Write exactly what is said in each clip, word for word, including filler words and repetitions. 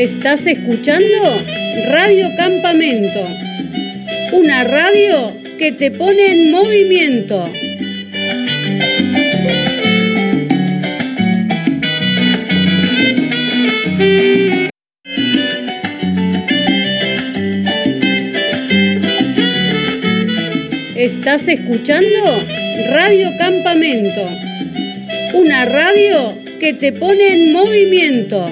Estás escuchando Radio Campamento, una radio que te pone en movimiento. Estás escuchando Radio Campamento, una radio que te pone en movimiento.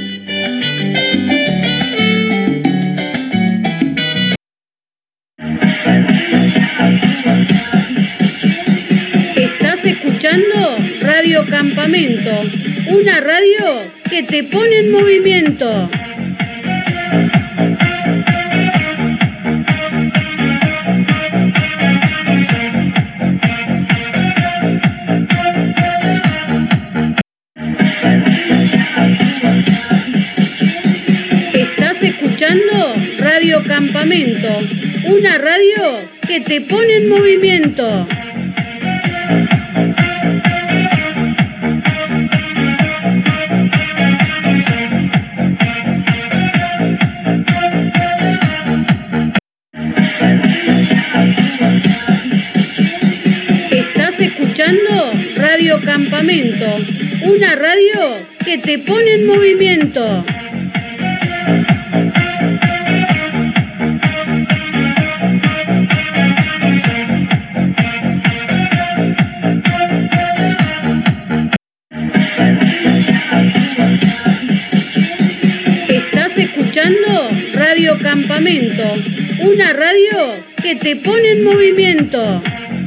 Estás escuchando Radio Campamento, una radio que te pone en movimiento. Estás escuchando Radio Campamento, una radio que te pone en movimiento. Estás escuchando Radio Campamento, una radio que te pone en movimiento. Estás escuchando Radio Campamento, una radio que te pone en movimiento.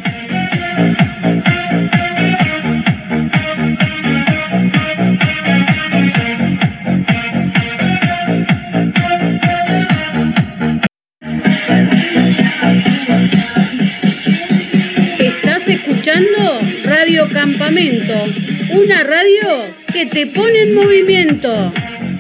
Estás escuchando Radio Campamento, una radio que te pone en movimiento.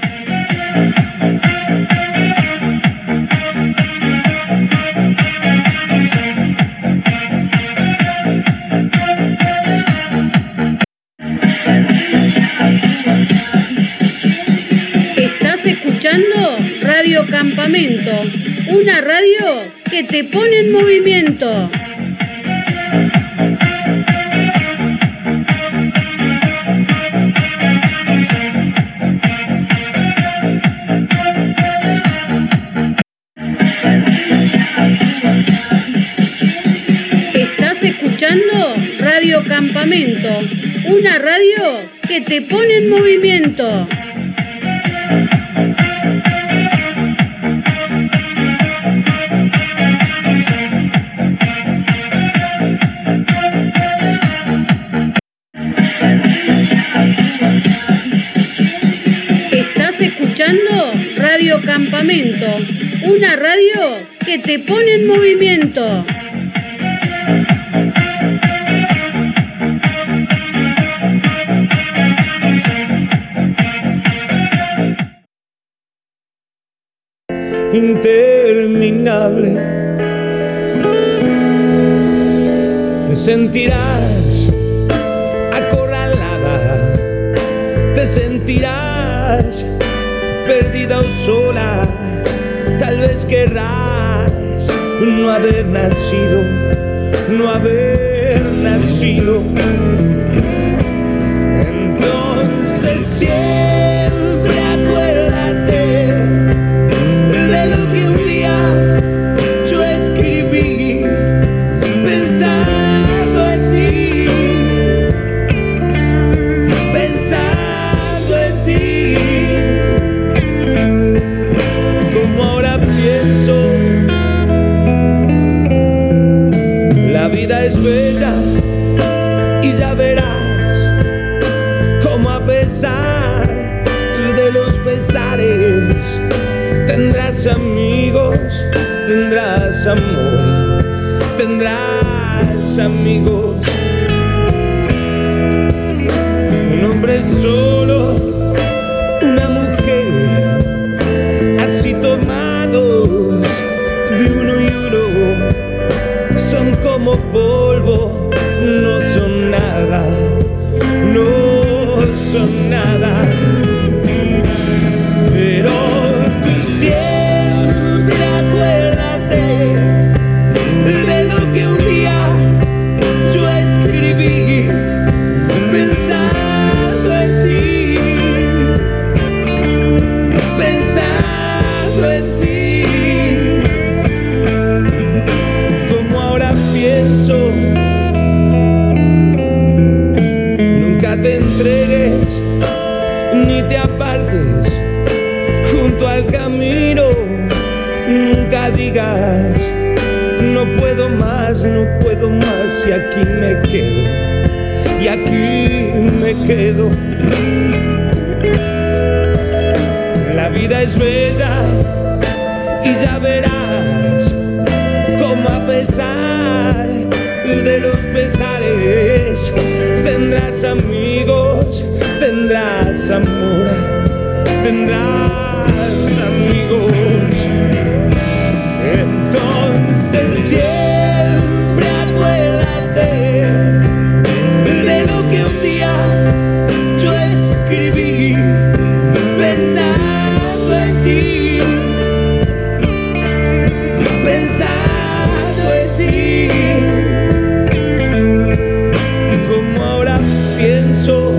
Estás escuchando Radio Campamento, una radio que te pone en movimiento. Estás escuchando Radio Campamento, una radio que te pone en movimiento. Estás escuchando Radio Campamento, una radio que te pone en movimiento. Interminable, te sentirás acorralada, te sentirás perdida o sola, tal vez querrás no haber nacido, no haber nacido. Entonces siempre acuérdate de lo que un día yo escribí, pensando en ti, pensando en ti. Como ahora pienso, la vida es bella y ya verás como a pesar de los pesares tendrás amigos, tendrás amor, tendrás amigos. Un hombre solo, una mujer, así tomados de uno y uno, son como polvo, no son nada, no son nada. Pero quedo. La vida es bella y ya verás cómo a pesar de los pesares tendrás amigos, tendrás amor, tendrás amigos. Entonces siempre acuérdate de lo que un día yo escribí pensando en ti, pensando en ti, como ahora pienso.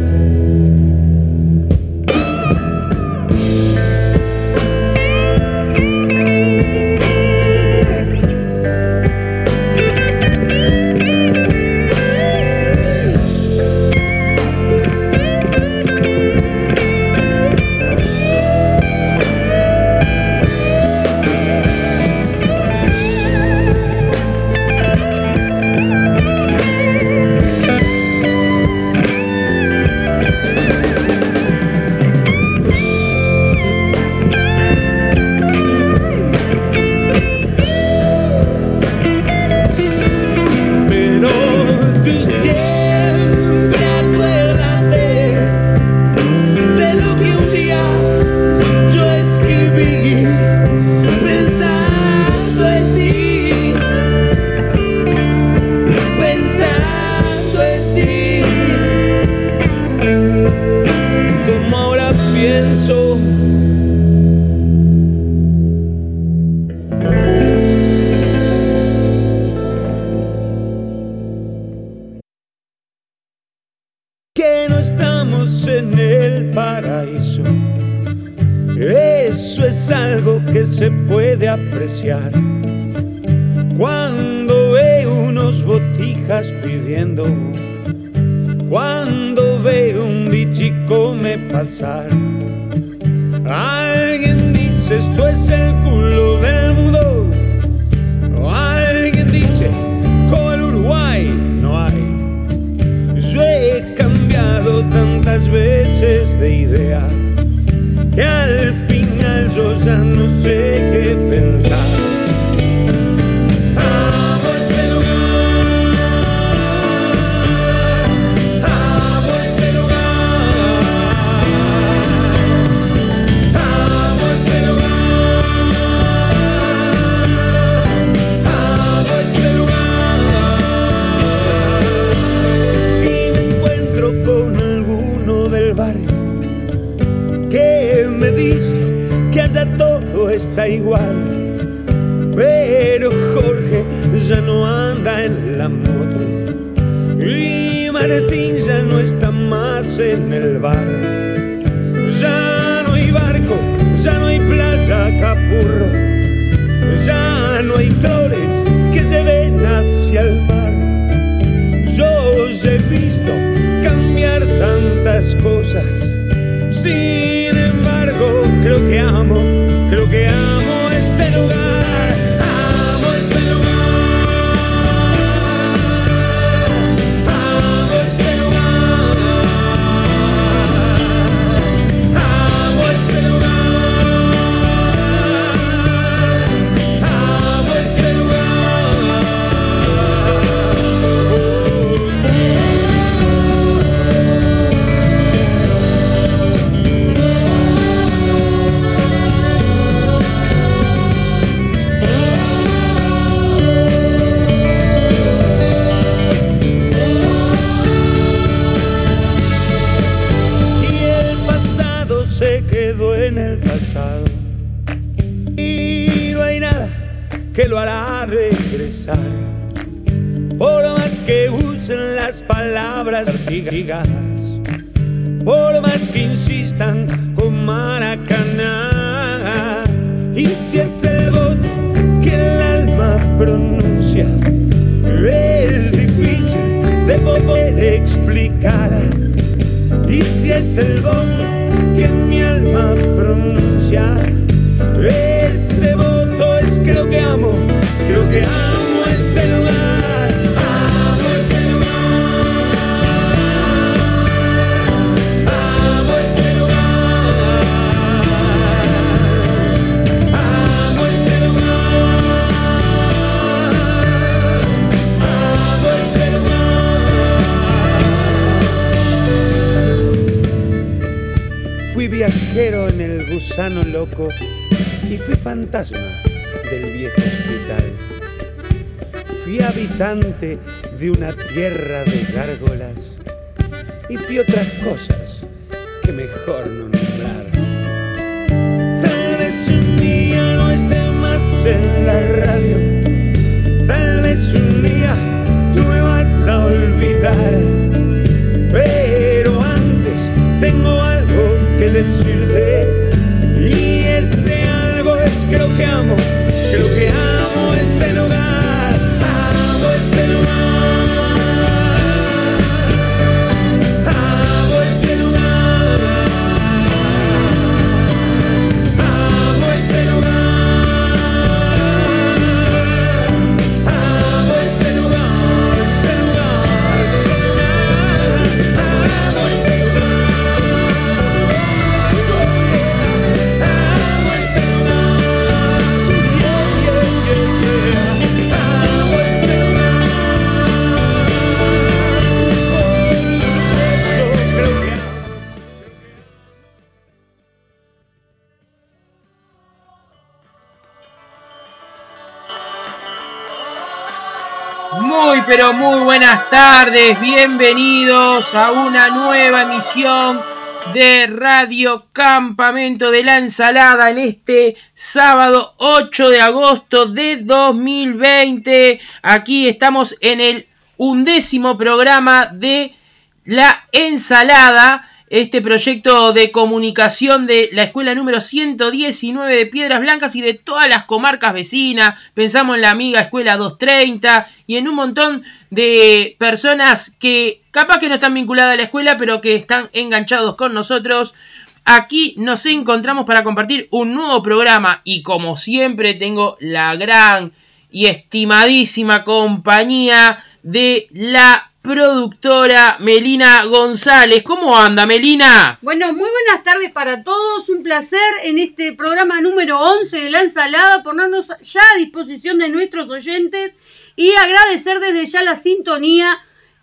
Que no estamos en el paraíso, eso es algo que se puede apreciar cuando ve unos botijas pidiendo, cuando ve un bichicome pasar. Alguien dice esto es el culo del mundo, o alguien dice como el Uruguay no hay. Yo he cambiado tantas veces de idea que al final yo ya no sé qué pensar. Amo este lugar, amo este lugar, amo este lugar, amo este lugar. Y me encuentro con alguno del barrio que me dice que allá todo está igual, pero Jorge ya no anda en la moto y Martín ya no está más en el bar. Ya no hay barco, ya no hay playa Capurro, ya no hay trolls que lleven hacia el mar. Yo os he visto cambiar tantas cosas, sin embargo creo que amo, creo que amo este lugar, amo este lugar, amo este lugar, amo este lugar, amo este lugar. Oh, sí. Se quedó en el pasado y no hay nada que lo hará regresar, por más que usen las palabras gigas, por más que insistan con Maracaná. Y si es el voto que el alma pronuncia, es difícil de poder explicar. Y si es el voto que mi alma pronuncia, ese voto es creo que amo, creo que amo este lugar, amo este lugar, viajero en el gusano loco y fui fantasma del viejo hospital. Fui habitante de una tierra de gárgolas y fui otras cosas que mejor no nombrar. Tal vez un día no esté más en la radio, tal vez un día tú me vas a olvidar, pero antes tengo algo que decirte y ese algo es creo que amo, creo que amo este lugar, amo este lugar, amo este lugar, amo este lugar, amo este lugar, este lugar, este lugar, amo este lugar, amo este lugar, yeah, yeah, yeah, yeah. Amo este lugar, por supuesto, creo que amo. Muy pero muy buenas tardes, bienvenidos a una nueva emisión de Radio Campamento de la Ensalada en este sábado ocho de agosto de dos mil veinte. Aquí estamos en el undécimo programa de La Ensalada, este proyecto de comunicación de la escuela número ciento diecinueve de Piedras Blancas y de todas las comarcas vecinas. Pensamos en la amiga escuela doscientos treinta y en un montón de personas que capaz que no están vinculadas a la escuela, pero que están enganchados con nosotros. Aquí nos encontramos para compartir un nuevo programa y como siempre tengo la gran y estimadísima compañía de la productora Melina González. ¿Cómo anda, Melina? Bueno, muy buenas tardes para todos. Un placer en este programa número once de La Ensalada, ponernos ya a disposición de nuestros oyentes y agradecer desde ya la sintonía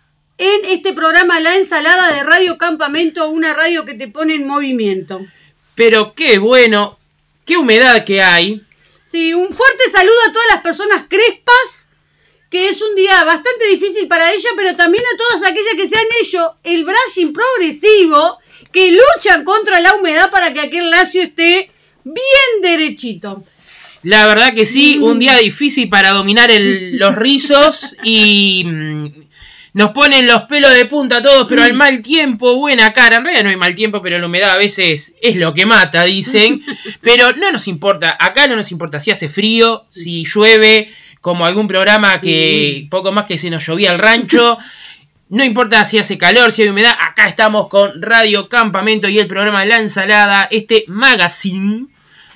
en este programa La Ensalada de Radio Campamento, una radio que te pone en movimiento. Pero qué bueno, qué humedad que hay. Sí, un fuerte saludo a todas las personas crespas, que es un día bastante difícil para ella, pero también a todas aquellas que se han hecho el brushing progresivo, que luchan contra la humedad para que aquel lacio esté bien derechito. La verdad que sí, un día difícil para dominar el, los rizos y mmm, nos ponen los pelos de punta todos, pero al mal tiempo, buena cara. En realidad no hay mal tiempo, pero la humedad a veces es lo que mata, dicen. Pero no nos importa, acá no nos importa si hace frío, si llueve, como algún programa que poco más que se nos llovía al rancho. No importa si hace calor, si hay humedad, acá estamos con Radio Campamento y el programa de La Ensalada, este magazine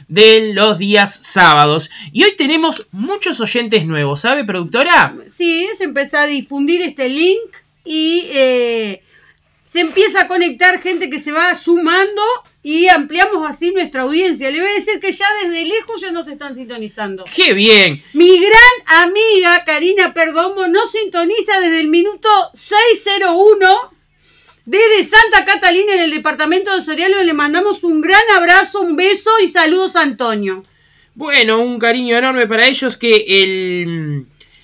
de los días sábados. Y hoy tenemos muchos oyentes nuevos, ¿sabe, productora? Sí, se empieza a difundir este link y eh, se empieza a conectar gente que se va sumando y ampliamos así nuestra audiencia. Le voy a decir que ya desde lejos ya nos están sintonizando. ¡Qué bien! Mi gran amiga Karina Perdomo nos sintoniza desde el minuto seis cero uno desde Santa Catalina en el departamento de Soriano. Le mandamos un gran abrazo, un beso y saludos a Antonio. Bueno, un cariño enorme para ellos, que el,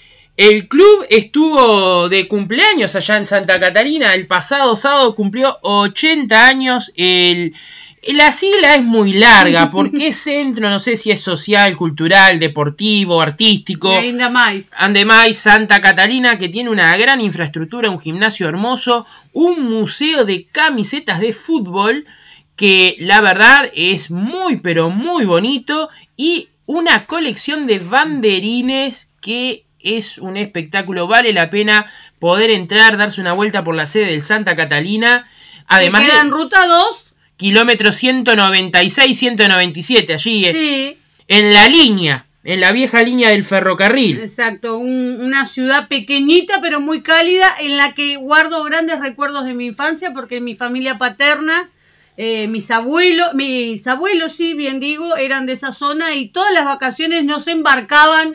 el club estuvo de cumpleaños allá en Santa Catalina. El pasado sábado cumplió ochenta años. El, la sigla es muy larga porque es centro, no sé si es social, cultural, deportivo, artístico. Andemais. Andemais Santa Catalina, que tiene una gran infraestructura, un gimnasio hermoso, un museo de camisetas de fútbol que la verdad es muy pero muy bonito y una colección de banderines que es un espectáculo. Vale la pena poder entrar, darse una vuelta por la sede del Santa Catalina. Además queda en ruta dos. Kilómetro ciento noventa y seis, ciento noventa y siete, allí sí. En la línea, en la vieja línea del ferrocarril. Exacto, un, una ciudad pequeñita pero muy cálida en la que guardo grandes recuerdos de mi infancia porque mi familia paterna, eh, mis abuelos, mis abuelos, sí, bien digo, eran de esa zona y todas las vacaciones nos embarcaban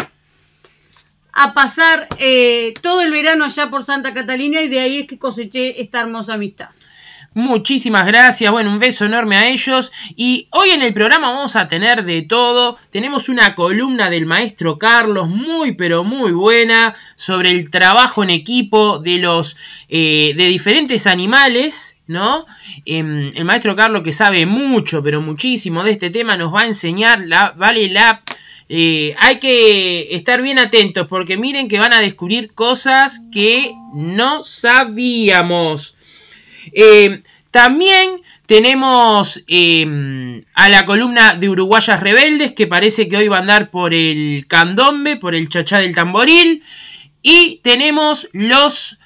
a pasar eh, todo el verano allá por Santa Catalina y de ahí es que coseché esta hermosa amistad. Muchísimas gracias, bueno, un beso enorme a ellos. Y hoy en el programa vamos a tener de todo. Tenemos una columna del maestro Carlos muy pero muy buena sobre el trabajo en equipo de los eh, de diferentes animales, ¿no? Eh, el maestro Carlos, que sabe mucho, pero muchísimo de este tema, nos va a enseñar, la, vale la... Eh, hay que estar bien atentos porque miren que van a descubrir cosas que no sabíamos. Eh, también tenemos eh, a la columna de Uruguayas Rebeldes, que parece que hoy va a andar por el candombe, por el chachá del tamboril. Y tenemos los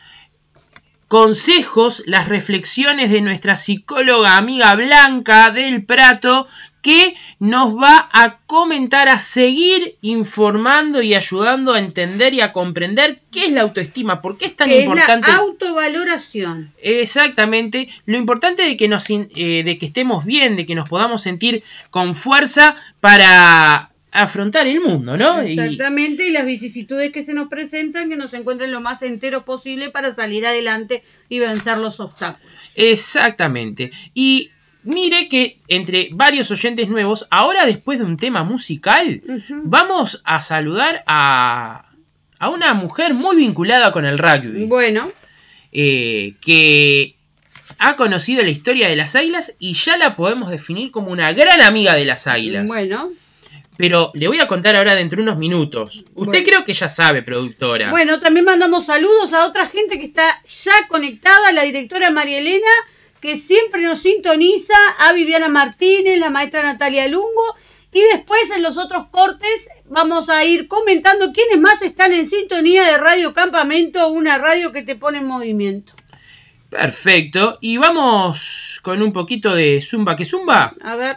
consejos, las reflexiones de nuestra psicóloga amiga Blanca del Prato, que nos va a comentar, a seguir informando y ayudando a entender y a comprender qué es la autoestima, por qué es tan que importante. Es la autovaloración. Exactamente, lo importante de que nos, eh, de que estemos bien, de que nos podamos sentir con fuerza para afrontar el mundo, ¿no? Exactamente, y, y las vicisitudes que se nos presentan, que nos encuentren lo más enteros posible para salir adelante y vencer los obstáculos. Exactamente, y mire que entre varios oyentes nuevos, ahora después de un tema musical, uh-huh. vamos a saludar a, a una mujer muy vinculada con el rugby. Bueno. Eh, que ha conocido la historia de las águilas y ya la podemos definir como una gran amiga de las águilas. Bueno. Pero le voy a contar ahora dentro de unos minutos. Usted bueno. creo que ya sabe, productora. Bueno, también mandamos saludos a otra gente que está ya conectada, la directora María Elena, que siempre nos sintoniza, a Viviana Martínez, la maestra Natalia Lungo, y después en los otros cortes vamos a ir comentando quiénes más están en sintonía de Radio Campamento, una radio que te pone en movimiento. Perfecto, y vamos con un poquito de Zumba que Zumba. A ver.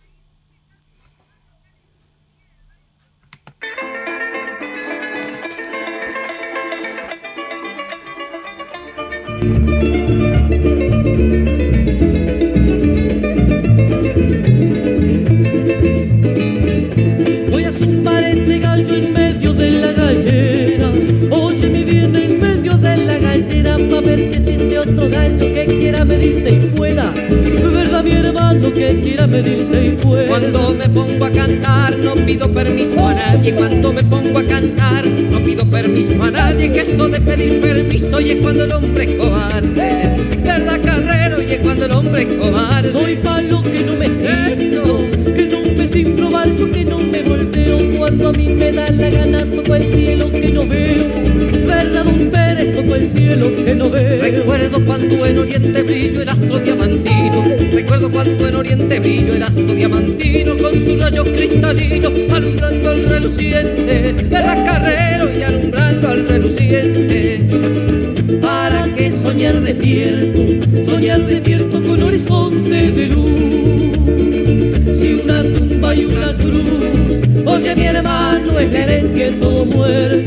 Voy a zumbar este gallo en medio de la gallera. Oye, me viene en medio de la gallera pa' ver si existe otro gallo que quiera medirse y pueda. ¿Verdad, mi hermano, que quiera medirse y pueda? Cuando me pongo a cantar no pido permiso a nadie. Cuando me pongo a cantar no pido permiso a nadie. Que eso de pedir permiso y es cuando el hombre es cobarde. ¿Verdad, Carrero? Y es cuando el hombre es cobarde. Soy palo que no me siento, que no me sin probar, yo que no me volteo. Cuando a mí me da la gana toco el cielo que no veo. ¿Verdad, don Pérez? Toco el cielo que no veo. Recuerdo cuando en Oriente brilló el astro diamantino. Recuerdo cuando en Oriente brilló el astro diamantino, con sus rayos cristalinos alumbrando al reluciente. ¿Verdad, Carrero? Y alumbrando al reluciente. ¿Para qué soñar despierto? Soñar despierto con horizonte de luz. Si una tumba y una cruz, oye mi hermano, es la herencia de todo muerto.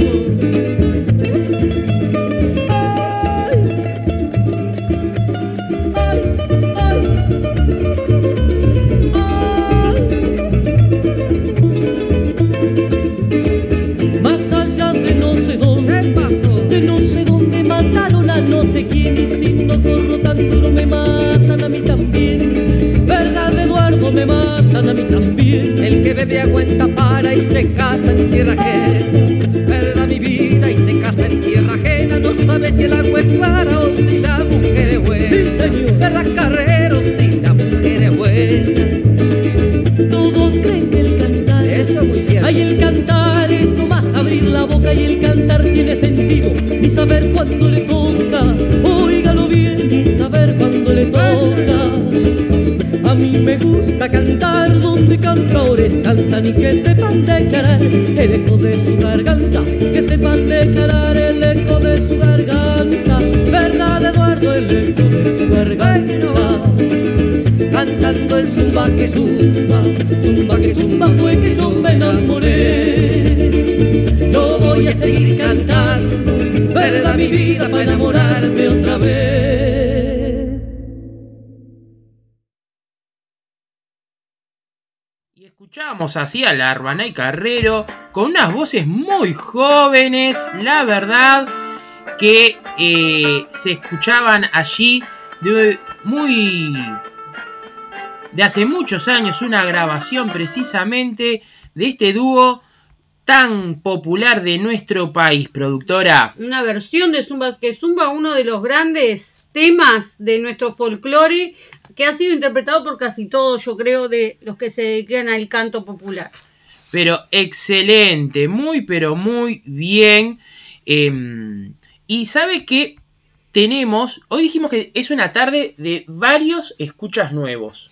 No sé quién y si no corro tan duro me matan a mí también. ¿Verdad, Eduardo? Me matan a mí también. El que bebe agua en tapara y se casa en tierra ajena. ¿Verdad, mi vida? Y se casa en tierra ajena. No sabe si el agua es clara o si la mujer es buena. Sí, señor. ¿Verdad, Carrero? Si la mujer es buena. Todos creen que el cantar, eso es muy cierto. Ay, el cantar es nomás abrir la boca y el cantar tiene sentido. Ni saber cuándo le toca. Óigalo bien, sin saber cuándo le toca. A mí me gusta cantar donde cantadores cantan y que sepan declarar el eco de su garganta, que sepan declarar el eco de su garganta. ¿Verdad, Eduardo? El eco de su garganta. Cantando el zumba que zumba, zumba que zumba fue que yo me enamoré. Yo voy a seguir cantando, ¿verdad, mi vida, para enamorarme otra vez? Y escuchábamos así a la Arbanay Carrero con unas voces muy jóvenes, la verdad que eh, se escuchaban allí de muy... de hace muchos años, una grabación precisamente de este dúo tan popular de nuestro país, productora. Una versión de Zumba, que Zumba, uno de los grandes temas de nuestro folclore, que ha sido interpretado por casi todos, yo creo, de los que se dedican al canto popular. Pero excelente, muy pero muy bien. Eh, y sabe que tenemos, hoy dijimos que es una tarde de varios escuchas nuevos.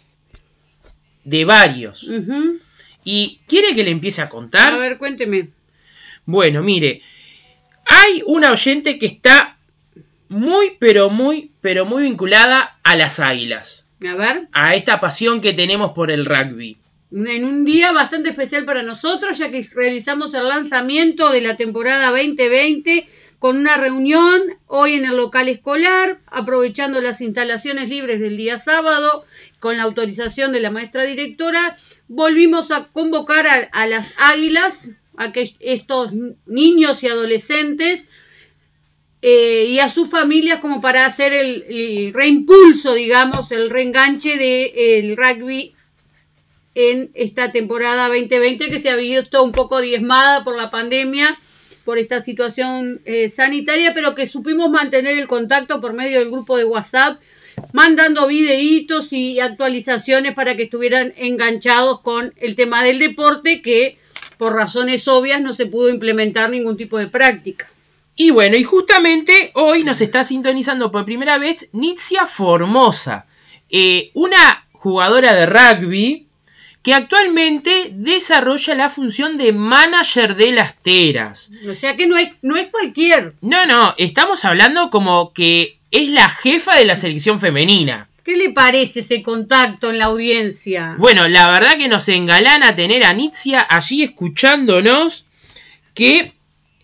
De varios. Uh-huh. ¿Y quiere que le empiece a contar? A ver, cuénteme. Bueno, mire, hay una oyente que está muy, pero muy, pero muy vinculada a las águilas. A ver. A esta pasión que tenemos por el rugby. En un día bastante especial para nosotros, ya que realizamos el lanzamiento de la temporada veinte veinte con una reunión hoy en el local escolar, aprovechando las instalaciones libres del día sábado, con la autorización de la maestra directora. Volvimos a convocar a, a las águilas, a que estos niños y adolescentes eh, y a sus familias, como para hacer el, el reimpulso, digamos, el reenganche del rugby en esta temporada veinte veinte, que se ha visto un poco diezmada por la pandemia, por esta situación eh, sanitaria, pero que supimos mantener el contacto por medio del grupo de WhatsApp, mandando videitos y actualizaciones para que estuvieran enganchados con el tema del deporte, que por razones obvias no se pudo implementar ningún tipo de práctica. Y bueno, y justamente hoy nos está sintonizando por primera vez Nitzia Formosa, eh, una jugadora de rugby que actualmente desarrolla la función de manager de las teras. O sea que no es, no es cualquier. No, no, estamos hablando como que es la jefa de la selección femenina. ¿Qué le parece ese contacto en la audiencia? Bueno, la verdad que nos engalana tener a Nitzia allí escuchándonos, que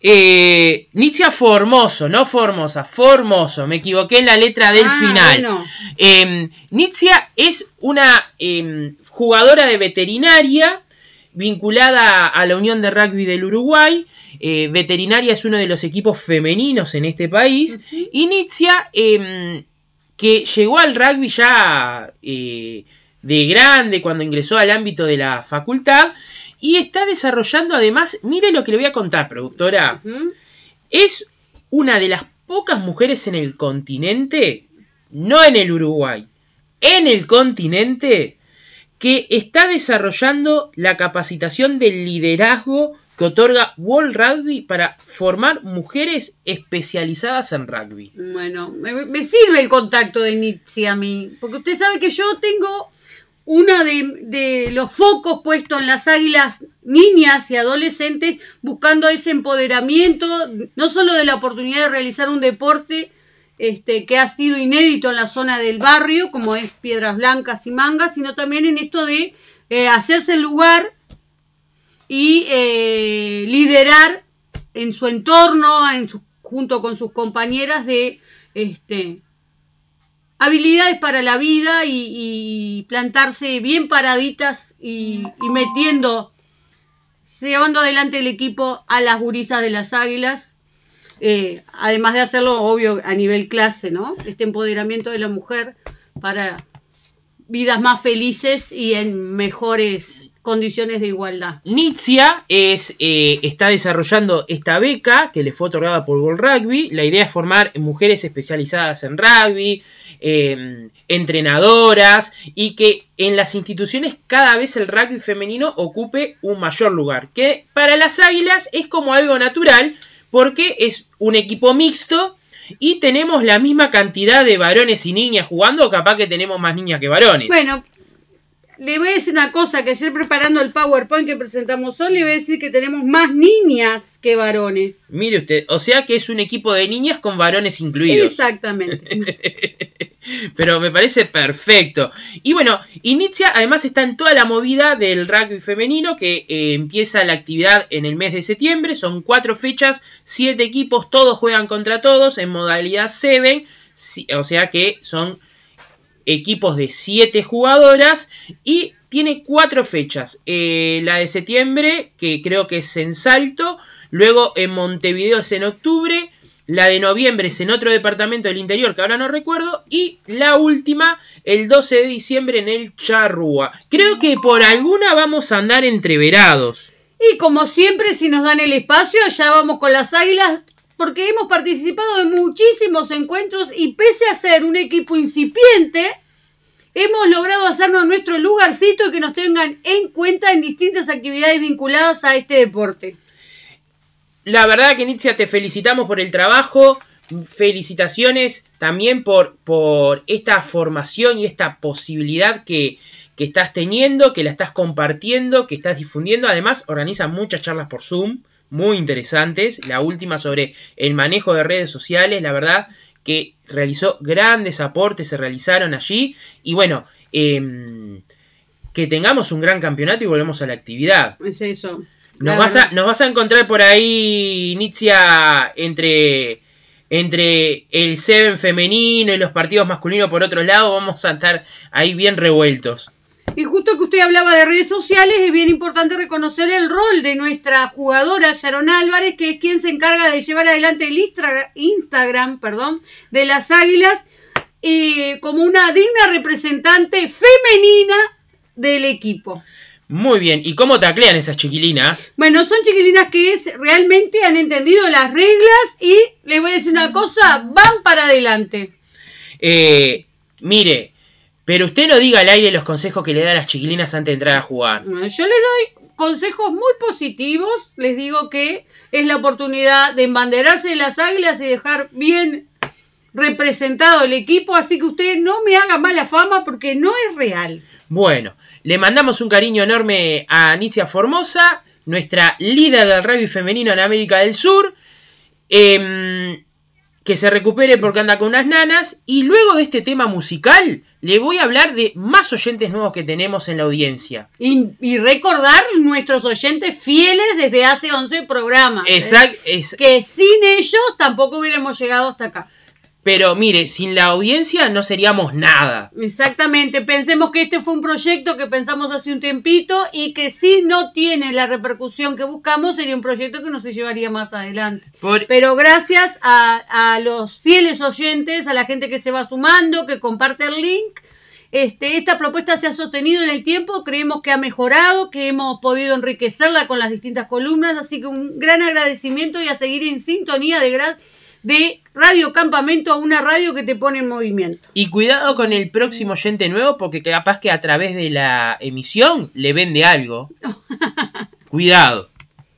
eh, Nitzia Formoso, no Formosa, Formoso, me equivoqué en la letra del ah, final. Bueno. Eh, Nitzia es una eh, jugadora de veterinaria vinculada a la Unión de Rugby del Uruguay. Eh, veterinaria es uno de los equipos femeninos en este país. Uh-huh. Y Nitzia, eh, que llegó al rugby ya eh, de grande, cuando ingresó al ámbito de la facultad, y está desarrollando además, mire lo que le voy a contar, productora, uh-huh. es una de las pocas mujeres en el continente, no en el Uruguay, en el continente, que está desarrollando la capacitación del liderazgo que otorga World Rugby para formar mujeres especializadas en rugby. Bueno, me, me sirve el contacto de Nitzia a mí, porque usted sabe que yo tengo uno de, de los focos puestos en las águilas niñas y adolescentes, buscando ese empoderamiento, no solo de la oportunidad de realizar un deporte este, que ha sido inédito en la zona del barrio, como es Piedras Blancas y Mangas, sino también en esto de eh, hacerse el lugar y eh, liderar en su entorno, en su, junto con sus compañeras, de este, habilidades para la vida y, y plantarse bien paraditas y, y metiendo, llevando adelante el equipo a las gurisas de las águilas, eh, además de hacerlo, obvio, a nivel clase, ¿no? Este empoderamiento de la mujer para vidas más felices y en mejores condiciones de igualdad. Nitzia es, eh, está desarrollando esta beca que le fue otorgada por World Rugby. La idea es formar mujeres especializadas en rugby, eh, entrenadoras, y que en las instituciones cada vez el rugby femenino ocupe un mayor lugar, que para las águilas es como algo natural porque es un equipo mixto y tenemos la misma cantidad de varones y niñas jugando, capaz que tenemos más niñas que varones. Bueno, le voy a decir una cosa, que ayer preparando el PowerPoint que presentamos hoy, le voy a decir que tenemos más niñas que varones. Mire usted, o sea que es un equipo de niñas con varones incluidos. Exactamente. Pero me parece perfecto. Y bueno, Nitzia además está en toda la movida del rugby femenino, que eh, empieza la actividad en el mes de septiembre. Son cuatro fechas, siete equipos, todos juegan contra todos en modalidad siete, o sea que son equipos de siete jugadoras, y tiene cuatro fechas. Eh, la de septiembre, que creo que es en Salto, luego en Montevideo es en octubre, La de noviembre es en otro departamento del interior que ahora no recuerdo. Y la última el doce de diciembre en el Charrúa. Creo que por alguna vamos a andar entreverados. Y como siempre, si nos dan el espacio, allá vamos con las Águilas, porque hemos participado en muchísimos encuentros y pese a ser un equipo incipiente, hemos logrado hacernos nuestro lugarcito y que nos tengan en cuenta en distintas actividades vinculadas a este deporte. La verdad que, Nitzia, te felicitamos por el trabajo. Felicitaciones también por, por esta formación y esta posibilidad que, que estás teniendo, que la estás compartiendo, que estás difundiendo. Además, organizan muchas charlas por Zoom, muy interesantes. La última sobre el manejo de redes sociales, la verdad que realizó grandes aportes, se realizaron allí. Y bueno, eh, que tengamos un gran campeonato y volvemos a la actividad. Es eso. Nos vas, a, nos vas a encontrar por ahí, Nitzia, entre, entre el Seven femenino y los partidos masculinos por otro lado. Vamos a estar ahí bien revueltos. Y justo que usted hablaba de redes sociales, es bien importante reconocer el rol de nuestra jugadora Sharon Álvarez, que es quien se encarga de llevar adelante el Instagram perdón, de las Águilas, eh, como una digna representante femenina del equipo. Muy bien, ¿y cómo taclean esas chiquilinas? Bueno, son chiquilinas que es, realmente han entendido las reglas y les voy a decir una cosa, van para adelante. Eh, mire, pero usted no diga al aire los consejos que le da a las chiquilinas antes de entrar a jugar. Bueno, yo les doy consejos muy positivos, les digo que es la oportunidad de embanderarse de las Águilas y dejar bien representado el equipo, así que usted no me haga mala fama porque no es real. Bueno, le mandamos un cariño enorme a Nitzia Formosa, nuestra líder del rugby femenino en América del Sur. Eh, que se recupere porque anda con unas nanas. Y luego de este tema musical, le voy a hablar de más oyentes nuevos que tenemos en la audiencia. Y, y recordar nuestros oyentes fieles desde hace once programas. Exacto. ¿eh? Es... Que sin ellos tampoco hubiéramos llegado hasta acá. Pero mire, sin la audiencia no seríamos nada. Exactamente, pensemos que este fue un proyecto que pensamos hace un tiempito y que si no tiene la repercusión que buscamos sería un proyecto que no se llevaría más adelante. Por... Pero gracias a, a los fieles oyentes, a la gente que se va sumando, que comparte el link, este, esta propuesta se ha sostenido en el tiempo, creemos que ha mejorado, que hemos podido enriquecerla con las distintas columnas, así que un gran agradecimiento y a seguir en sintonía de gracias. De Radio Campamento, a una radio que te pone en movimiento. Y cuidado con el próximo oyente nuevo, porque capaz que a través de la emisión le vende algo. Cuidado.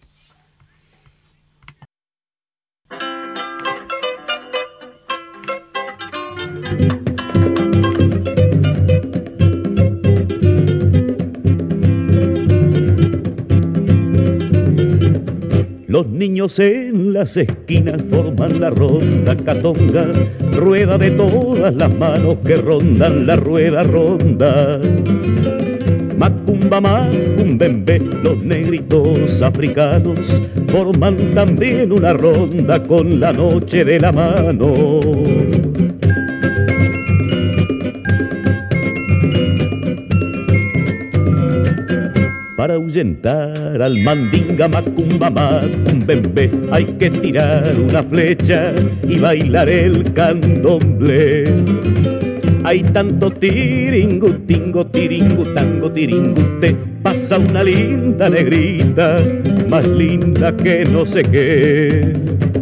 Los niños en las esquinas forman la ronda catonga, rueda de todas las manos que rondan la rueda ronda. Macumba, macumbembe, los negritos africanos forman también una ronda con la noche de la mano. Para ahuyentar al mandinga, macumba, macumbembe, hay que tirar una flecha y bailar el candomblé. Hay tanto tiringu, tingo, tiringu, tango, tiringute, pasa una linda negrita, más linda que no sé qué.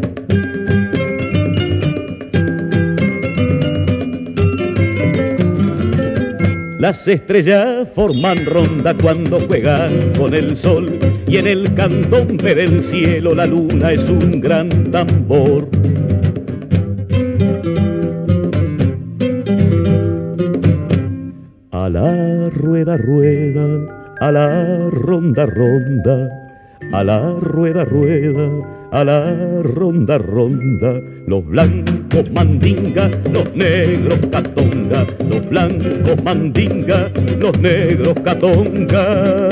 Las estrellas forman ronda cuando juegan con el sol y en el candombe del cielo la luna es un gran tambor. A la rueda, rueda, a la ronda, ronda, a la rueda, rueda, a la ronda, ronda, los blancos mandinga, los negros catonga, los blancos mandinga, los negros catonga.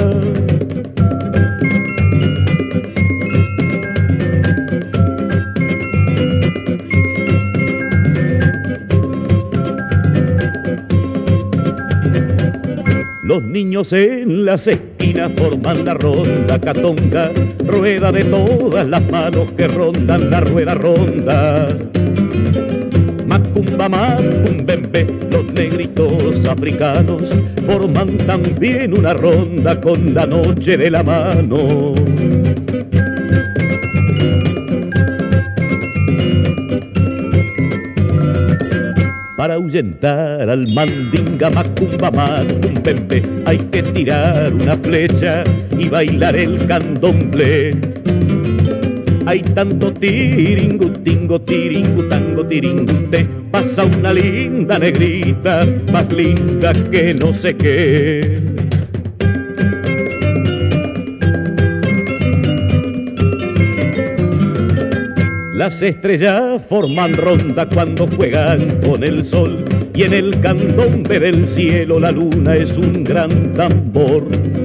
Los niños en las esquinas forman la ronda catonga, rueda de todas las manos que rondan la rueda ronda. Macumba, macumbembe, los negritos africanos forman también una ronda con la noche de la mano. Para ahuyentar al mandinga, macumba, macumbembe, hay que tirar una flecha y bailar el candomblé. Hay tanto tiringutingo, tiringutango, tiringute, pasa una linda negrita, más linda que no sé qué. Las estrellas forman ronda cuando juegan con el sol, y en el candombe del cielo la luna es un gran tambor.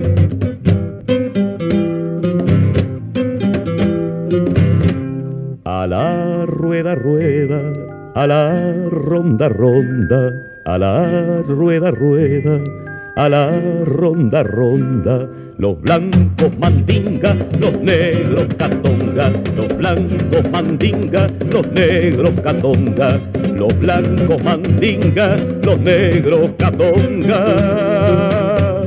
A la rueda, rueda, a la ronda, ronda, a la rueda, rueda, a la ronda, ronda. Los blancos mandinga, los negros catonga, los blancos mandinga, los negros catonga, los blancos mandinga, los negros catonga.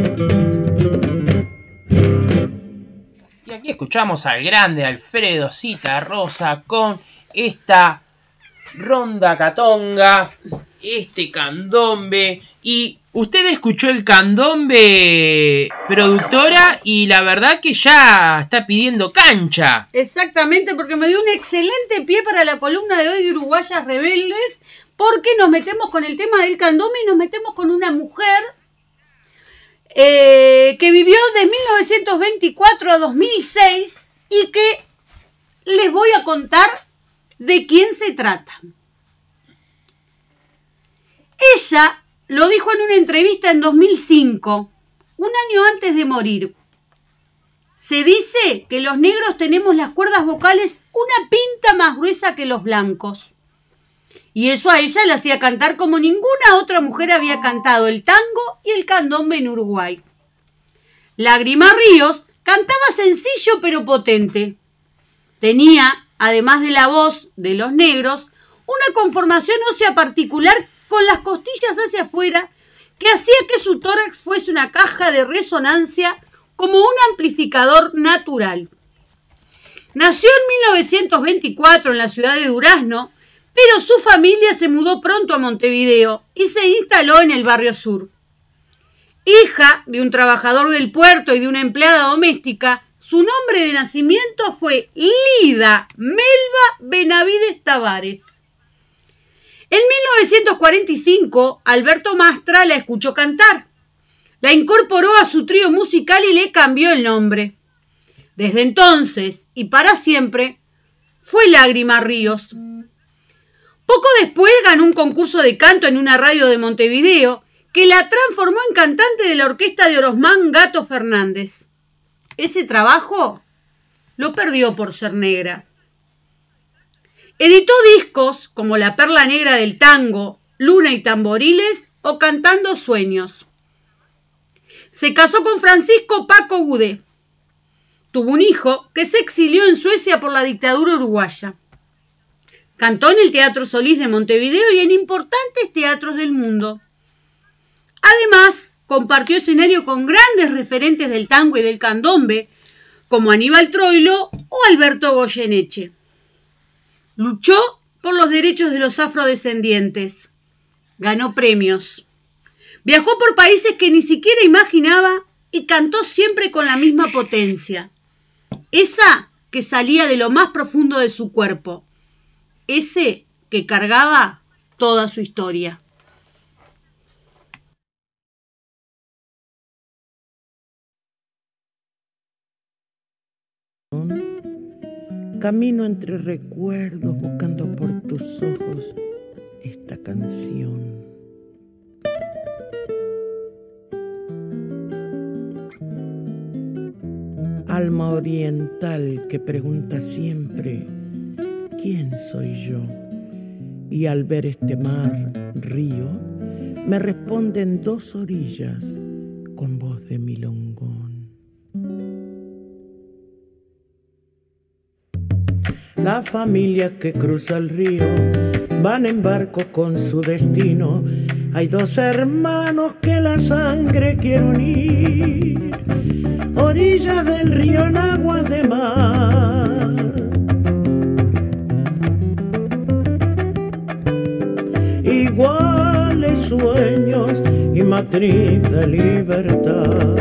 Y aquí escuchamos al grande Alfredo Zitarrosa con esta ronda catonga, este candombe. Y usted escuchó el candombe, productora, y la verdad que ya está pidiendo cancha. Exactamente, porque me dio un excelente pie para la columna de hoy de Uruguayas Rebeldes, porque nos metemos con el tema del candombe y nos metemos con una mujer eh, que vivió de mil novecientos veinticuatro a dos mil seis y que les voy a contar de quién se trata. Ella lo dijo en una entrevista en dos mil cinco, un año antes de morir. Se dice que los negros tenemos las cuerdas vocales una pinta más gruesa que los blancos. Y eso a ella le hacía cantar como ninguna otra mujer había cantado el tango y el candombe en Uruguay. Lágrima Ríos cantaba sencillo pero potente. Tenía, además de la voz de los negros, una conformación ósea particular con las costillas hacia afuera, que hacía que su tórax fuese una caja de resonancia como un amplificador natural. Nació en mil novecientos veinticuatro en la ciudad de Durazno, pero su familia se mudó pronto a Montevideo y se instaló en el barrio sur. Hija de un trabajador del puerto y de una empleada doméstica, su nombre de nacimiento fue Lida Melba Benavides Tavares. En mil novecientos cuarenta y cinco, Alberto Mastra la escuchó cantar. La incorporó a su trío musical y le cambió el nombre. Desde entonces, y para siempre, fue Lágrima Ríos. Poco después ganó un concurso de canto en una radio de Montevideo que la transformó en cantante de la orquesta de Orosmán Gato Fernández. Ese trabajo lo perdió por ser negra. Editó discos como La Perla Negra del Tango, Luna y Tamboriles o Cantando Sueños. Se casó con Francisco Paco Gudé. Tuvo un hijo que se exilió en Suecia por la dictadura uruguaya. Cantó en el Teatro Solís de Montevideo y en importantes teatros del mundo. Además, compartió escenario con grandes referentes del tango y del candombe, como Aníbal Troilo o Alberto Goyeneche. Luchó por los derechos de los afrodescendientes. Ganó premios. Viajó por países que ni siquiera imaginaba y cantó siempre con la misma potencia. Esa que salía de lo más profundo de su cuerpo. Ese que cargaba toda su historia. Camino entre recuerdos buscando por tus ojos esta canción. Alma oriental que pregunta siempre ¿quién soy yo? Y al ver este mar, río, me responden dos orillas con voz de milongón. La familia que cruza el río van en barco con su destino. Hay dos hermanos que la sangre quiere unir, orillas del río en aguas de mar. Iguales sueños y matriz de libertad.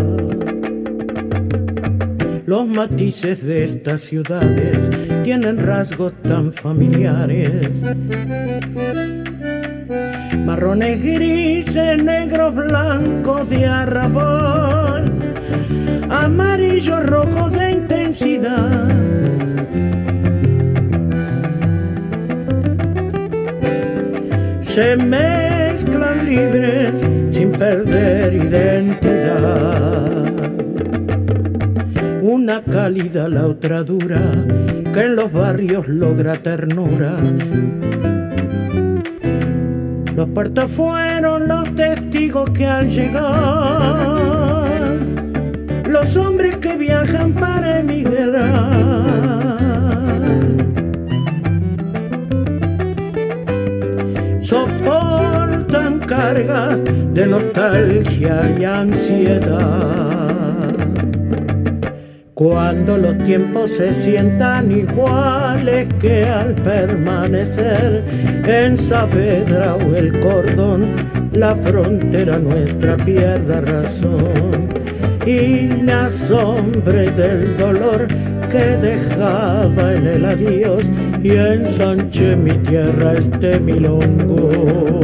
Los matices de estas ciudades tienen rasgos tan familiares. Marrones, grises, negros, blancos de arrabal, amarillos, rojos de intensidad. Se mezclan libres sin perder identidad. Una cálida, la otra dura, que en los barrios logra ternura. Los puertos fueron los testigos que al llegar, los hombres que viajan para emigrar, soportan cargas de nostalgia y ansiedad. Cuando los tiempos se sientan iguales que al permanecer en Saavedra o el cordón, la frontera nuestra pierda razón y me asombre del dolor que dejaba en el adiós y ensanché mi tierra este milongo.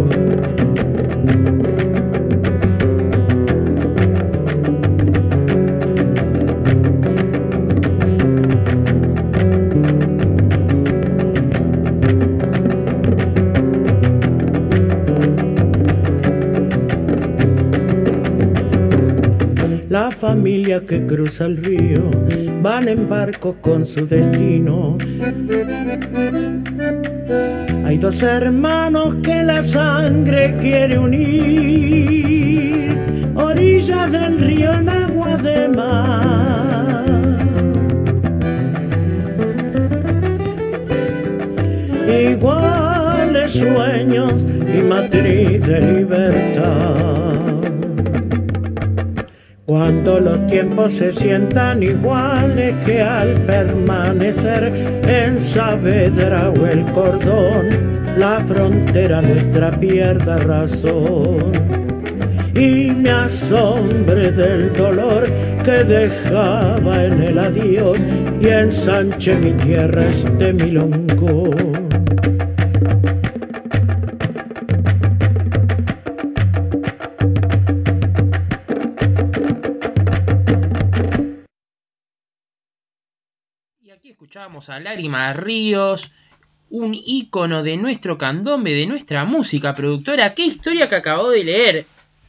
La familia que cruza el río van en barco con su destino. Hay dos hermanos que la sangre quiere unir, orillas del río en agua de mar. Iguales sueños y matriz de libertad. Cuando los tiempos se sientan iguales que al permanecer en Saavedra o el cordón, la frontera nuestra pierda razón y me asombre del dolor que dejaba en el adiós y ensanche mi tierra este milongo. Escuchábamos a Lágrimas Ríos, un ícono de nuestro candombe, de nuestra música. Productora, qué historia que acabó de leer.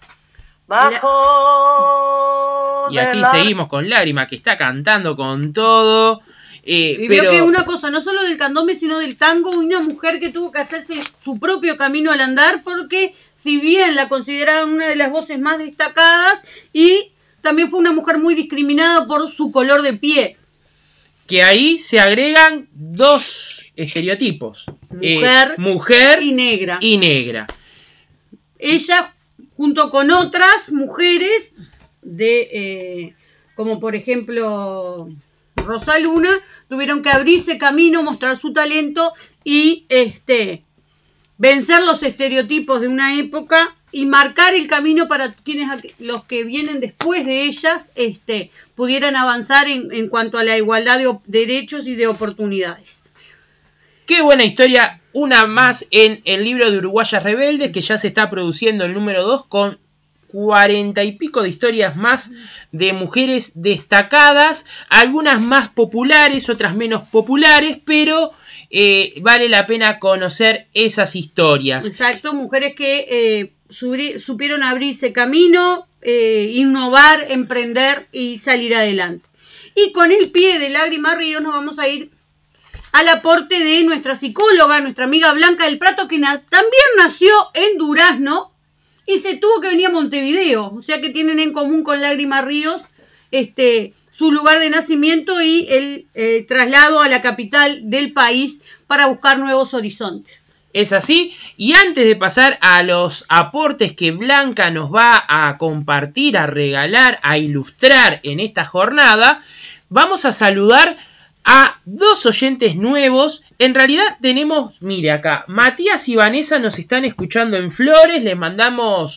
Bajo y aquí seguimos con Lágrima, que está cantando con todo. Eh, y pero... veo que una cosa, no solo del candombe, sino del tango, una mujer que tuvo que hacerse su propio camino al andar, porque si bien la consideraban una de las voces más destacadas, y también fue una mujer muy discriminada por su color de piel. Que ahí se agregan dos estereotipos. Mujer, eh, mujer y negra. Y negra. Ella, junto con otras mujeres, de eh, como por ejemplo Rosa Luna, tuvieron que abrirse camino, mostrar su talento y este vencer los estereotipos de una época y marcar el camino para quienes los que vienen después de ellas este, pudieran avanzar en, en cuanto a la igualdad de derechos y de oportunidades. Qué buena historia, una más en el libro de Uruguayas Rebeldes, que ya se está produciendo el número dos con cuarenta y pico de historias más de mujeres destacadas, algunas más populares, otras menos populares, pero eh, vale la pena conocer esas historias. Exacto, mujeres que eh, supieron abrirse camino, eh, innovar, emprender y salir adelante. Y con el pie de Lágrimas Ríos nos vamos a ir al aporte de nuestra psicóloga, nuestra amiga Blanca del Prato, que na- también nació en Durazno, y se tuvo que venir a Montevideo, o sea que tienen en común con Lágrima Ríos este, su lugar de nacimiento y el eh, traslado a la capital del país para buscar nuevos horizontes. Es así, y antes de pasar a los aportes que Blanca nos va a compartir, a regalar, a ilustrar en esta jornada, vamos a saludar a dos oyentes nuevos. En realidad tenemos, mire acá, Matías y Vanessa nos están escuchando en Flores, les mandamos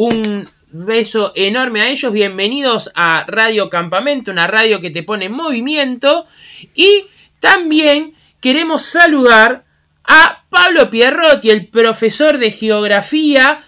un beso enorme a ellos, bienvenidos a Radio Campamento, una radio que te pone en movimiento, y también queremos saludar a Pablo Pierrotti, el profesor de geografía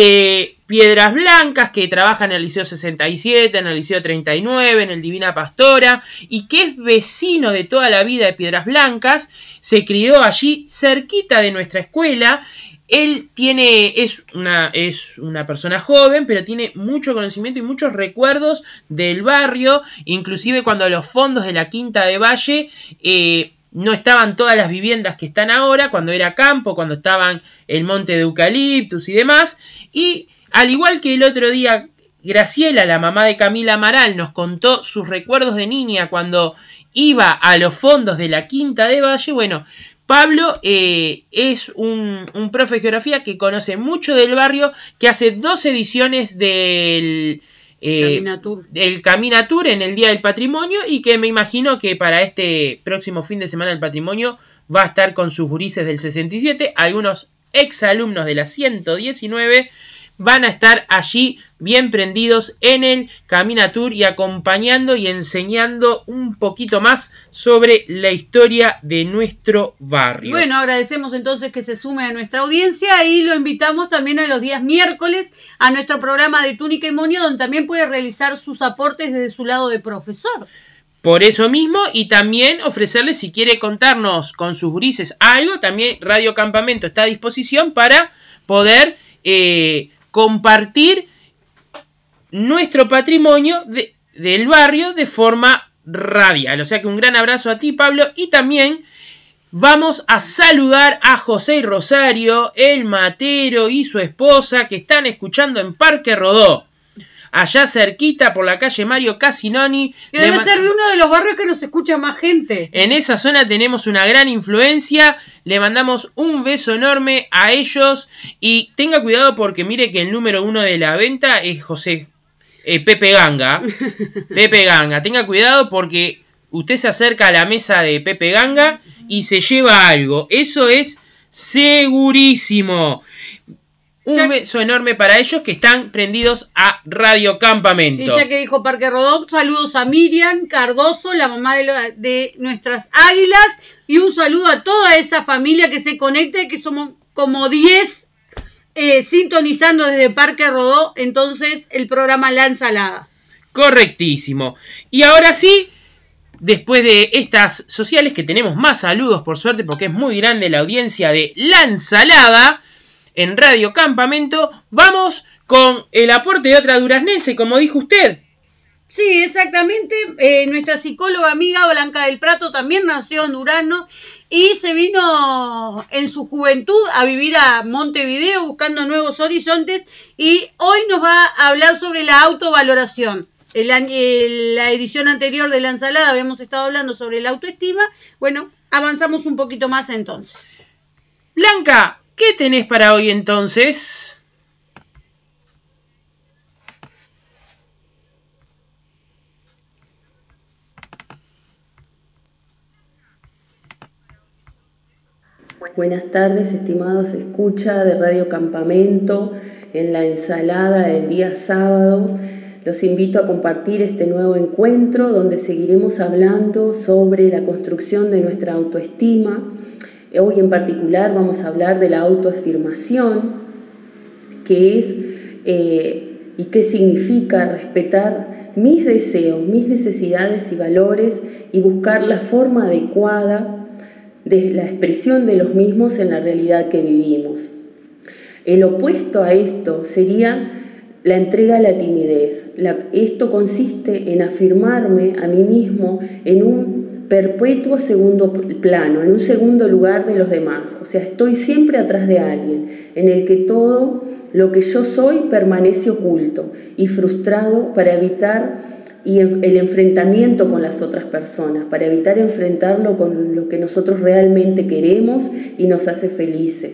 de Piedras Blancas, que trabaja en el Liceo sesenta y siete, en el Liceo treinta y nueve, en el Divina Pastora, y que es vecino de toda la vida de Piedras Blancas, se crió allí cerquita de nuestra escuela. Él tiene, es una, es una persona joven, pero tiene mucho conocimiento y muchos recuerdos del barrio, inclusive cuando los fondos de la Quinta de Valle eh, no estaban todas las viviendas que están ahora, cuando era campo, cuando estaban el monte de eucaliptus y demás. Y al igual que el otro día, Graciela, la mamá de Camila Amaral, nos contó sus recuerdos de niña cuando iba a los fondos de la Quinta de Valle. Bueno, Pablo eh, es un, un profe de geografía que conoce mucho del barrio, que hace dos ediciones del... Eh, Caminatur. el Caminatur en el Día del Patrimonio, y que me imagino que para este próximo fin de semana del Patrimonio va a estar con sus gurises del sesenta y siete, algunos exalumnos de la ciento diecinueve van a estar allí bien prendidos en el Caminatur y acompañando y enseñando un poquito más sobre la historia de nuestro barrio. Bueno, agradecemos entonces que se sume a nuestra audiencia y lo invitamos también a los días miércoles a nuestro programa de Túnica y Moño, donde también puede realizar sus aportes desde su lado de profesor. Por eso mismo, y también ofrecerle, si quiere contarnos con sus grises algo, también Radio Campamento está a disposición para poder eh, compartir nuestro patrimonio de, del barrio de forma radial. O sea que un gran abrazo a ti, Pablo, y también vamos a saludar a José y Rosario, el matero y su esposa, que están escuchando en Parque Rodó, allá cerquita por la calle Mario Casinoni. Que debe ser de uno de los barrios que nos escucha más gente. En esa zona tenemos una gran influencia. Le mandamos un beso enorme a ellos. Y tenga cuidado porque mire que el número uno de la venta es José eh, Pepe Ganga. Pepe Ganga. Tenga cuidado porque usted se acerca a la mesa de Pepe Ganga y se lleva algo. Eso es segurísimo. Un beso enorme para ellos que están prendidos a Radio Campamento. Y ya que dijo Parque Rodó, saludos a Miriam Cardoso, la mamá de, lo, de nuestras águilas, y un saludo a toda esa familia que se conecta, que somos como diez eh, sintonizando desde Parque Rodó, entonces el programa La Ensalada. Correctísimo. Y ahora sí, después de estas sociales, que tenemos más saludos por suerte porque es muy grande la audiencia de La Ensalada en Radio Campamento, vamos con el aporte de otra duraznense, como dijo usted. Sí, exactamente. Eh, nuestra psicóloga amiga Blanca del Prato también nació en Durazno y se vino en su juventud a vivir a Montevideo buscando nuevos horizontes, y hoy nos va a hablar sobre la autovaloración. En la, en la edición anterior de La Ensalada habíamos estado hablando sobre la autoestima. Bueno, avanzamos un poquito más entonces. Blanca, ¿qué tenés para hoy entonces? Buenas tardes, estimados escucha de Radio Campamento, en La Ensalada del día sábado. Los invito a compartir este nuevo encuentro donde seguiremos hablando sobre la construcción de nuestra autoestima. Hoy en particular vamos a hablar de la autoafirmación, que es eh, y qué significa respetar mis deseos, mis necesidades y valores y buscar la forma adecuada de la expresión de los mismos en la realidad que vivimos. El opuesto a esto sería la entrega a la timidez. La, esto consiste en afirmarme a mí mismo en un perpetuo segundo plano, en un segundo lugar de los demás. O sea, estoy siempre atrás de alguien, en el que todo lo que yo soy permanece oculto y frustrado para evitar y el enfrentamiento con las otras personas, para evitar enfrentarlo con lo que nosotros realmente queremos y nos hace felices.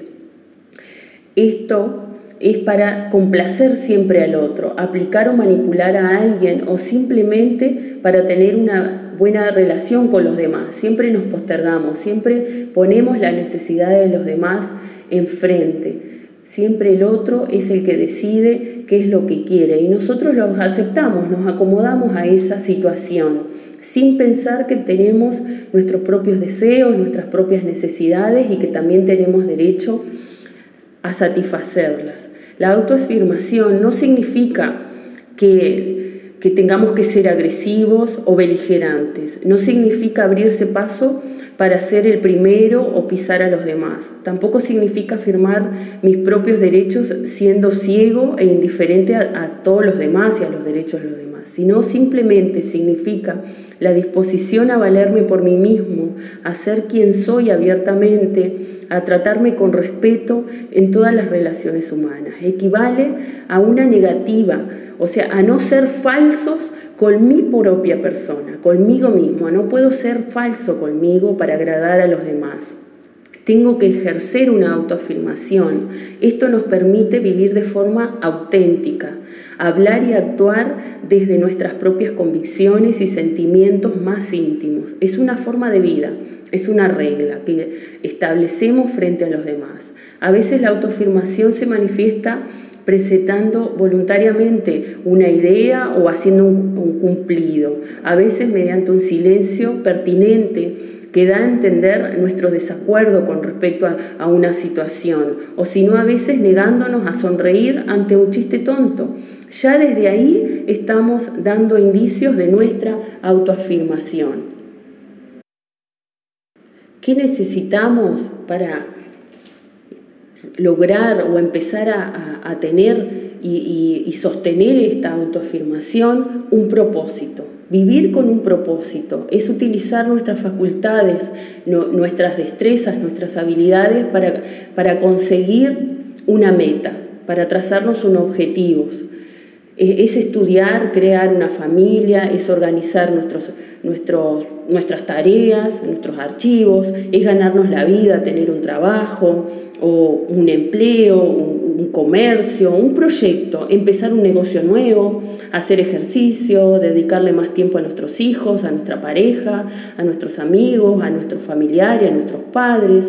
Esto es para complacer siempre al otro, aplicar o manipular a alguien o simplemente para tener una buena relación con los demás. Siempre nos postergamos, siempre ponemos la necesidad de los demás enfrente. Siempre el otro es el que decide qué es lo que quiere y nosotros los aceptamos, nos acomodamos a esa situación sin pensar que tenemos nuestros propios deseos, nuestras propias necesidades y que también tenemos derecho a satisfacerlas. La autoafirmación no significa que, que tengamos que ser agresivos o beligerantes, no significa abrirse paso para ser el primero o pisar a los demás. Tampoco significa afirmar mis propios derechos siendo ciego e indiferente a, a todos los demás y a los derechos de los demás, sino simplemente significa la disposición a valerme por mí mismo, a ser quien soy abiertamente, a tratarme con respeto en todas las relaciones humanas. Equivale a una negativa, o sea, a no ser falsos con mi propia persona, conmigo mismo. No puedo ser falso conmigo para agradar a los demás. Tengo que ejercer una autoafirmación. Esto nos permite vivir de forma auténtica, hablar y actuar desde nuestras propias convicciones y sentimientos más íntimos. Es una forma de vida, es una regla que establecemos frente a los demás. A veces la autoafirmación se manifiesta presentando voluntariamente una idea o haciendo un, un cumplido, a veces mediante un silencio pertinente que da a entender nuestro desacuerdo con respecto a, a una situación, o si no a veces negándonos a sonreír ante un chiste tonto. Ya desde ahí estamos dando indicios de nuestra autoafirmación. ¿Qué necesitamos para lograr o empezar a, a, a tener y, y, y sostener esta autoafirmación? Un propósito. Vivir con un propósito es utilizar nuestras facultades, no, nuestras destrezas, nuestras habilidades para, para conseguir una meta, para trazarnos unos objetivos. Es estudiar, crear una familia, es organizar nuestros, nuestros, nuestras tareas, nuestros archivos, es ganarnos la vida, tener un trabajo o un empleo, un, un comercio, un proyecto, empezar un negocio nuevo, hacer ejercicio, dedicarle más tiempo a nuestros hijos, a nuestra pareja, a nuestros amigos, a nuestros familiares, a nuestros padres.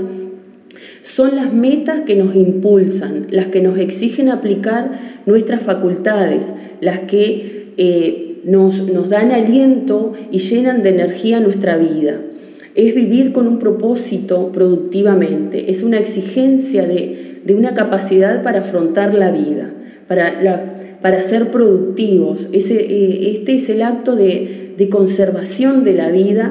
Son las metas que nos impulsan, las que nos exigen aplicar nuestras facultades, las que eh, nos, nos dan aliento y llenan de energía nuestra vida. Es vivir con un propósito productivamente, es una exigencia de, de una capacidad para afrontar la vida, para, la, para ser productivos. Ese, eh, este es el acto de, de conservación de la vida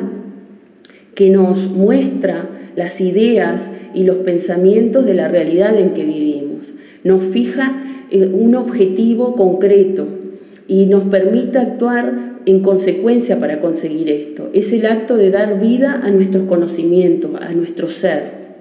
que nos muestra las ideas y los pensamientos de la realidad en que vivimos. Nos fija eh, un objetivo concreto y nos permite actuar en consecuencia para conseguir esto. Es el acto de dar vida a nuestros conocimientos, a nuestro ser.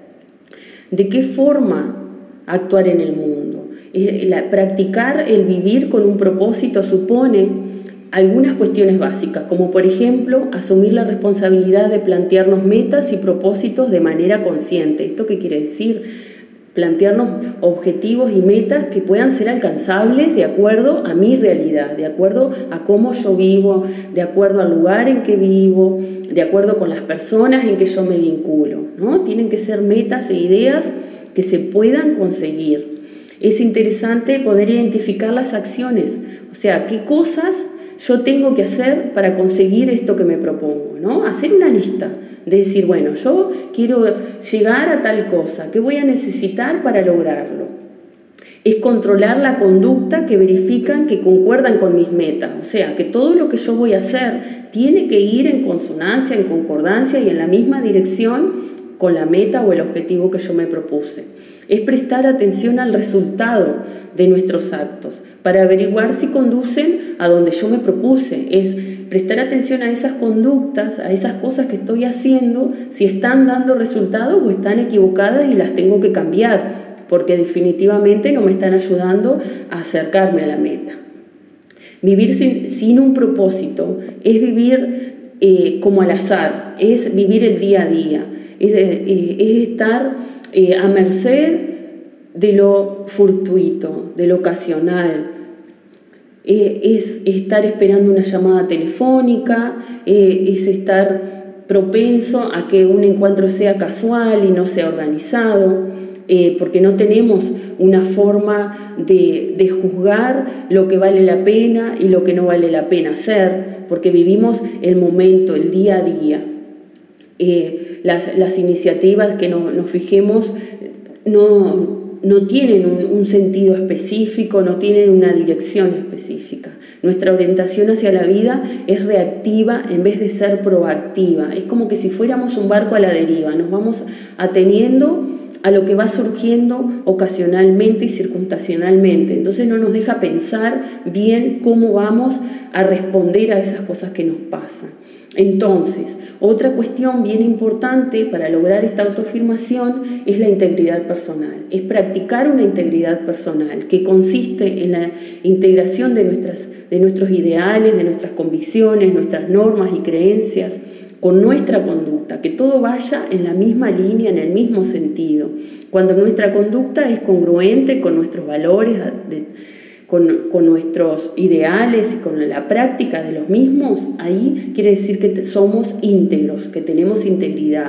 ¿De qué forma actuar en el mundo? Eh, la, practicar el vivir con un propósito supone algunas cuestiones básicas, como por ejemplo, asumir la responsabilidad de plantearnos metas y propósitos de manera consciente. ¿Esto qué quiere decir? Plantearnos objetivos y metas que puedan ser alcanzables de acuerdo a mi realidad, de acuerdo a cómo yo vivo, de acuerdo al lugar en que vivo, de acuerdo con las personas en que yo me vinculo, ¿no? Tienen que ser metas e ideas que se puedan conseguir. Es interesante poder identificar las acciones, o sea, qué cosas yo tengo que hacer para conseguir esto que me propongo, ¿no? Hacer una lista de decir, bueno, yo quiero llegar a tal cosa, ¿qué voy a necesitar para lograrlo? Es controlar la conducta que verifican que concuerdan con mis metas, o sea, que todo lo que yo voy a hacer tiene que ir en consonancia, en concordancia y en la misma dirección con la meta o el objetivo que yo me propuse. Es prestar atención al resultado de nuestros actos para averiguar si conducen a donde yo me propuse. Es prestar atención a esas conductas, a esas cosas que estoy haciendo, si están dando resultados o están equivocadas y las tengo que cambiar, porque definitivamente no me están ayudando a acercarme a la meta. Vivir sin, sin un propósito es vivir eh, como al azar, es vivir el día a día, es, eh, es estar eh, a merced de lo fortuito, de lo ocasional. Eh, es, es estar esperando una llamada telefónica, eh, es estar propenso a que un encuentro sea casual y no sea organizado. Eh, porque no tenemos una forma de, de juzgar lo que vale la pena y lo que no vale la pena hacer, porque vivimos el momento, el día a día. Eh, las, las iniciativas que no, nos fijemos no, no tienen un, un sentido específico, no tienen una dirección específica. Nuestra orientación hacia la vida es reactiva en vez de ser proactiva. Es como que si fuéramos un barco a la deriva, nos vamos ateniendo a lo que va surgiendo ocasionalmente y circunstancialmente. Entonces no nos deja pensar bien cómo vamos a responder a esas cosas que nos pasan. Entonces, otra cuestión bien importante para lograr esta autoafirmación es la integridad personal. Es practicar una integridad personal que consiste en la integración de, nuestras, de nuestros ideales, de nuestras convicciones, nuestras normas y creencias, con nuestra conducta, que todo vaya en la misma línea, en el mismo sentido. Cuando nuestra conducta es congruente con nuestros valores, de, con, con nuestros ideales y con la práctica de los mismos, ahí quiere decir que somos íntegros, que tenemos integridad.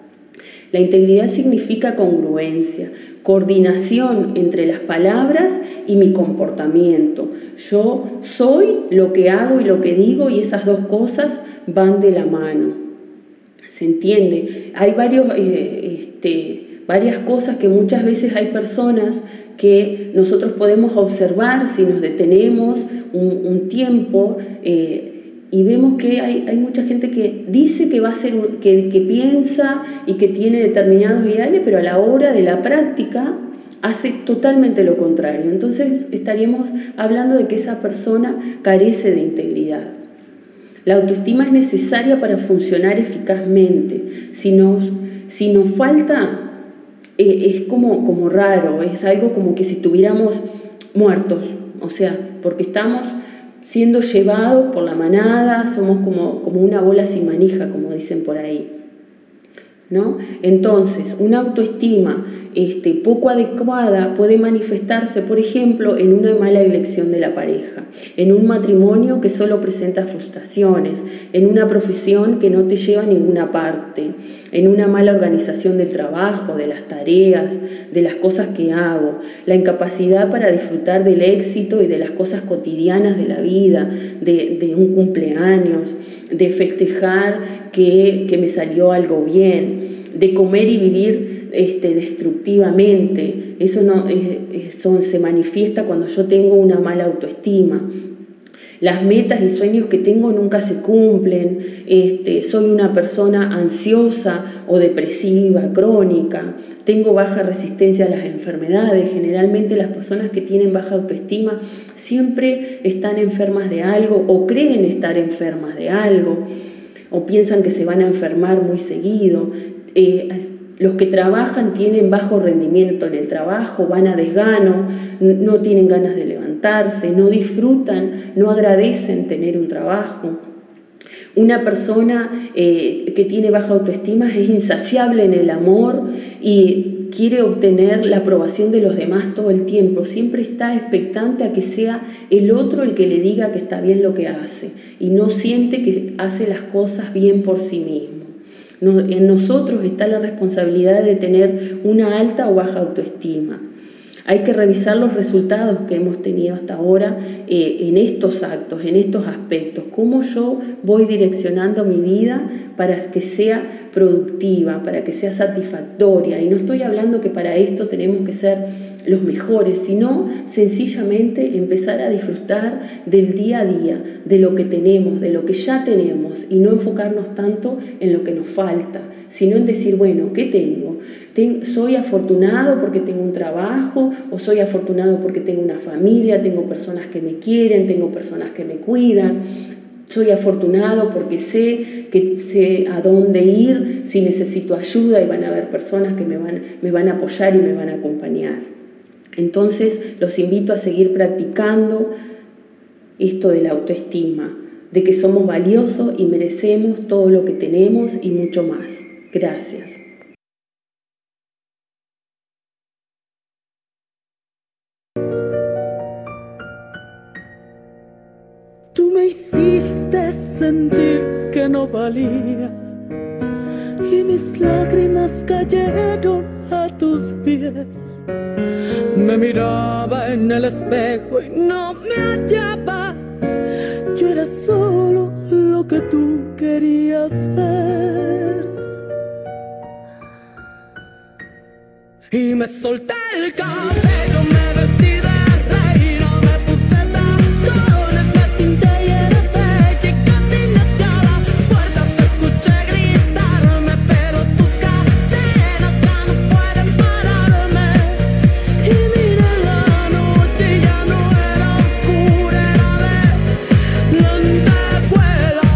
La integridad significa congruencia, coordinación entre las palabras y mi comportamiento. Yo soy lo que hago y lo que digo, y esas dos cosas van de la mano. ¿Se entiende? Hay varios, eh, este, varias cosas que muchas veces hay personas que nosotros podemos observar si nos detenemos un, un tiempo eh, y vemos que hay, hay mucha gente que dice que va a ser, que, que piensa y que tiene determinados ideales, pero a la hora de la práctica hace totalmente lo contrario. Entonces estaríamos hablando de que esa persona carece de integridad. La autoestima es necesaria para funcionar eficazmente. Si nos, si nos falta, eh, es como, como raro, es algo como que si estuviéramos muertos, o sea, porque estamos siendo llevados por la manada, somos como, como una bola sin manija, como dicen por ahí, ¿no? Entonces, una autoestima este, poco adecuada puede manifestarse, por ejemplo, en una mala elección de la pareja, en un matrimonio que solo presenta frustraciones, en una profesión que no te lleva a ninguna parte, en una mala organización del trabajo, de las tareas, de las cosas que hago, la incapacidad para disfrutar del éxito y de las cosas cotidianas de la vida, de, de un cumpleaños, de festejar que, que me salió algo bien, de comer y vivir este, destructivamente. Eso, no, eso se manifiesta cuando yo tengo una mala autoestima. Las metas y sueños que tengo nunca se cumplen, este, soy una persona ansiosa o depresiva, crónica, tengo baja resistencia a las enfermedades. Generalmente las personas que tienen baja autoestima siempre están enfermas de algo o creen estar enfermas de algo o piensan que se van a enfermar muy seguido. Eh, los que trabajan tienen bajo rendimiento en el trabajo, van a desgano, no tienen ganas de levantarse, no disfrutan, no agradecen tener un trabajo. Una persona eh, que tiene baja autoestima es insaciable en el amor y quiere obtener la aprobación de los demás todo el tiempo. Siempre está expectante a que sea el otro el que le diga que está bien lo que hace y no siente que hace las cosas bien por sí mismo. En nosotros está la responsabilidad de tener una alta o baja autoestima. Hay que revisar los resultados que hemos tenido hasta ahora eh, en estos actos, en estos aspectos. Cómo yo voy direccionando mi vida para que sea productiva, para que sea satisfactoria. Y no estoy hablando que para esto tenemos que ser los mejores, sino sencillamente empezar a disfrutar del día a día, de lo que tenemos, de lo que ya tenemos, y no enfocarnos tanto en lo que nos falta, sino en decir, bueno, ¿qué tengo? ¿Soy afortunado porque tengo un trabajo? ¿O soy afortunado porque tengo una familia, tengo personas que me quieren, tengo personas que me cuidan? Soy afortunado porque sé que sé a dónde ir si necesito ayuda, y van a haber personas que me van, me van a apoyar y me van a acompañar. Entonces los invito a seguir practicando esto de la autoestima, de que somos valiosos y merecemos todo lo que tenemos y mucho más. Gracias. Tú me hiciste sentir que no valía y mis lágrimas cayeron a tus pies. Me miraba en el espejo y no me hallaba. Yo era solo lo que tú querías ver. Y me solté el cabello, me vestí de reina, me puse tacones, me pinté y era bella y caminé hacia la puerta. Te escuché gritarme, pero tus cadenas ya no pueden pararme. Y miré la noche y ya no era oscura, era de lentejuelas.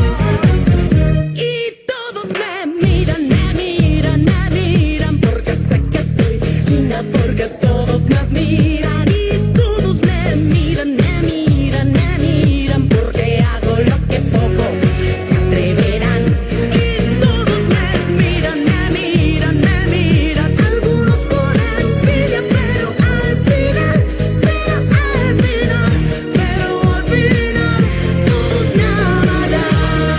Y todos me miran, me miran, me miran, porque sé que soy linda, porque todos me admiran. Y todos me miran, me miran, me miran, porque hago lo que pocos se atreverán. Y todos me miran, me miran, me miran, algunos con envidia, pero al final, pero al final, pero al final, todos me amarán.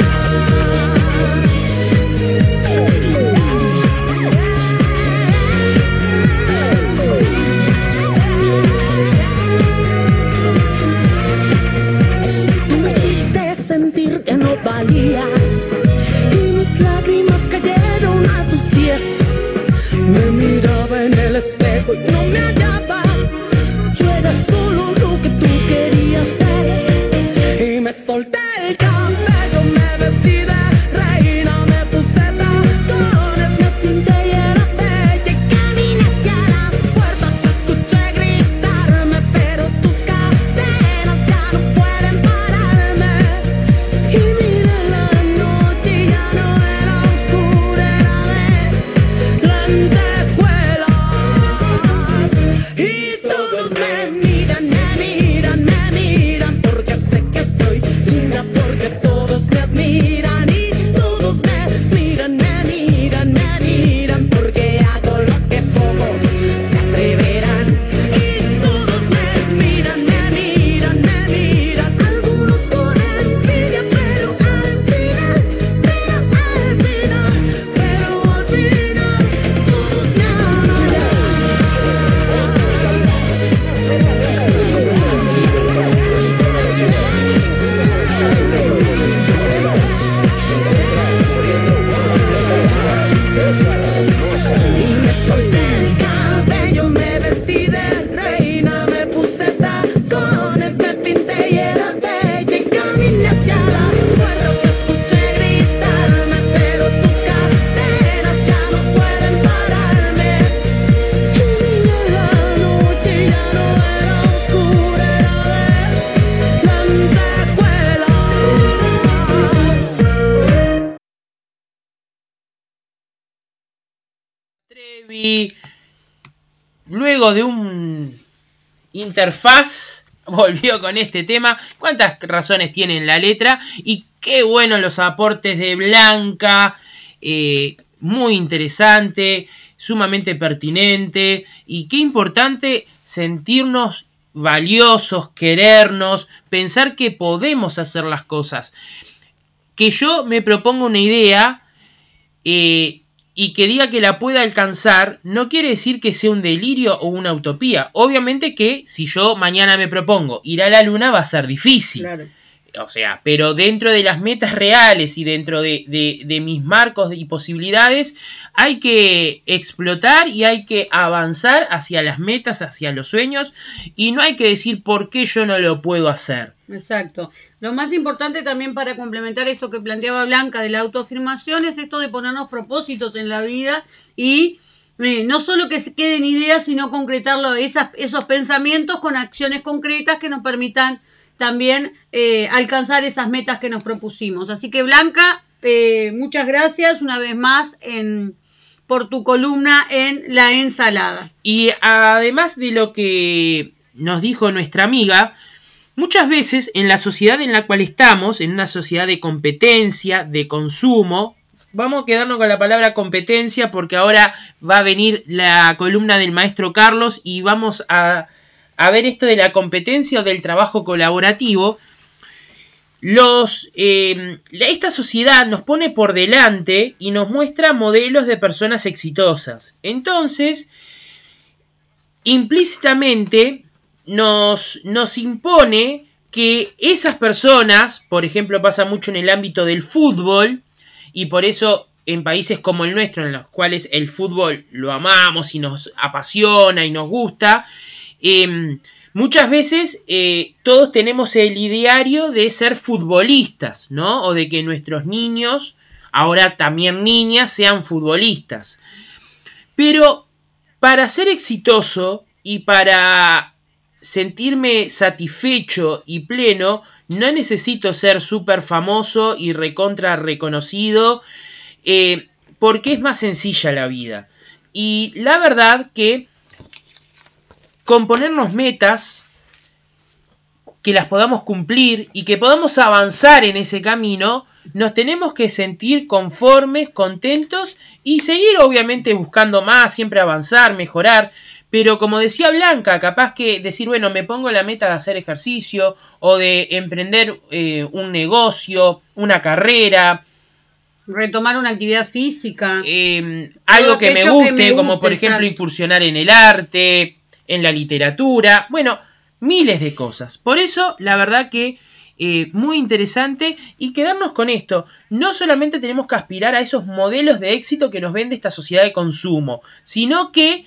Tú me hiciste sentir que no valía y mis lágrimas cayeron a tus pies. Me miraba en el espejo y no me hallaba. Yo era solo lo que tú querías ver. Y me solté el cabello, me vestí de reina, me puse tacones, me pinté y era bella y caminé hacia la puerta. Te escuché gritarme, pero tus cadenas ya no pueden pararme. Y miré la noche y ya no era oscura, era de lentejuelas. Y todos me miran, me miran, me miran, porque sé que soy linda, porque todos me admiran. Y todos me miran, me miran, me miran, porque hago lo que pocos se atreverán. Y todos me miran, me miran, me miran, algunos con envidia, pero al final, pero al final, pero al final, todos me amarán. Y me solté el cabello, me vestí de reina, me puse tacones, me pinté y era bella y caminé hacia la puerta. Te escuché gritarme, pero tus cadenas ya no pueden pararme. Y miré la noche y ya no era oscura, era de lentejuelas. Trevi, luego de un interfaz, volvió con este tema. ¿Cuántas razones tiene en la letra? Y qué buenos los aportes de Blanca, eh, muy interesante, sumamente pertinente, y qué importante sentirnos valiosos, querernos, pensar que podemos hacer las cosas. Que yo me proponga una idea eh, y que diga que la pueda alcanzar, no quiere decir que sea un delirio o una utopía. Obviamente que si yo mañana me propongo ir a la luna va a ser difícil. Claro. O sea, pero dentro de las metas reales y dentro de, de, de mis marcos y posibilidades, hay que explotar y hay que avanzar hacia las metas, hacia los sueños, y no hay que decir por qué yo no lo puedo hacer. Exacto. Lo más importante también para complementar esto que planteaba Blanca de la autoafirmación es esto de ponernos propósitos en la vida y eh, no solo que se queden ideas, sino concretarlo, esas, esos pensamientos con acciones concretas que nos permitan también eh, alcanzar esas metas que nos propusimos. Así que Blanca, eh, muchas gracias una vez más en, por tu columna en La Ensalada. Y además de lo que nos dijo nuestra amiga, muchas veces en la sociedad en la cual estamos, en una sociedad de competencia, de consumo, vamos a quedarnos con la palabra competencia porque ahora va a venir la columna del maestro Carlos y vamos a... a ver esto de la competencia o del trabajo colaborativo. Los, eh, esta sociedad nos pone por delante y nos muestra modelos de personas exitosas. Entonces, implícitamente nos, nos impone que esas personas, por ejemplo, pasa mucho en el ámbito del fútbol, y por eso en países como el nuestro, en los cuales el fútbol lo amamos y nos apasiona y nos gusta, Eh, muchas veces eh, todos tenemos el ideario de ser futbolistas, ¿no? O de que nuestros niños, ahora también niñas, sean futbolistas. Pero para ser exitoso y para sentirme satisfecho y pleno, no necesito ser súper famoso y recontra reconocido, eh, porque es más sencilla la vida. Y la verdad que con ponernos metas, que las podamos cumplir y que podamos avanzar en ese camino, nos tenemos que sentir conformes, contentos y seguir obviamente buscando más, siempre avanzar, mejorar. Pero como decía Blanca, capaz que decir, bueno, me pongo la meta de hacer ejercicio o de emprender eh, un negocio, una carrera, retomar una actividad física, eh, algo que me guste, que me guste, como por ejemplo exacto. incursionar en el arte, en la literatura, bueno, miles de cosas. Por eso, la verdad que eh, muy interesante y quedarnos con esto. No solamente tenemos que aspirar a esos modelos de éxito que nos vende esta sociedad de consumo, sino que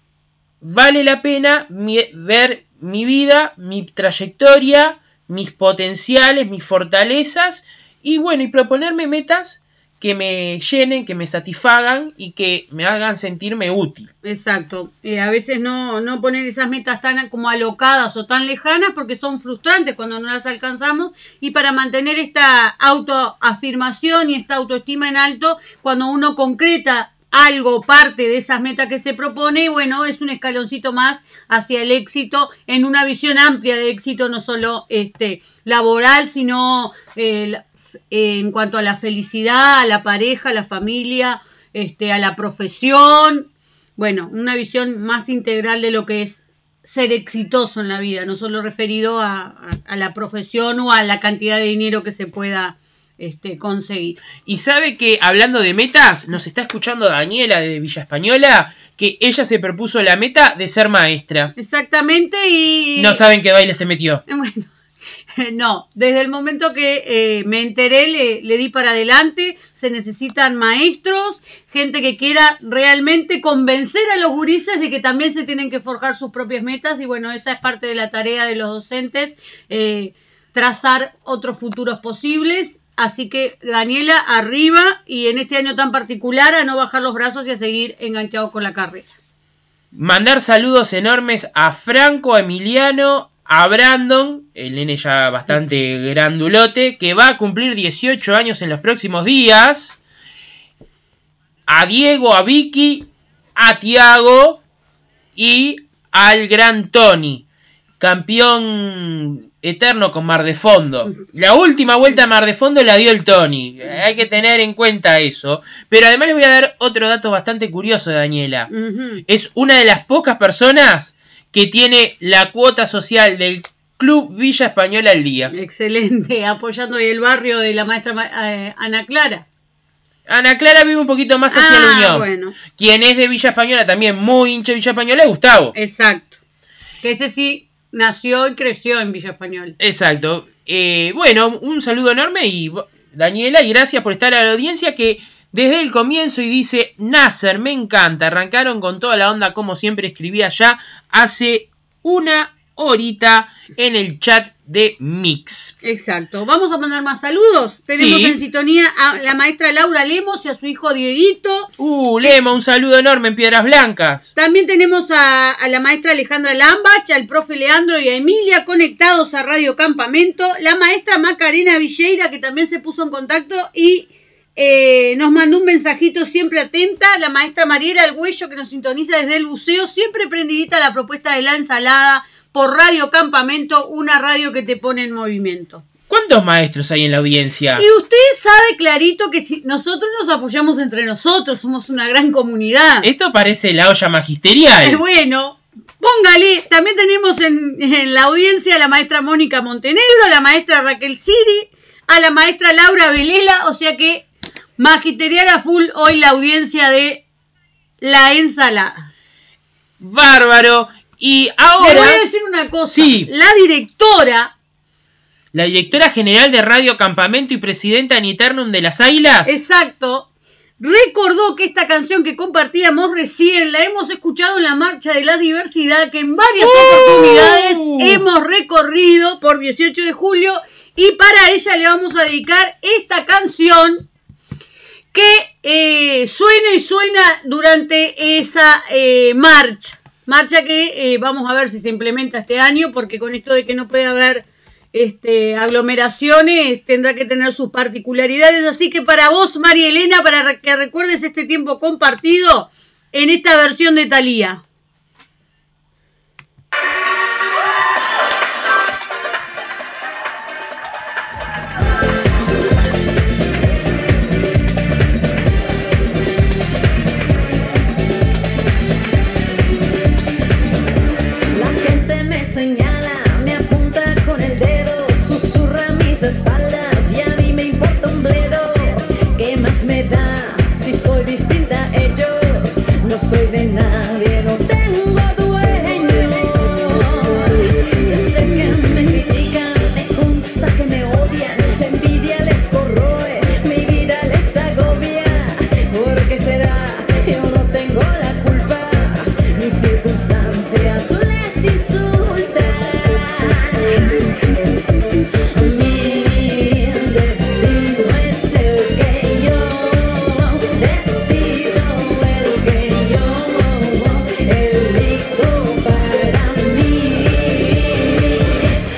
vale la pena mi, ver mi vida, mi trayectoria, mis potenciales, mis fortalezas y bueno, y proponerme metas que me llenen, que me satisfagan y que me hagan sentirme útil. Exacto. Eh, a veces no, no poner esas metas tan como alocadas o tan lejanas porque son frustrantes cuando no las alcanzamos y para mantener esta autoafirmación y esta autoestima en alto, cuando uno concreta algo, parte de esas metas que se propone, bueno, es un escaloncito más hacia el éxito en una visión amplia de éxito, no solo este laboral, sino eh, en cuanto a la felicidad, a la pareja, a la familia, este, a la profesión. Bueno, una visión más integral de lo que es ser exitoso en la vida, no solo referido a, a, a la profesión o a la cantidad de dinero que se pueda este, conseguir. Y sabe que, hablando de metas, nos está escuchando Daniela de Villa Española, que ella se propuso la meta de ser maestra. Exactamente, y... no saben qué baile se metió. Bueno, no, desde el momento que eh, me enteré le, le di para adelante. Se necesitan maestros, gente que quiera realmente convencer a los gurises de que también se tienen que forjar sus propias metas y bueno, esa es parte de la tarea de los docentes, eh, trazar otros futuros posibles. Así que Daniela, arriba y en este año tan particular a no bajar los brazos y a seguir enganchados con la carrera. Mandar saludos enormes a Franco, a Emiliano, a Brandon, el nene ya bastante grandulote, que va a cumplir dieciocho años en los próximos días, a Diego, a Vicky, a Tiago y al gran Tony, campeón eterno con Mar de Fondo. La última vuelta a Mar de Fondo la dio el Tony, hay que tener en cuenta eso. Pero además les voy a dar otro dato bastante curioso de Daniela. Uh-huh. Es una de las pocas personas que tiene la cuota social del Club Villa Española al día. Excelente, apoyando el barrio de la maestra eh, Ana Clara. Ana Clara vive un poquito más hacia ah, la Unión. Bueno. Quien es de Villa Española, también muy hincha de Villa Española, es Gustavo. Exacto. Que ese sí nació y creció en Villa Española. Exacto. Eh, bueno, un saludo enorme y Daniela, y gracias por estar a la audiencia que desde el comienzo, y dice Nasser, me encanta, arrancaron con toda la onda como siempre, escribía ya hace una horita en el chat de Mix. Exacto. Vamos a mandar más saludos. Tenemos Sí. en sintonía a la maestra Laura Lemos y a su hijo Dieguito. Uh, Lemo, un saludo enorme en Piedras Blancas. También tenemos a, a la maestra Alejandra Lambach, al profe Leandro y a Emilia conectados a Radio Campamento. La maestra Macarena Villeira, que también se puso en contacto y eh, nos mandó un mensajito siempre atenta. La maestra Mariela Arguello, que nos sintoniza desde el buceo, siempre prendidita a la propuesta de la ensalada por Radio Campamento, una radio que te pone en movimiento. ¿Cuántos maestros hay en la audiencia? Y usted sabe clarito que si nosotros nos apoyamos entre nosotros, somos una gran comunidad. Esto parece la olla magisterial. Bueno, póngale, también tenemos en, en la audiencia a la maestra Mónica Montenegro, a la maestra Raquel Siri, a la maestra Laura Velela, o sea que magisterial a full hoy la audiencia de la ensalada. Bárbaro. Y ahora... Le voy a decir una cosa, Sí. la directora... La directora general de Radio Campamento y presidenta in eternum de las Águilas. Exacto. Recordó que esta canción que compartíamos recién la hemos escuchado en la Marcha de la Diversidad, que en varias ¡Uh! oportunidades hemos recorrido por dieciocho de julio, y para ella le vamos a dedicar esta canción que eh, suena y suena durante esa eh, marcha. Marcha que eh, vamos a ver si se implementa este año, porque con esto de que no puede haber Este, aglomeraciones, tendrá que tener sus particularidades. Así que para vos, María Elena, para que recuerdes este tiempo compartido en esta versión de Thalía. La gente me señala, me apunta con el dedo, susurra mis espaldas y a mí me importa un bledo. ¿Qué más me da si soy distinta a ellos? No soy de nadie, no tengo dueño. Yo sé que me critican, me consta que me odian, la envidia les corroe, mi vida les agobia. ¿Por qué será? Yo no tengo la culpa, mis circunstancias les insultan. Mi destino es el que yo decido, el que yo elijo para mí.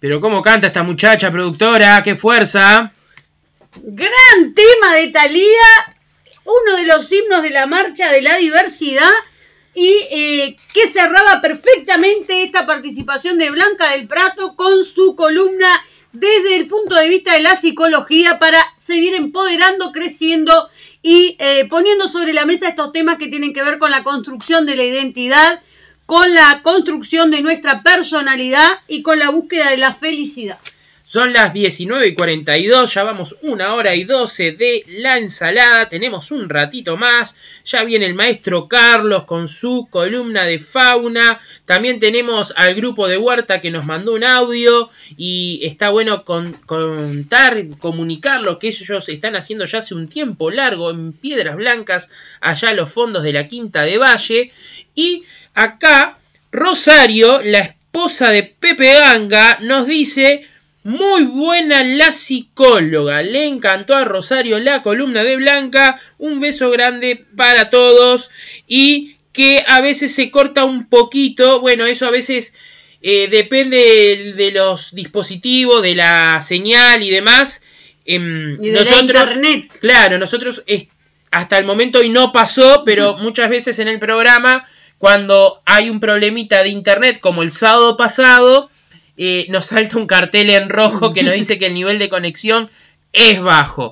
Pero cómo canta esta muchacha productora, qué fuerza. Gran tema de Thalía, uno de los himnos de la marcha de la diversidad y eh, que cerraba perfectamente esta participación de Blanca del Prato con su columna desde el punto de vista de la psicología para seguir empoderando, creciendo y eh, poniendo sobre la mesa estos temas que tienen que ver con la construcción de la identidad, con la construcción de nuestra personalidad y con la búsqueda de la felicidad. Son las diecinueve y cuarenta y dos, ya vamos una hora y doce de la ensalada, tenemos un ratito más, ya viene el maestro Carlos con su columna de fauna, también tenemos al grupo de Huerta que nos mandó un audio y está bueno con, contar, comunicar lo que ellos están haciendo ya hace un tiempo largo en Piedras Blancas, allá a los fondos de la Quinta de Valle, y acá Rosario, la esposa de Pepe Ganga, nos dice... Muy buena la psicóloga, le encantó a Rosario la columna de Blanca, un beso grande para todos y que a veces se corta un poquito, bueno, eso a veces eh, depende de, de los dispositivos, de la señal y demás. Eh, y de nosotros, la internet. Claro, nosotros eh, hasta el momento hoy no pasó, pero uh-huh. muchas veces en el programa, cuando hay un problemita de internet como el sábado pasado... Eh, nos salta un cartel en rojo que nos dice que el nivel de conexión es bajo.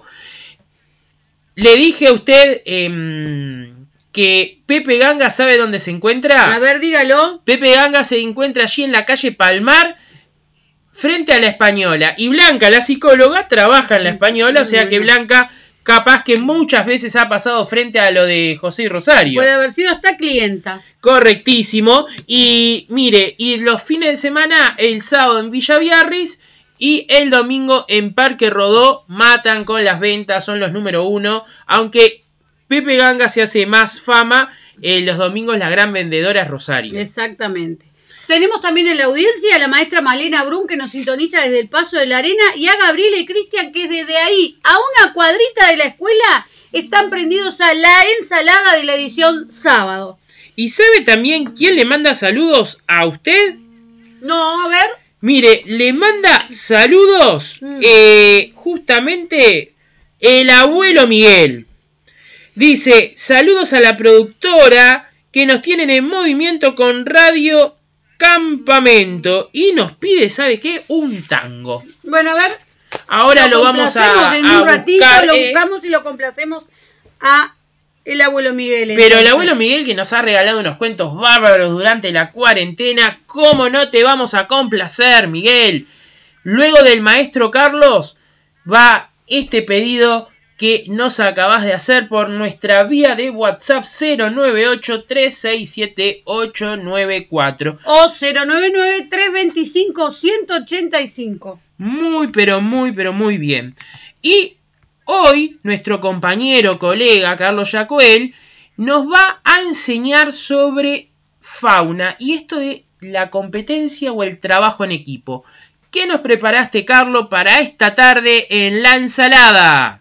Le dije a usted eh, que Pepe Ganga sabe dónde se encuentra. A ver, dígalo. Pepe Ganga se encuentra allí en la calle Palmar, frente a la Española. Y Blanca, la psicóloga, trabaja en la Española, o sea que Blanca... capaz que muchas veces ha pasado frente a lo de José y Rosario. Puede haber sido hasta clienta. Correctísimo. Y mire, y los fines de semana, el sábado en Villa Biarritz y el domingo en Parque Rodó, matan con las ventas, son los número uno. Aunque Pepe Ganga se hace más fama, eh, los domingos la gran vendedora es Rosario. Exactamente. Tenemos también en la audiencia a la maestra Malena Brun que nos sintoniza desde el Paso de la Arena y a Gabriela y Cristian que desde ahí, a una cuadrita de la escuela, están prendidos a la ensalada de la edición sábado. ¿Y sabe también quién le manda saludos a usted? No, a ver. Mire, le manda saludos mm. eh, justamente el abuelo Miguel. Dice, saludos a la productora que nos tienen en movimiento con Radio Campamento y nos pide, ¿sabe qué? Un tango. Bueno, a ver. Ahora lo, lo vamos a, en a un ratito, buscar, lo eh, buscamos y lo complacemos a el abuelo Miguel. Entonces. Pero el abuelo Miguel que nos ha regalado unos cuentos bárbaros durante la cuarentena, ¿cómo no te vamos a complacer, Miguel? Luego del maestro Carlos va este pedido que nos acabas de hacer por nuestra vía de WhatsApp cero nueve ocho tres seis siete ocho nueve cuatro o cero nueve nueve tres dos cinco uno ocho cinco. Muy pero muy pero muy bien. Y hoy nuestro compañero, colega Carlos Yacoel nos va a enseñar sobre fauna y esto de la competencia o el trabajo en equipo. ¿Qué nos preparaste, Carlos, para esta tarde en la ensalada?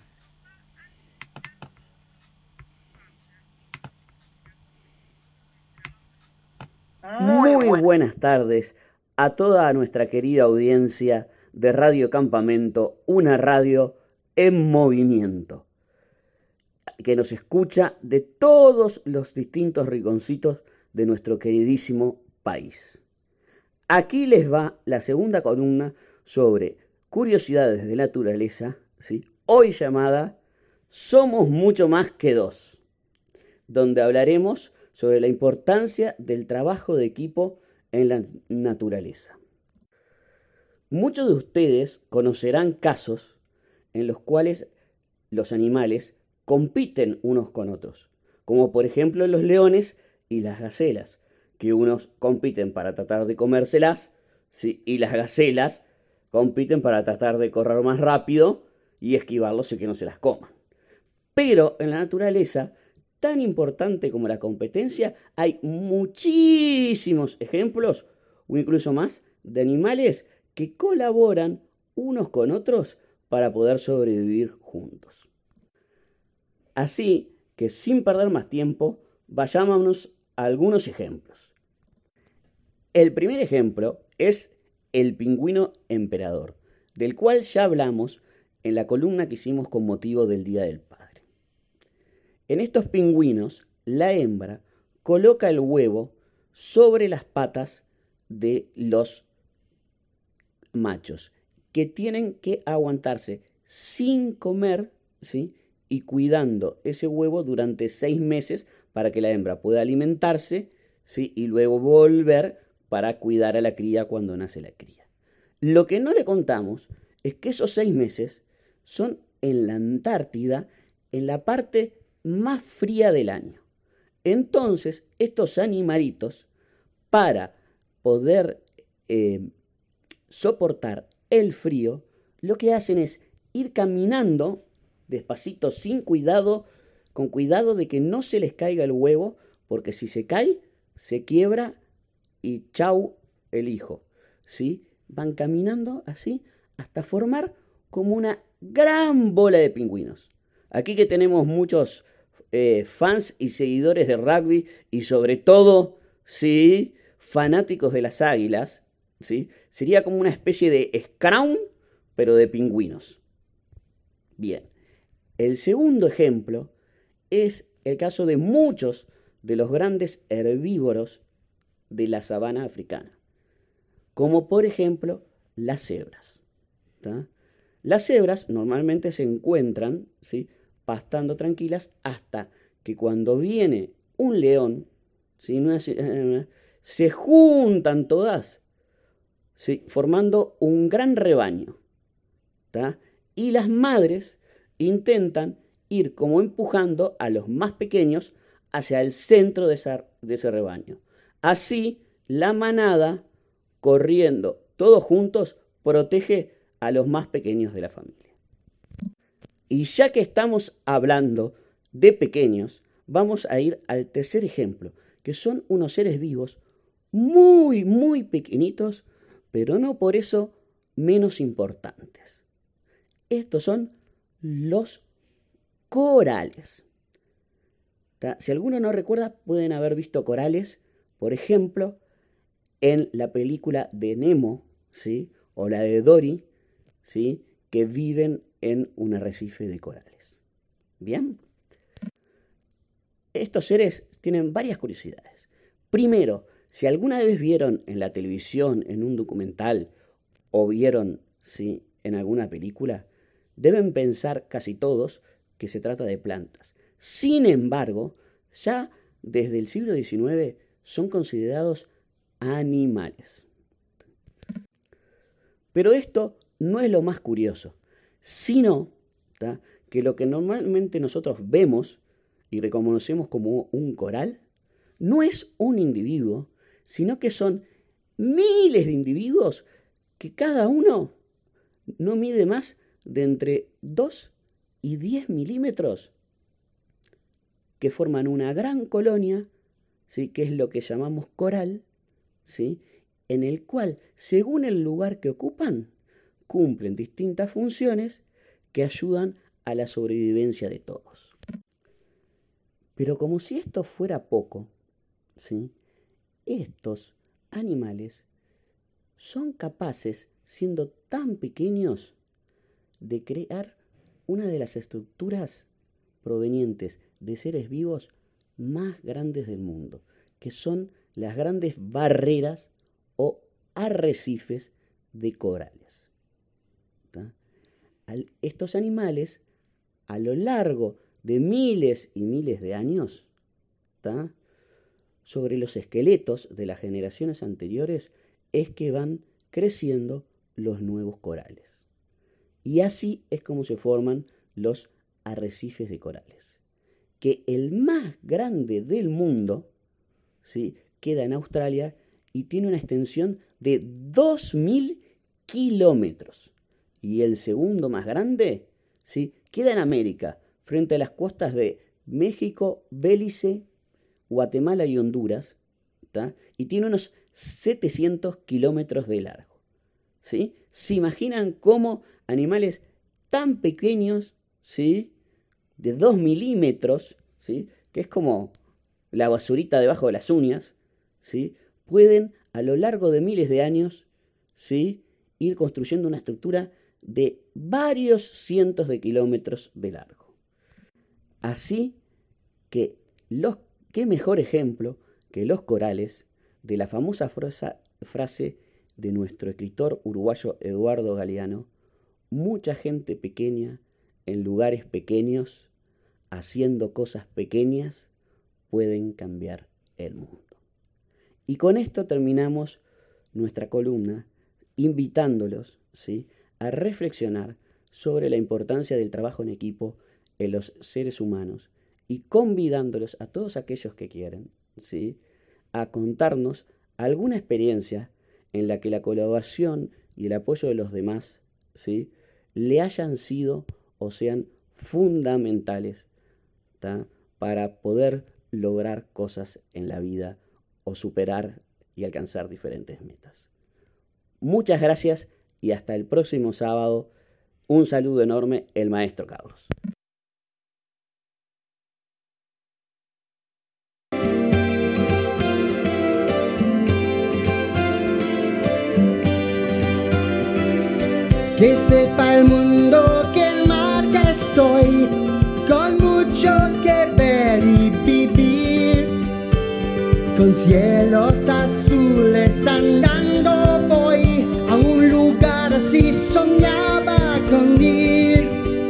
Muy buenas tardes a toda nuestra querida audiencia de Radio Campamento, una radio en movimiento, que nos escucha de todos los distintos rinconcitos de nuestro queridísimo país. Aquí les va la segunda columna sobre curiosidades de naturaleza, ¿sí? Hoy llamada Somos mucho más que dos, donde hablaremos sobre la importancia del trabajo de equipo en la naturaleza. Muchos de ustedes conocerán casos en los cuales los animales compiten unos con otros, como por ejemplo los leones y las gacelas, que unos compiten para tratar de comérselas, ¿sí? Y las gacelas compiten para tratar de correr más rápido y esquivarlos y que no se las coman. Pero en la naturaleza, tan importante como la competencia, hay muchísimos ejemplos, o incluso más, de animales que colaboran unos con otros para poder sobrevivir juntos. Así que sin perder más tiempo, vayámonos a algunos ejemplos. El primer ejemplo es el pingüino emperador, del cual ya hablamos en la columna que hicimos con motivo del Día del Padre. En estos pingüinos, la hembra coloca el huevo sobre las patas de los machos, que tienen que aguantarse sin comer, ¿sí?, y cuidando ese huevo durante seis meses para que la hembra pueda alimentarse, ¿sí?, y luego volver para cuidar a la cría cuando nace la cría. Lo que no le contamos es que esos seis meses son en la Antártida, en la parte más fría del año. Entonces, estos animalitos, para poder eh, soportar el frío, lo que hacen es ir caminando despacito, sin cuidado, con cuidado de que no se les caiga el huevo, porque si se cae, se quiebra y chau el hijo, ¿sí? Van caminando así hasta formar como una gran bola de pingüinos. Aquí que tenemos muchos eh, fans y seguidores de rugby y sobre todo, sí, fanáticos de las águilas, ¿sí? Sería como una especie de scrum, pero de pingüinos. Bien, el segundo ejemplo es el caso de muchos de los grandes herbívoros de la sabana africana, como por ejemplo las cebras, ¿tá? Las cebras normalmente se encuentran, ¿sí?, pastando tranquilas hasta que cuando viene un león, ¿sí?, se juntan todas, ¿sí?, formando un gran rebaño, ¿tá? Y las madres intentan ir como empujando a los más pequeños hacia el centro de, esa, de ese rebaño. Así, la manada, corriendo todos juntos, protege a los más pequeños de la familia. Y ya que estamos hablando de pequeños, vamos a ir al tercer ejemplo, que son unos seres vivos muy, muy pequeñitos, pero no por eso menos importantes. Estos son los corales. ¿Tá? Si alguno no recuerda, pueden haber visto corales, por ejemplo, en la película de Nemo, ¿sí?, o la de Dory, ¿sí?, que viven en un arrecife de corales. ¿Bien? Estos seres tienen varias curiosidades. Primero, si alguna vez vieron en la televisión, en un documental, o vieron, ¿sí?, en alguna película, deben pensar casi todos que se trata de plantas. Sin embargo, ya desde el siglo diecinueve son considerados animales. Pero esto no es lo más curioso, sino, ¿tá?, que lo que normalmente nosotros vemos y reconocemos como un coral no es un individuo, sino que son miles de individuos que cada uno no mide más de entre dos y diez milímetros, que forman una gran colonia, ¿sí?, que es lo que llamamos coral, ¿sí?, en el cual, según el lugar que ocupan, cumplen distintas funciones que ayudan a la sobrevivencia de todos. Pero como si esto fuera poco, ¿sí?, estos animales son capaces, siendo tan pequeños, de crear una de las estructuras provenientes de seres vivos más grandes del mundo, que son las grandes barreras o arrecifes de corales. ¿Tá? Al, estos animales, a lo largo de miles y miles de años, ¿tá?, sobre los esqueletos de las generaciones anteriores, es que van creciendo los nuevos corales. Y así es como se forman los arrecifes de corales, que el más grande del mundo, ¿sí?, queda en Australia y tiene una extensión de dos mil kilómetros. Y el segundo más grande, ¿sí?, queda en América, frente a las costas de México, Belice, Guatemala y Honduras, ¿tá?, y tiene unos setecientos kilómetros de largo, ¿sí? ¿Se imaginan cómo animales tan pequeños, ¿sí?, de dos milímetros, ¿sí?, que es como la basurita debajo de las uñas, ¿sí?, pueden a lo largo de miles de años, ¿sí? Ir construyendo una estructura de varios cientos de kilómetros de largo. Así que, los, qué mejor ejemplo que los corales de la famosa frase, frase de nuestro escritor uruguayo Eduardo Galeano: mucha gente pequeña en lugares pequeños, haciendo cosas pequeñas, pueden cambiar el mundo. Y con esto terminamos nuestra columna, invitándolos, ¿sí?, a reflexionar sobre la importancia del trabajo en equipo en los seres humanos y convidándolos a todos aquellos que quieren, ¿sí?, a contarnos alguna experiencia en la que la colaboración y el apoyo de los demás, ¿sí?, le hayan sido o sean fundamentales, ¿tá?, para poder lograr cosas en la vida o superar y alcanzar diferentes metas. Muchas gracias y hasta el próximo sábado. Un saludo enorme, el maestro Carlos. Que sepa el mundo que en marcha estoy, con mucho que ver y vivir, con cielos azules andando voy, a un lugar así soñaba con ir.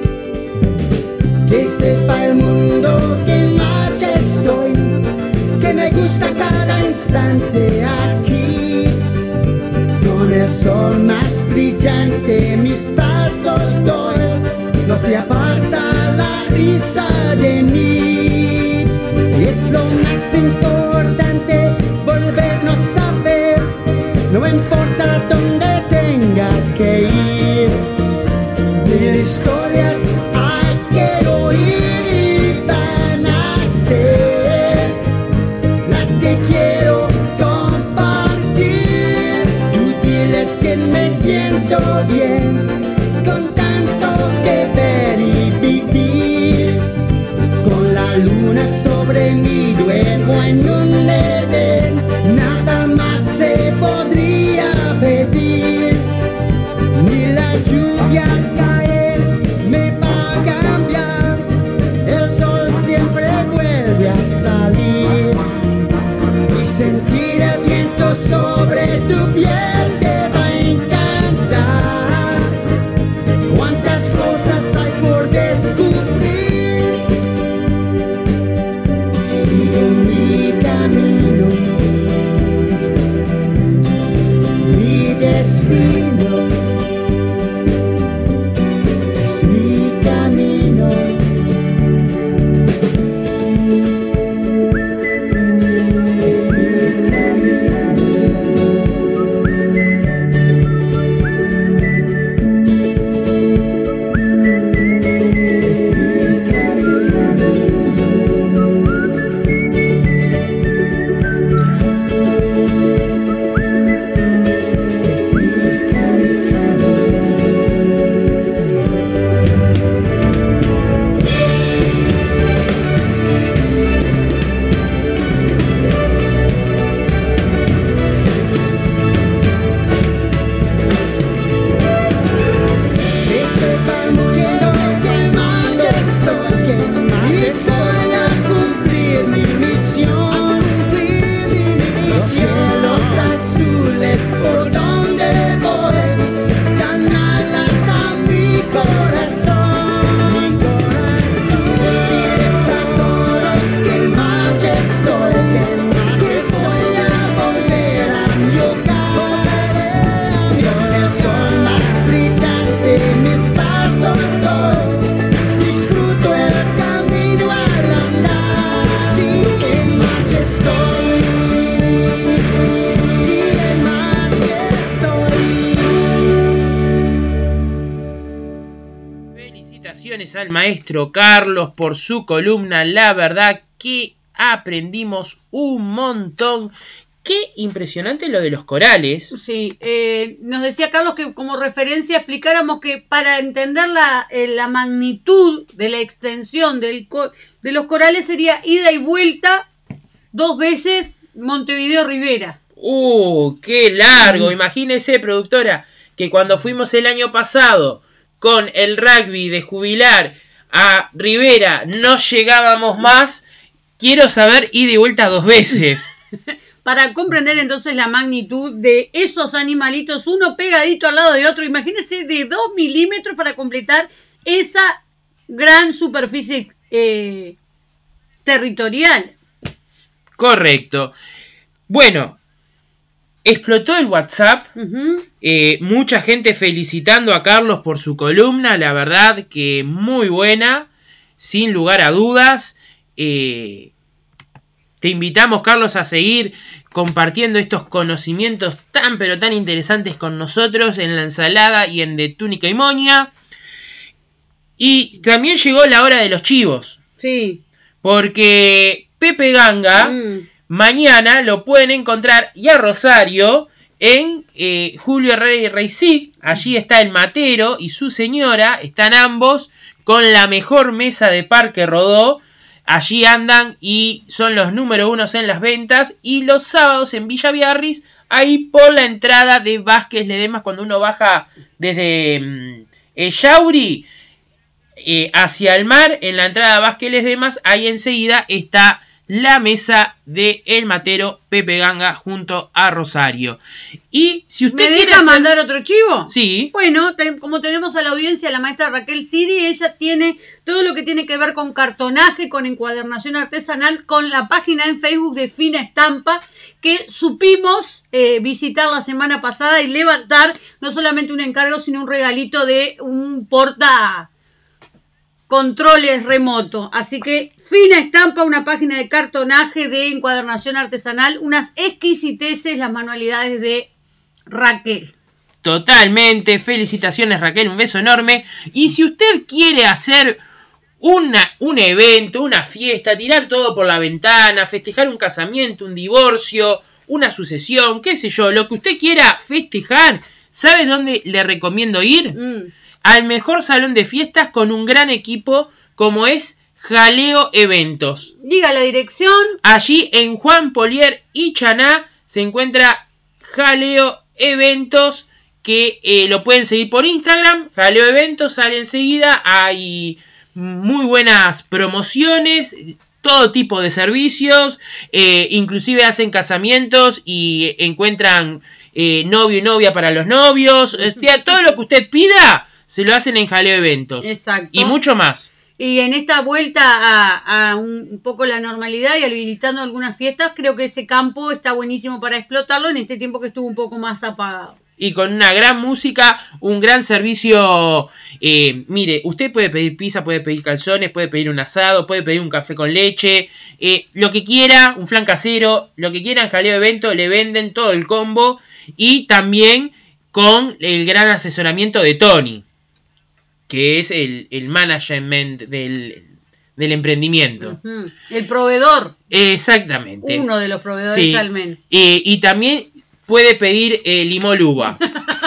Que sepa el mundo que en marcha estoy, que me gusta cada instante aquí, con el sol más brillante mis pasos doy, no se aparta la risa de mí. Y es lo más importante volvernos a ver, no importa dónde tenga que ir. Mil historias hay que oír y van a ser las que quiero compartir. Tú diles que me siento bien con tanto que ver y vivir, con la luna sobre mí luego en un edén, nada más se podría pedir. Ni la lluvia al caer me va a cambiar, el sol siempre vuelve a salir, y sentir el viento sobre tu piel te va a encantar. Cuántas cosas hay por descubrir. Sigo mi camino, mi destino es mi camino. Es mi Al maestro Carlos por su columna. La verdad que aprendimos un montón. Qué impresionante lo de los corales. Sí, eh, nos decía Carlos que como referencia explicáramos que para entender la, eh, la magnitud de la extensión del co- de los corales sería ida y vuelta dos veces Montevideo Rivera. Uh, qué largo. Mm. Imagínese, productora, que cuando fuimos el año pasado con el rugby de jubilar a Rivera no llegábamos más. Quiero saber ida y vuelta dos veces. Para comprender entonces la magnitud de esos animalitos, uno pegadito al lado de otro. Imagínense, de dos milímetros para completar esa gran superficie eh, territorial. Correcto. Bueno, explotó el WhatsApp. Uh-huh. Eh, mucha gente felicitando a Carlos por su columna. La verdad que muy buena, sin lugar a dudas. Eh, te invitamos, Carlos, a seguir compartiendo estos conocimientos tan pero tan interesantes con nosotros en La Ensalada y en De Túnica y Moña. Y también llegó la hora de los chivos. Sí. Porque Pepe Ganga mm. mañana lo pueden encontrar, y a Rosario, en eh, Julio Rey Reisig. Allí está el matero y su señora. Están ambos con la mejor mesa de Parque Rodó. Allí andan y son los número unos en las ventas. Y los sábados en Villa Biarritz, ahí por la entrada de Vázquez Ledemas, cuando uno baja desde mm, eh, Yauri eh, hacia el mar, en la entrada de Vázquez Ledemas, ahí enseguida está la mesa de el matero Pepe Ganga junto a Rosario. Y si usted ¿Me quiere deja hacer... mandar otro chivo? Sí. Bueno, te, como tenemos a la audiencia la maestra Raquel Siri, ella tiene todo lo que tiene que ver con cartonaje, con encuadernación artesanal, con la página en Facebook de Fina Estampa, que supimos eh, visitar la semana pasada y levantar no solamente un encargo, sino un regalito de un porta controles remoto. Así que Fina Estampa, una página de cartonaje, de encuadernación artesanal, unas exquisiteces, las manualidades de Raquel. Totalmente, felicitaciones Raquel, un beso enorme. Y si usted quiere hacer una, un evento, una fiesta, tirar todo por la ventana, festejar un casamiento, un divorcio, una sucesión, qué sé yo, lo que usted quiera festejar, ¿sabe dónde le recomiendo ir? Mm. Al mejor salón de fiestas con un gran equipo como es Jaleo Eventos. Diga la dirección. Allí en Juan Polier y Chaná se encuentra Jaleo Eventos, que eh, lo pueden seguir por Instagram. Jaleo Eventos, sale enseguida. Hay muy buenas promociones, todo tipo de servicios. Eh, inclusive hacen casamientos y encuentran eh, novio y novia para los novios. O sea, todo lo que usted pida se lo hacen en Jaleo Eventos. Exacto. Y mucho más. Y en esta vuelta a, a un, un poco la normalidad y habilitando algunas fiestas, creo que ese campo está buenísimo para explotarlo en este tiempo que estuvo un poco más apagado. Y con una gran música, un gran servicio. Eh, mire, usted puede pedir pizza, puede pedir calzones, puede pedir un asado, puede pedir un café con leche, eh, lo que quiera, un flan casero, lo que quiera en Jaleo Evento, le venden todo el combo. Y también con el gran asesoramiento de Tony, que es el, el management del, del emprendimiento. Uh-huh. El proveedor. Exactamente. Uno de los proveedores, sí. al menos. Eh, y también puede pedir eh, limón uva.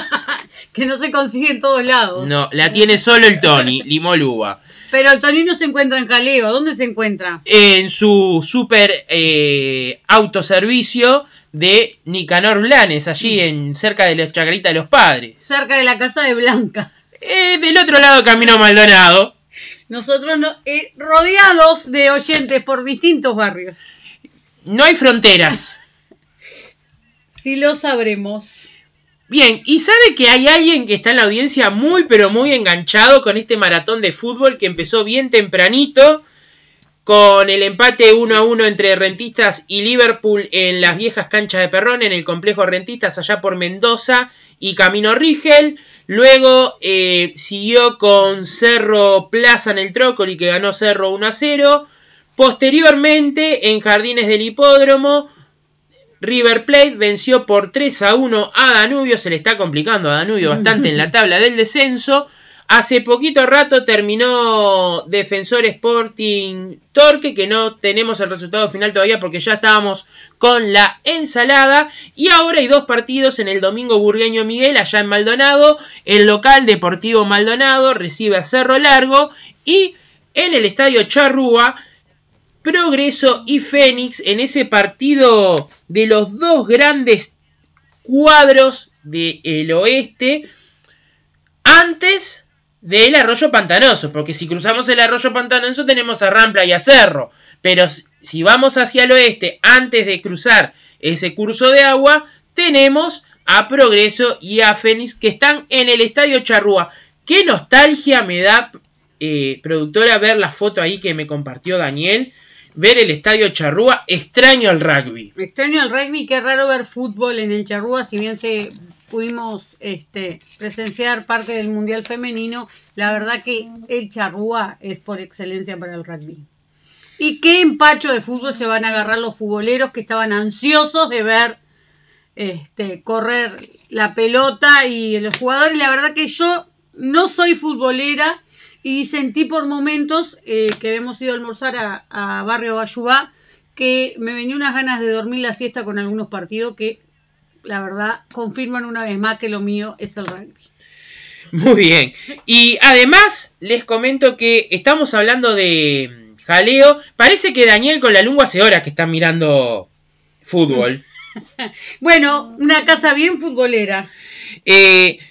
Que no se consigue en todos lados. No, la tiene solo el Tony, limón uva. Pero el Tony no se encuentra en Jaleo. ¿Dónde se encuentra? En su super eh, autoservicio de Nicanor Blanes, allí en cerca de la Chacarita de los Padres. Cerca de la casa de Blanca. Eh, del otro lado, Camino Maldonado. Nosotros no, eh, rodeados de oyentes por distintos barrios. No hay fronteras. Sí lo sabremos. Bien, y sabe que hay alguien que está en la audiencia muy pero muy enganchado con este maratón de fútbol que empezó bien tempranito, con el empate uno a uno entre Rentistas y Liverpool en las viejas canchas de Perrón, en el complejo Rentistas allá por Mendoza y Camino Rigel. Luego eh, siguió con Cerro Plaza en el Trócoli, que ganó Cerro uno a cero. Posteriormente, en Jardines del Hipódromo, River Plate venció por tres a uno a Danubio. Se le está complicando a Danubio bastante en la tabla del descenso. Hace poquito rato terminó Defensor Sporting Torque, que no tenemos el resultado final todavía porque ya estábamos con la ensalada. Y ahora hay dos partidos en el Domingo Burgueño Miguel, allá en Maldonado. El local Deportivo Maldonado recibe a Cerro Largo. Y en el Estadio Charrúa, Progreso y Fénix en ese partido de los dos grandes cuadros del oeste antes del Arroyo Pantanoso, porque si cruzamos el Arroyo Pantanoso tenemos a Rampla y a Cerro, pero si vamos hacia el oeste antes de cruzar ese curso de agua tenemos a Progreso y a Fénix que están en el Estadio Charrúa. Qué nostalgia me da, eh, productora, ver la foto ahí que me compartió Daniel. Ver el Estadio Charrúa, extraño el rugby. Extraño el rugby, qué raro ver fútbol en el Charrúa, si bien se pudimos este, presenciar parte del Mundial Femenino, la verdad que el Charrúa es por excelencia para el rugby. Y qué empacho de fútbol se van a agarrar los futboleros que estaban ansiosos de ver este, correr la pelota y los jugadores. La verdad que yo no soy futbolera, y sentí por momentos eh, que hemos ido a almorzar a, a Barrio Bayubá que me venía unas ganas de dormir la siesta con algunos partidos que la verdad confirman una vez más que lo mío es el rugby. Muy bien. Y además les comento que estamos hablando de jaleo. Parece que Daniel con la lengua hace horas que está mirando fútbol. Bueno, una casa bien futbolera. Eh,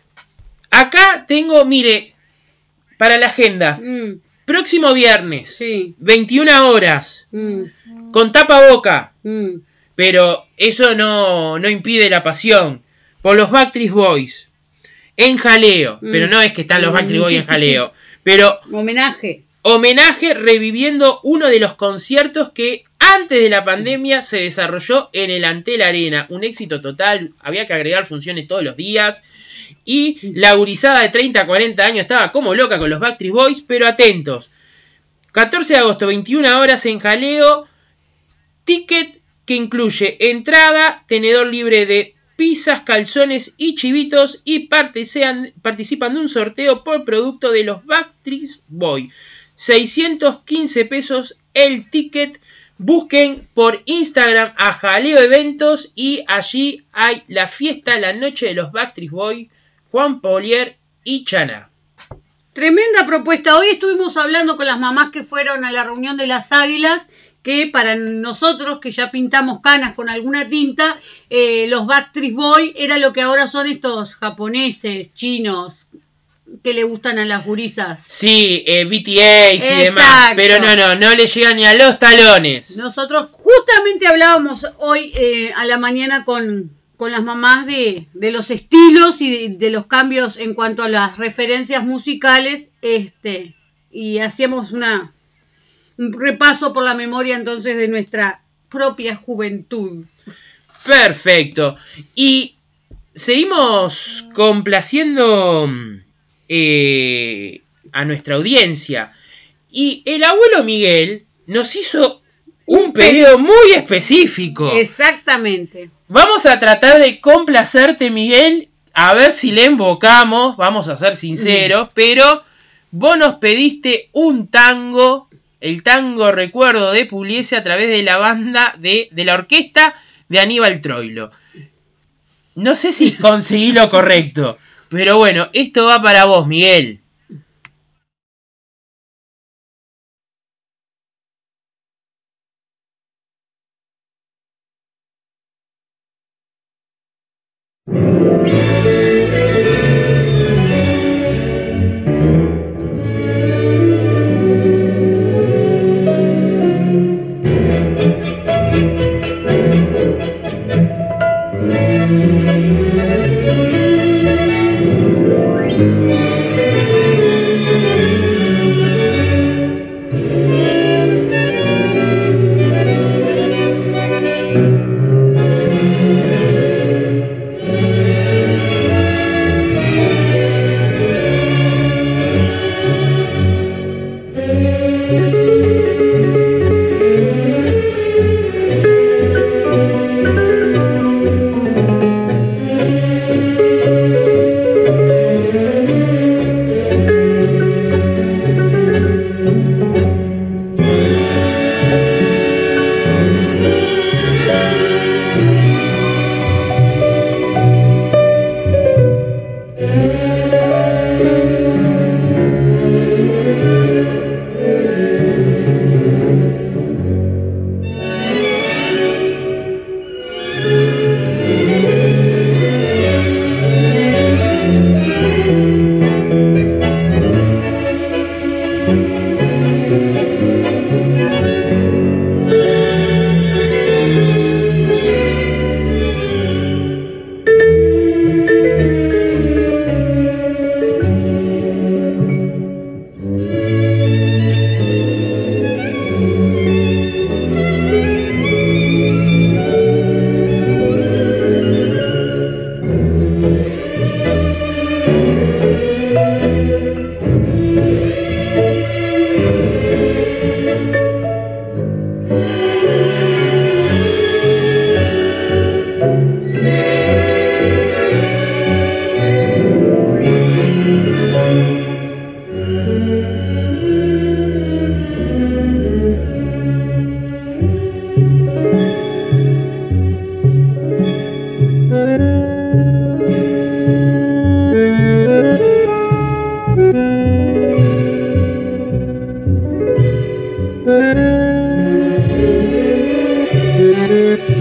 acá tengo, mire... Para la agenda, mm. próximo viernes, sí. veintiuna horas, mm. con tapaboca, mm. pero eso no, no impide la pasión, por los Backstreet Boys, en jaleo, mm. pero no es que están los Backstreet Boys en jaleo, pero... Homenaje. Homenaje reviviendo uno de los conciertos que antes de la pandemia se desarrolló en el Antel Arena, un éxito total, había que agregar funciones todos los días. Y la gurizada de treinta a cuarenta años estaba como loca con los Backstreet Boys, pero atentos. catorce de agosto, veintiuna horas en jaleo. Ticket que incluye entrada, tenedor libre de pizzas, calzones y chivitos. Y participan, participan de un sorteo por producto de los Backstreet Boys. seiscientos quince pesos el ticket. Busquen por Instagram a Jaleo Eventos y allí hay la fiesta, la noche de los Backstreet Boys, Juan Polier y Chana. Tremenda propuesta. Hoy estuvimos hablando con las mamás que fueron a la reunión de las Águilas, que para nosotros que ya pintamos canas con alguna tinta, eh, los Backstreet Boys era lo que ahora son estos japoneses, chinos, que le gustan a las gurisas. Sí, eh, B T S y Exacto. demás, pero no, no, no le llegan ni a los talones. Nosotros justamente hablábamos hoy eh, a la mañana con, con las mamás de, de los estilos y de, de los cambios en cuanto a las referencias musicales, este, y hacíamos una un repaso por la memoria entonces de nuestra propia juventud. Perfecto. Y seguimos complaciendo Eh, a nuestra audiencia. Y el abuelo Miguel nos hizo un pedido muy específico. Exactamente. Vamos a tratar de complacerte, Miguel, a ver si le invocamos, vamos a ser sinceros, mm. pero vos nos pediste un tango, el tango Recuerdo de Pugliese, a través de la banda de, de la orquesta de Aníbal Troilo. No sé si conseguí lo correcto. Pero bueno, esto va para vos, Miguel.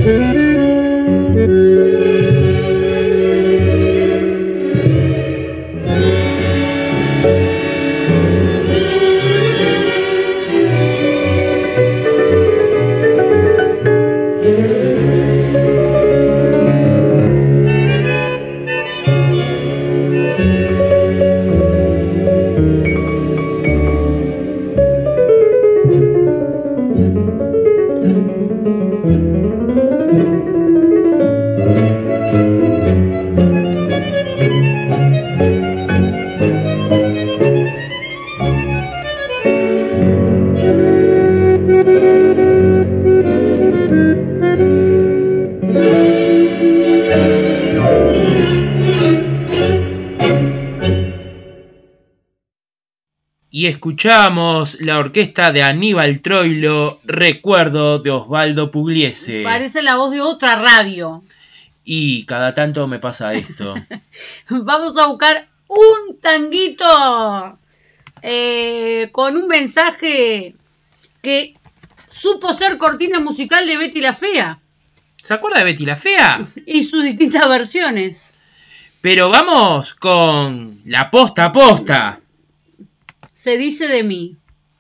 Y escuchamos la orquesta de Aníbal Troilo, Recuerdo, de Osvaldo Pugliese. Parece la voz de otra radio. Y cada tanto me pasa esto. Vamos a buscar un tanguito eh, con un mensaje que supo ser cortina musical de Betty la Fea. ¿Se acuerda de Betty la Fea? Y sus distintas versiones. Pero vamos con la posta a posta. Se dice de mí.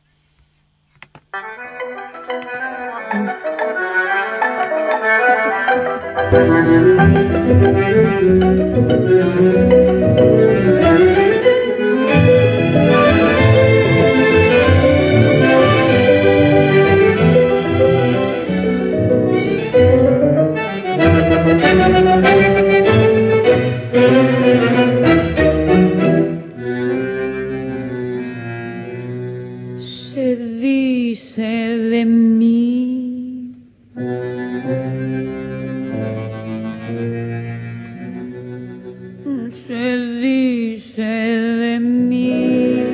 Se dice de mí, se dice de mí,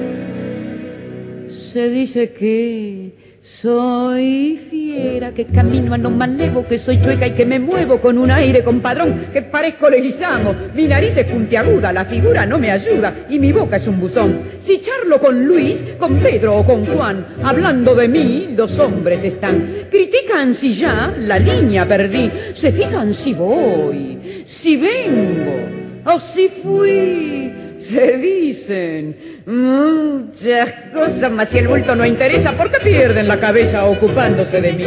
se dice que soy fiera, que camino a lo malevo, que soy chueca y que me muevo con un aire compadrón, que parezco leguizamo, mi nariz es puntiaguda, la figura no me ayuda y mi boca es un buzón. Si charlo con Luis, con Pedro o con Juan, hablando de mí, los hombres están. Critican si ya la línea perdí, se fijan si voy, si vengo o si fui. Se dicen muchas cosas, mas si el bulto no interesa, ¿por qué pierden la cabeza ocupándose de mí?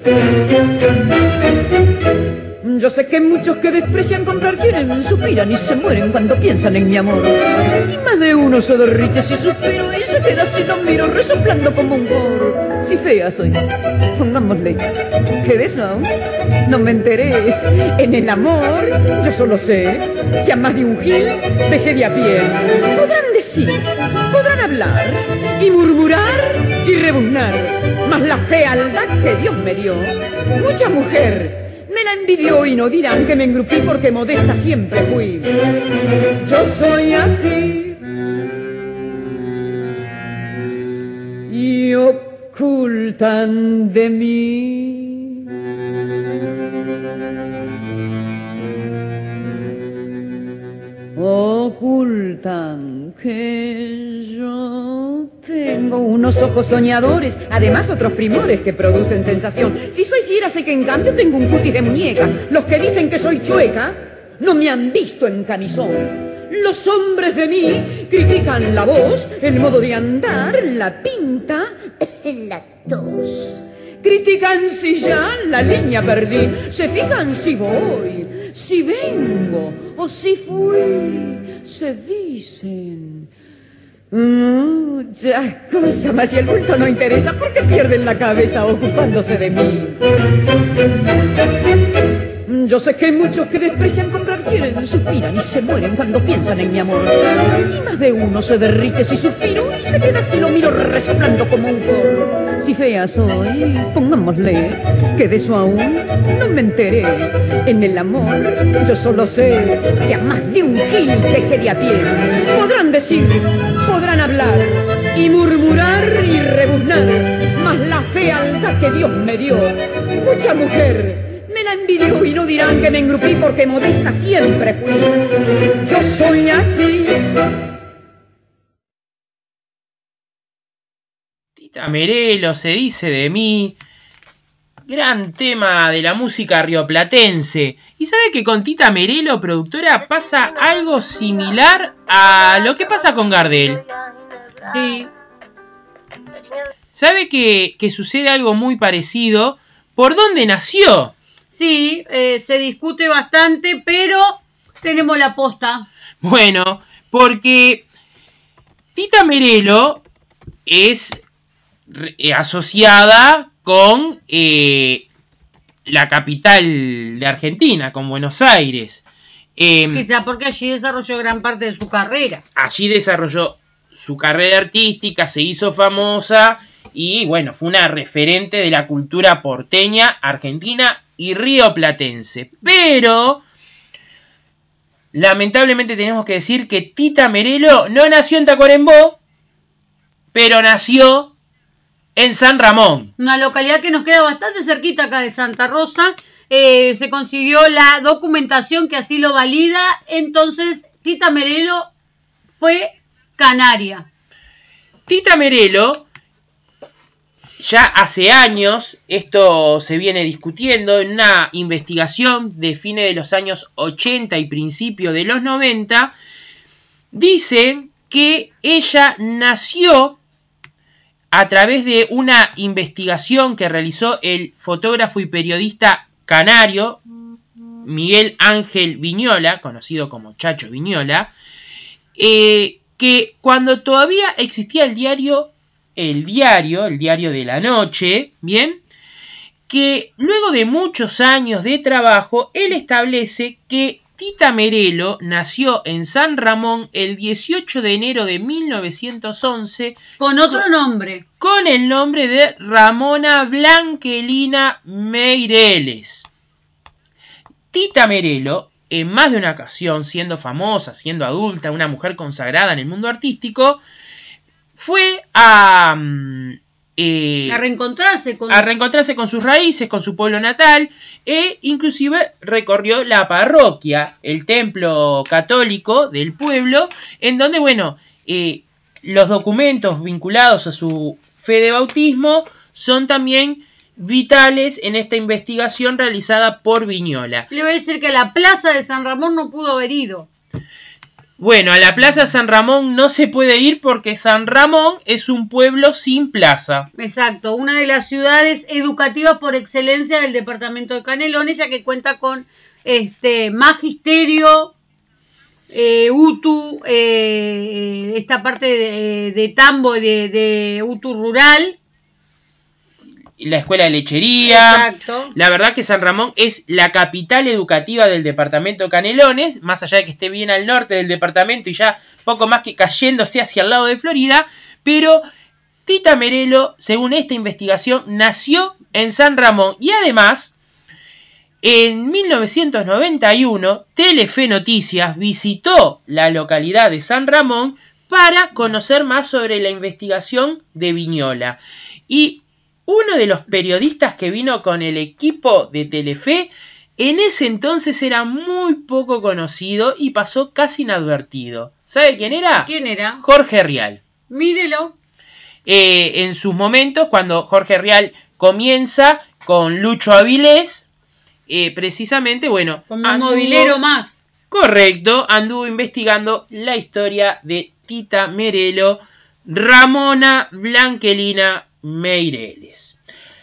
Yo sé que muchos que desprecian comprar quieren, suspiran y se mueren cuando piensan en mi amor. Y más de uno se derrite si suspiro y se queda si lo miro resoplando como un forro. Si fea soy, pongámosle, que de eso aún no me enteré. En el amor yo solo sé que a más de un gil dejé de a pie. Podrán decir, podrán hablar y murmurar y rebuznar, mas la fealdad que Dios me dio, mucha mujer me la envidió y no dirán que me engrupí porque modesta siempre fui. Yo soy así y ocultan de mí. Ocultan que yo tengo unos ojos soñadores, además otros primores que producen sensación. Si soy fiera sé que en cambio tengo un cutis de muñeca. Los que dicen que soy chueca no me han visto en camisón. Los hombres de mí critican la voz, el modo de andar, la pinta, la tos. Critican si ya la línea perdí, se fijan si voy, si vengo o si fui. Se dicen muchas cosas, mas si el bulto no interesa, ¿por qué pierden la cabeza ocupándose de mí? Yo sé que muchos que desprecian comprar quieren, suspiran y se mueren cuando piensan en mi amor. Y más de uno se derrite si suspiro y se queda si lo miro resoplando como un forro. Si fea soy, pongámosle, que de eso aún no me enteré. En el amor yo solo sé que a más de un gil dejé de a pie. Podrán decir, podrán hablar y murmurar y rebuznar, mas la fealdad que Dios me dio, mucha mujer me la envidió y no dirán que me engrupí porque modesta siempre fui. Yo soy así. Tita Merelo, se dice de mí. gran tema de la música rioplatense. ¿Y sabe que con Tita Merelo, productora, pasa algo similar a lo que pasa con Gardel? Sí. ¿Sabe que, que sucede algo muy parecido? ¿Por dónde nació? Sí, eh, se discute bastante, pero tenemos la posta. Bueno, porque Tita Merelo es eh, asociada con eh, la capital de Argentina, con Buenos Aires. Eh, Quizá porque allí desarrolló gran parte de su carrera. Allí desarrolló su carrera artística, se hizo famosa y bueno, fue una referente de la cultura porteña, argentina y rioplatense. Pero lamentablemente tenemos que decir que Tita Merelo no nació en Tacuarembó, pero nació en San Ramón. Una localidad que nos queda bastante cerquita acá de Santa Rosa. Eh, se consiguió la documentación que así lo valida. Entonces, Tita Merelo fue canaria. Tita Merelo, ya hace años, esto se viene discutiendo en una investigación de fines de los años ochenta y principios de los noventa, dice que ella nació a través de una investigación que realizó el fotógrafo y periodista canario Miguel Ángel Viñola, conocido como Chacho Viñola, eh, que cuando todavía existía el diario, el diario, el diario de la noche, ¿bien? Que luego de muchos años de trabajo, él establece que Tita Merelo nació en San Ramón el dieciocho de enero de mil novecientos once. Con otro nombre. Con el nombre de Ramona Blanquelina Meireles. Tita Merelo, en más de una ocasión, siendo famosa, siendo adulta, una mujer consagrada en el mundo artístico, fue a... Eh, a reencontrarse con a reencontrarse con sus raíces, con su pueblo natal, e inclusive recorrió la parroquia, el templo católico del pueblo, en donde, bueno, eh, los documentos vinculados a su fe de bautismo son también vitales en esta investigación realizada por Viñola. Le voy a decir que la plaza de San Ramón no pudo haber ido. Bueno, a la Plaza San Ramón no se puede ir porque San Ramón es un pueblo sin plaza. Exacto, una de las ciudades educativas por excelencia del departamento de Canelones, ya que cuenta con este magisterio, eh, UTU, eh, esta parte de, de tambo de, de UTU rural. La escuela de lechería. Exacto. La verdad que San Ramón es la capital educativa del departamento de Canelones, más allá de que esté bien al norte del departamento y ya poco más que cayéndose hacia el lado de Florida, pero Tita Merelo, según esta investigación, nació en San Ramón y además, en mil novecientos noventa y uno, Telefe Noticias visitó la localidad de San Ramón para conocer más sobre la investigación de Viñola. Y uno de los periodistas que vino con el equipo de Telefe en ese entonces era muy poco conocido y pasó casi inadvertido. ¿Sabe quién era? ¿Quién era? Jorge Rial. Mírelo. Eh, en sus momentos, cuando Jorge Rial comienza con Lucho Avilés, eh, precisamente, bueno... Como un movilero más. Correcto, anduvo investigando la historia de Tita Merelo, Ramona Blanquelina Meireles.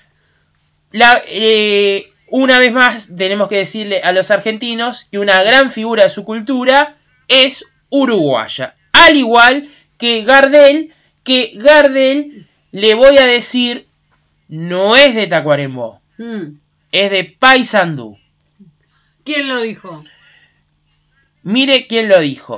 La, eh, una vez más tenemos que decirle a los argentinos que una gran figura de su cultura es uruguaya, al igual que Gardel, que Gardel, le voy a decir, no es de Tacuarembó, Mm. es de Paysandú. ¿Quién lo dijo? Mire quién lo dijo.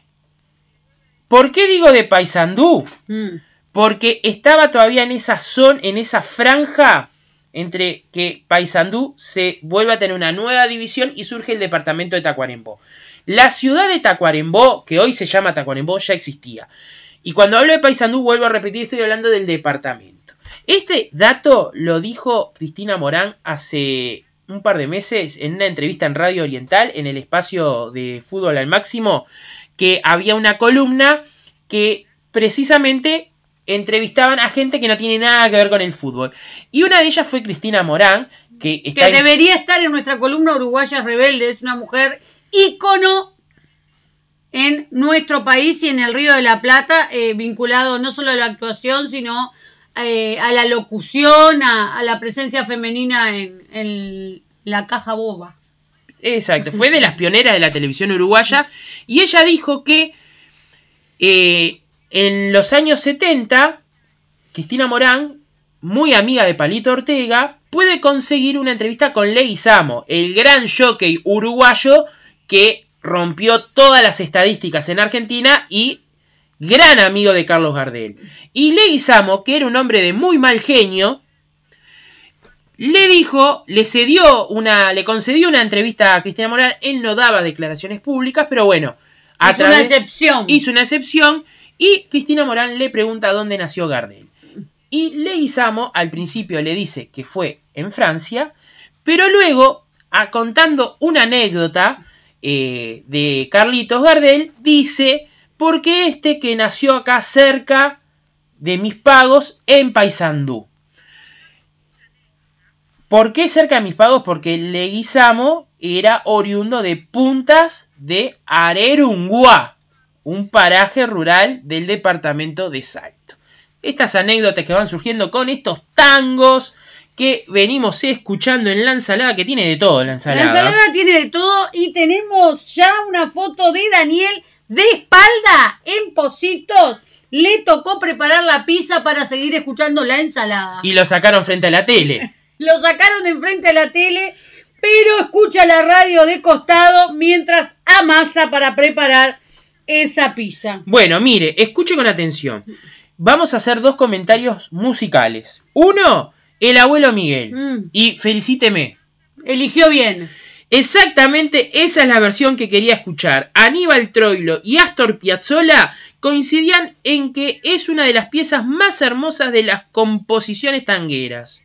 ¿Por qué digo de Paysandú? Mm. Porque estaba todavía en esa zona, en esa franja entre que Paysandú se vuelve a tener una nueva división y surge el departamento de Tacuarembó. La ciudad de Tacuarembó, que hoy se llama Tacuarembó, ya existía. Y cuando hablo de Paysandú, vuelvo a repetir, estoy hablando del departamento. Este dato lo dijo Cristina Morán hace un par de meses en una entrevista en Radio Oriental, en el espacio de Fútbol al Máximo, que había una columna que precisamente entrevistaban a gente que no tiene nada que ver con el fútbol. Y una de ellas fue Cristina Morán, que, está que debería estar en nuestra columna Uruguayas Rebeldes, es una mujer ícono en nuestro país y en el Río de la Plata, eh, vinculado no solo a la actuación, sino eh, a la locución, a, a la presencia femenina en, en la caja boba. Exacto, fue de las pioneras de la televisión uruguaya, y ella dijo que eh, en los años setenta, Cristina Morán, muy amiga de Palito Ortega, puede conseguir una entrevista con Leguizamo, el gran jockey uruguayo que rompió todas las estadísticas en Argentina y gran amigo de Carlos Gardel. Y Leguizamo, que era un hombre de muy mal genio, le dijo, le cedió una, le concedió una entrevista a Cristina Morán. Él no daba declaraciones públicas, pero bueno, a hizo través, una excepción. Hizo una excepción y Cristina Morán le pregunta dónde nació Gardel. Y Leguizamo al principio le dice que fue en Francia, pero luego, a, contando una anécdota eh, de Carlitos Gardel, dice, porque este que nació acá cerca de mis pagos en Paysandú. ¿Por qué cerca de mis pagos? Porque Leguizamo era oriundo de Puntas de Arerunguá, un paraje rural del departamento de Salto. Estas anécdotas que van surgiendo con estos tangos que venimos escuchando en la ensalada, que tiene de todo la ensalada. La ensalada tiene de todo y tenemos ya una foto de Daniel de espalda en Positos. Le tocó preparar la pizza para seguir escuchando la ensalada. Y lo sacaron frente a la tele. Lo sacaron de enfrente a la tele, pero escucha la radio de costado mientras amasa para preparar esa pizza. Bueno, mire, escuche con atención. Vamos a hacer dos comentarios musicales. Uno, el abuelo Miguel. Mm. Y felicíteme. Eligió bien. Exactamente esa es la versión que quería escuchar. Aníbal Troilo y Astor Piazzolla coincidían en que es una de las piezas más hermosas de las composiciones tangueras.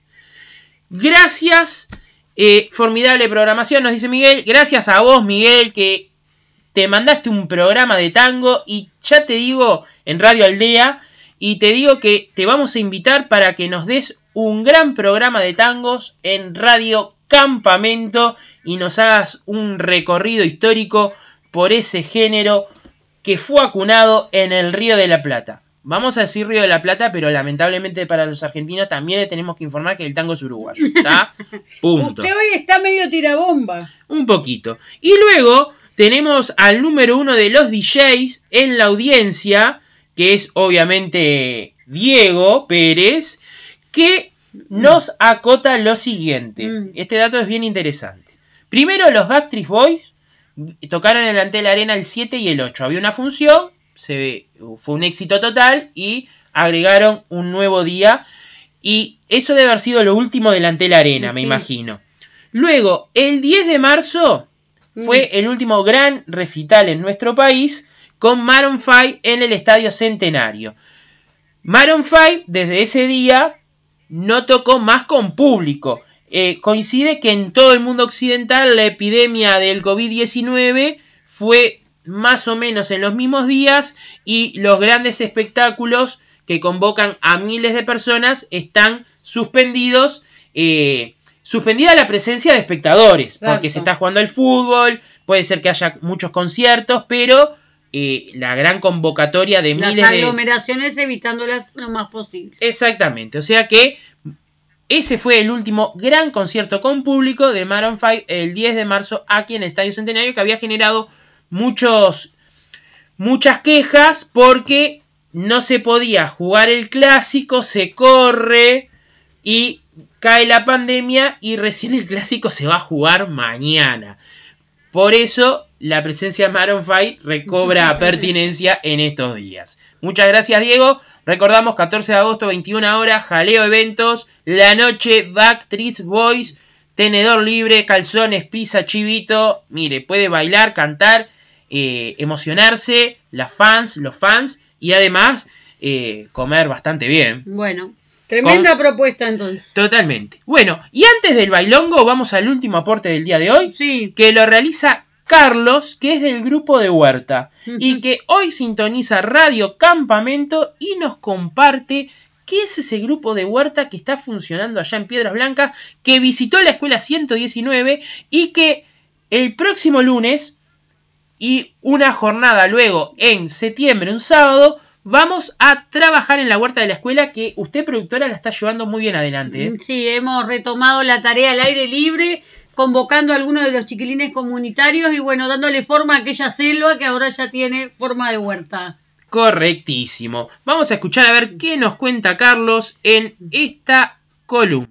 Gracias, eh, formidable programación, nos dice Miguel. Gracias a vos, Miguel, que te mandaste un programa de tango y ya te digo en Radio Aldea, y te digo que te vamos a invitar para que nos des un gran programa de tangos en Radio Campamento y nos hagas un recorrido histórico por ese género que fue acunado en el Río de la Plata. Vamos a decir Río de la Plata, pero lamentablemente para los argentinos también le tenemos que informar que el tango es uruguayo, ¿está? Punto. Usted hoy está medio tirabomba. Un poquito. Y luego tenemos al número uno de los D Js en la audiencia, que es obviamente Diego Pérez, que nos acota lo siguiente. Mm. Este dato es bien interesante. Primero, los Backstreet Boys tocaron en el Antel Arena el siete y el ocho. Había una función, se ve, fue un éxito total y agregaron un nuevo día. Y eso debe haber sido lo último del Antel Arena, sí, me imagino. Luego, el diez de marzo mm. fue el último gran recital en nuestro país con Maroon cinco en el Estadio Centenario. Maroon cinco desde ese día no tocó más con público. Eh, coincide que en todo el mundo occidental la epidemia del COVID diecinueve fue más o menos en los mismos días y los grandes espectáculos que convocan a miles de personas están suspendidos, eh, suspendida la presencia de espectadores. Exacto. Porque se está jugando el fútbol, puede ser que haya muchos conciertos, pero eh, la gran convocatoria de las miles de... Las aglomeraciones evitándolas lo más posible. Exactamente, o sea que ese fue el último gran concierto con público de Maroon cinco el diez de marzo aquí en el Estadio Centenario, que había generado muchos, muchas quejas porque no se podía jugar el clásico, se corre y cae la pandemia y recién el clásico se va a jugar mañana. Por eso la presencia de Maroon cinco recobra pertinencia en estos días. Muchas gracias, Diego. Recordamos, catorce de agosto, veintiuna horas, Jaleo Eventos, la noche Backstreet Boys, tenedor libre, calzones, pizza, chivito. Mire, puede bailar, cantar, eh, emocionarse, las fans, los fans, y además eh, comer bastante bien. Bueno, tremenda Con... propuesta entonces. Totalmente. Bueno, y antes del bailongo vamos al último aporte del día de hoy, sí, que lo realiza Carlos, que es del grupo de Huerta uh-huh. y que hoy sintoniza Radio Campamento y nos comparte qué es ese grupo de Huerta que está funcionando allá en Piedras Blancas, que visitó la escuela ciento diecinueve y que el próximo lunes y una jornada luego en septiembre, un sábado, vamos a trabajar en la huerta de la escuela, que usted, productora, la está llevando muy bien adelante, ¿eh? Sí, hemos retomado la tarea al aire libre, convocando a algunos de los chiquilines comunitarios y bueno, dándole forma a aquella selva que ahora ya tiene forma de huerta. Correctísimo. Vamos a escuchar a ver qué nos cuenta Carlos en esta columna.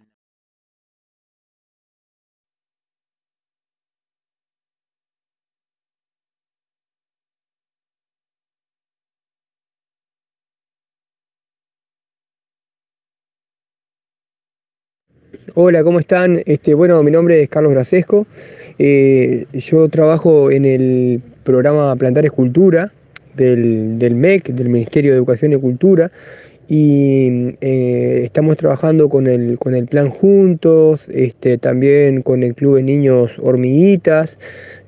Hola, ¿cómo están? Este, bueno, mi nombre es Carlos Grasesco. Eh, yo trabajo en el programa Plantar Escultura del, del M E C, del Ministerio de Educación y Cultura, y eh, estamos trabajando con el, con el Plan Juntos, este, también con el Club de Niños Hormiguitas,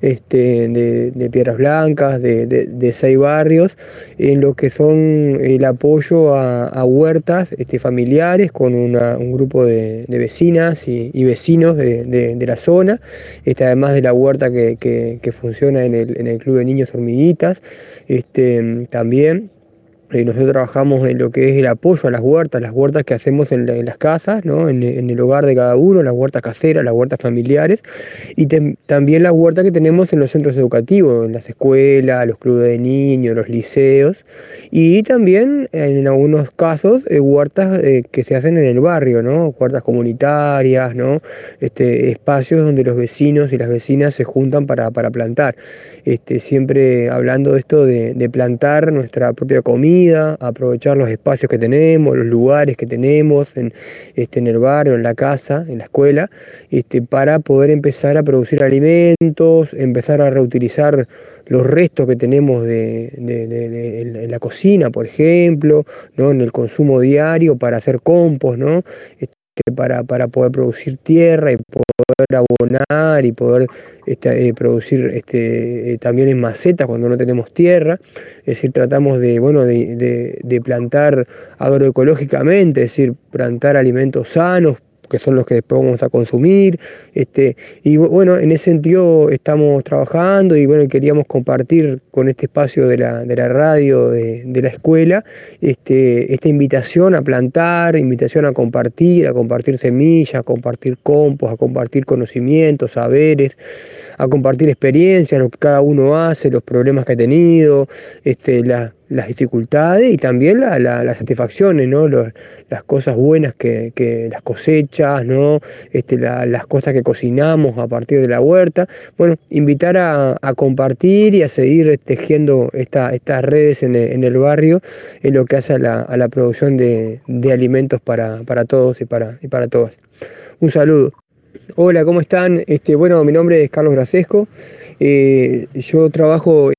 este, de, de Piedras Blancas, de, de, de seis barrios, en lo que son el apoyo a, a huertas este, familiares con una, un grupo de, de vecinas y, y vecinos de, de, de la zona, este, además de la huerta que, que, que funciona en el, en el Club de Niños Hormiguitas, este, también. Eh, nosotros trabajamos en lo que es el apoyo a las huertas, las huertas que hacemos en, la, en las casas, ¿no? en, en el hogar de cada uno, las huertas caseras, las huertas familiares, y te, también las huertas que tenemos en los centros educativos, en las escuelas, los clubes de niños, los liceos, y también en algunos casos eh, huertas eh, que se hacen en el barrio, ¿no? Huertas comunitarias, ¿no? Este, espacios donde los vecinos y las vecinas se juntan para, para plantar. Este, siempre hablando de esto de, de plantar nuestra propia comida, aprovechar los espacios que tenemos, los lugares que tenemos en, este, en el barrio, en la casa, en la escuela, este, para poder empezar a producir alimentos, empezar a reutilizar los restos que tenemos de, de, de, de, en la cocina, por ejemplo, ¿no? En el consumo diario para hacer compost, ¿no? Este, para, para poder producir tierra y poder abonar y poder este, eh, producir este, eh, también en macetas cuando no tenemos tierra. Es decir, tratamos de, bueno, de, de, de plantar agroecológicamente, es decir, plantar alimentos sanos, que son los que después vamos a consumir, este, y bueno, en ese sentido estamos trabajando y bueno, queríamos compartir con este espacio de la, de la radio de, de la escuela, este, esta invitación a plantar, invitación a compartir, a compartir semillas, a compartir compost, a compartir conocimientos, saberes, a compartir experiencias, lo que cada uno hace, los problemas que ha tenido, este, la las dificultades y también la, la, las satisfacciones, ¿no? Los, las cosas buenas que, que las cosechas, ¿no? Este, la, las cosas que cocinamos a partir de la huerta. Bueno, invitar a, a compartir y a seguir tejiendo esta, estas redes en el, en el barrio en lo que hace a la, a la producción de, de alimentos para, para todos y para, y para todas. Un saludo. Hola, ¿cómo están? Este, bueno, mi nombre es Carlos Grasesco. Eh, yo trabajo...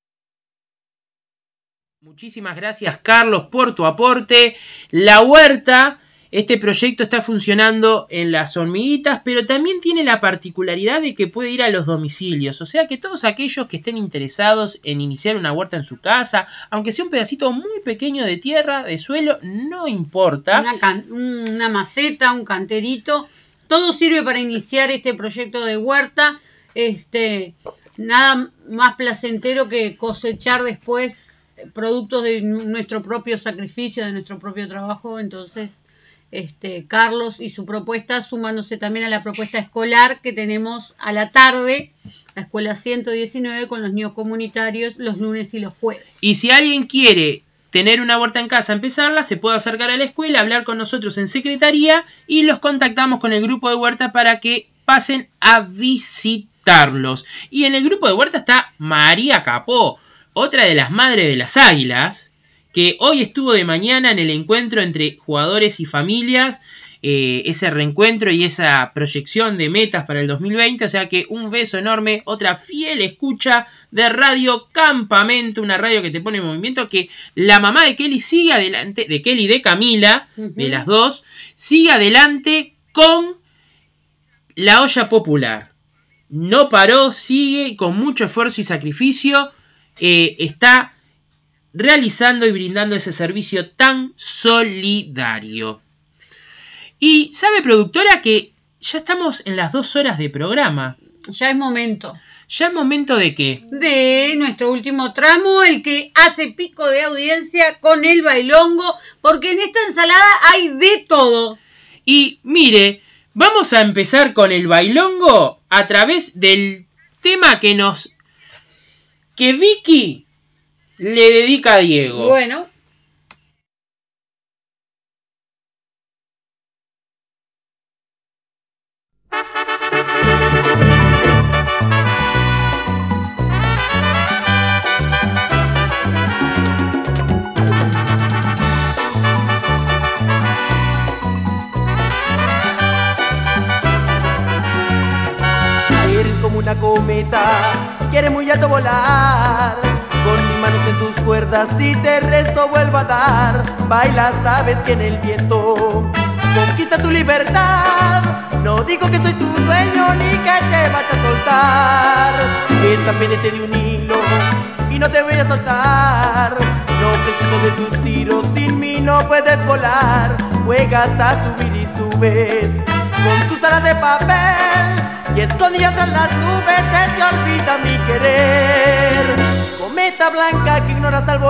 Muchísimas gracias, Carlos, por tu aporte. La huerta, este proyecto está funcionando en las hormiguitas, pero también tiene la particularidad de que puede ir a los domicilios. O sea que todos aquellos que estén interesados en iniciar una huerta en su casa, aunque sea un pedacito muy pequeño de tierra, de suelo, no importa. Una, can- una maceta, un canterito, todo sirve para iniciar este proyecto de huerta. Este, nada más placentero que cosechar después productos de nuestro propio sacrificio, de nuestro propio trabajo. Entonces, este, Carlos y su propuesta, sumándose también a la propuesta escolar que tenemos a la tarde, la escuela ciento diecinueve con los niños comunitarios los lunes y los jueves. Y si alguien quiere tener una huerta en casa, empezarla, se puede acercar a la escuela, hablar con nosotros en secretaría y los contactamos con el grupo de huerta para que pasen a visitarlos. Y en el grupo de huerta está María Capó, otra de las madres de las águilas, que hoy estuvo de mañana en el encuentro entre jugadores y familias, eh, ese reencuentro y esa proyección de metas para el dos mil veinte, o sea que un beso enorme, otra fiel escucha de Radio Campamento, una radio que te pone en movimiento, que la mamá de Kelly sigue adelante, de Kelly y de Camila, uh-huh. de las dos, sigue adelante con la olla popular. no paró, sigue con mucho esfuerzo y sacrificio, eh, está realizando y brindando ese servicio tan solidario. Y sabe, productora, que ya estamos en las dos horas de programa. Ya es momento. ¿Ya es momento de qué? De nuestro último tramo, el que hace pico de audiencia con el bailongo, porque en esta ensalada hay de todo. Y mire, vamos a empezar con el bailongo a través del tema que nos... que Vicky le dedica a Diego. Bueno. Como una cometa, quiere muy alto volar. Con mis manos en tus cuerdas y te resto vuelvo a dar. Baila, sabes que en el viento conquista tu libertad. No digo que soy tu dueño ni que te vas a soltar. Esta pendiente de un hilo y no te voy a soltar. No preciso de tus tiros, sin mí no puedes volar. Juegas a subir y subes con tus alas de papel. Y escondida tras las nubes se te olvida mi querer. Cometa blanca que ignoras al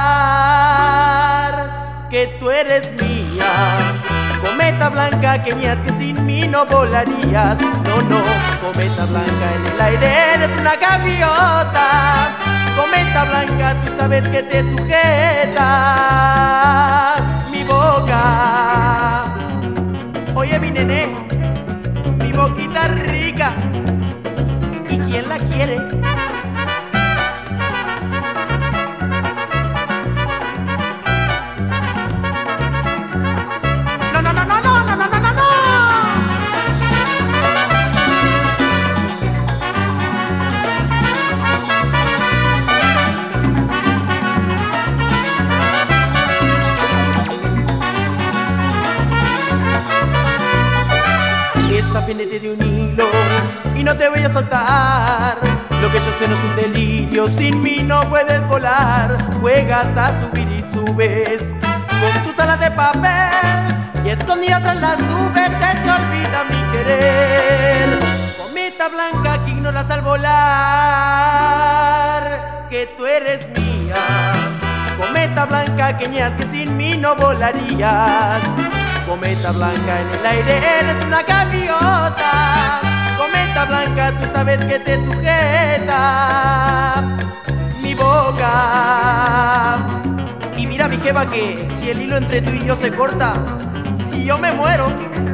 volar, que tú eres mía. Cometa blanca que mías que sin mí no volarías. No, no, cometa blanca en el aire eres una gaviota. Cometa blanca tú sabes que te sujeta mi boca. Oye mi nené, mi boquita rica, ¿y quién la quiere? No, no, no, no, no, no, no, no, no, no. Esta pendiente de un hilo y no te voy a soltar. Lo que yo sé no es un delirio, sin mí no puedes volar. Juegas a subir y subes con tus alas de papel. Y escondida tras las nubes se te olvida mi querer. Cometa blanca que ignoras al volar, que tú eres mía. Cometa blanca que ñas que sin mí no volarías. Cometa blanca en el aire eres una gaviota. Cometa blanca tú sabes que te sujeta mi boca. Y mira mi jeva que si el hilo entre tú y yo se corta y yo me muero.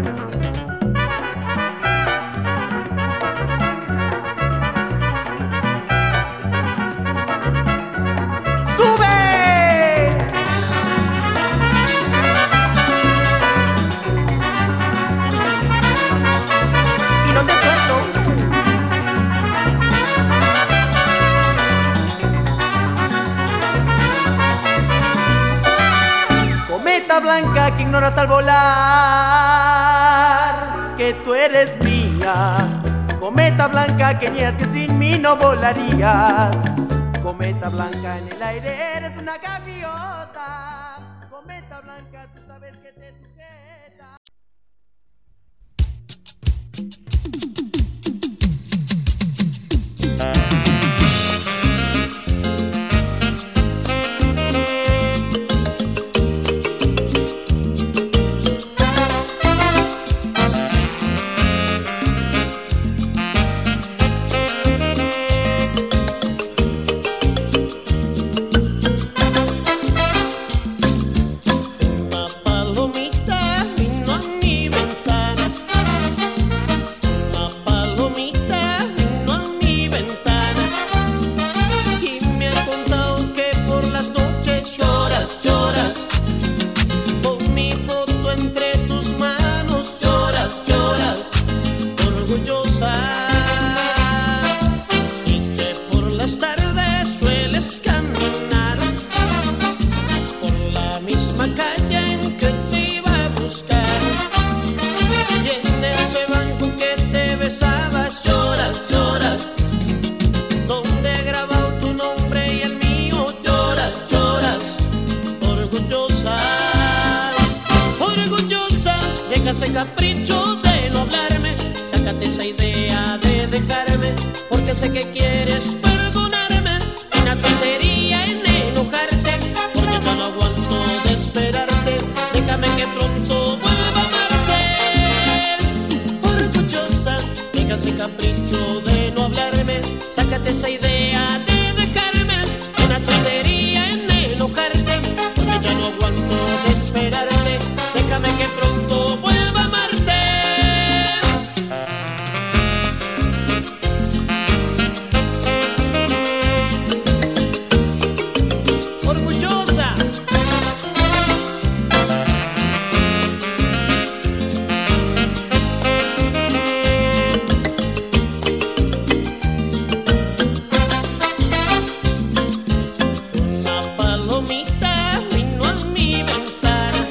Blanca que ignoras al volar, que tú eres mía. Cometa blanca que ñas que sin mí no volarías. Cometa blanca en el aire eres una gaviota. Cometa blanca tú sabes que te sujeta. Una palomita sácate esa idea de dejarme, porque sé que quieres perdonarme. Una tontería en enojarte, porque yo no aguanto de esperarte. Déjame que pronto vuelva a amarte. Orgullosa, deja ese capricho de no hablarme. Sácate esa idea de dejarme. Una tontería en enojarte, porque yo no aguanto de esperarte. Déjame que pronto vuelva a amarte. Orgullosa. Una palomita vino a mi ventana.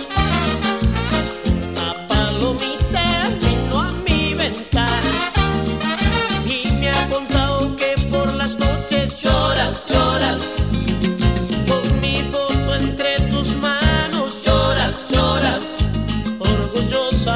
Una palomita vino a mi ventana y me ha contado que por las noches lloras, lloras. Con mi foto entre tus manos lloras, lloras. Orgullosa,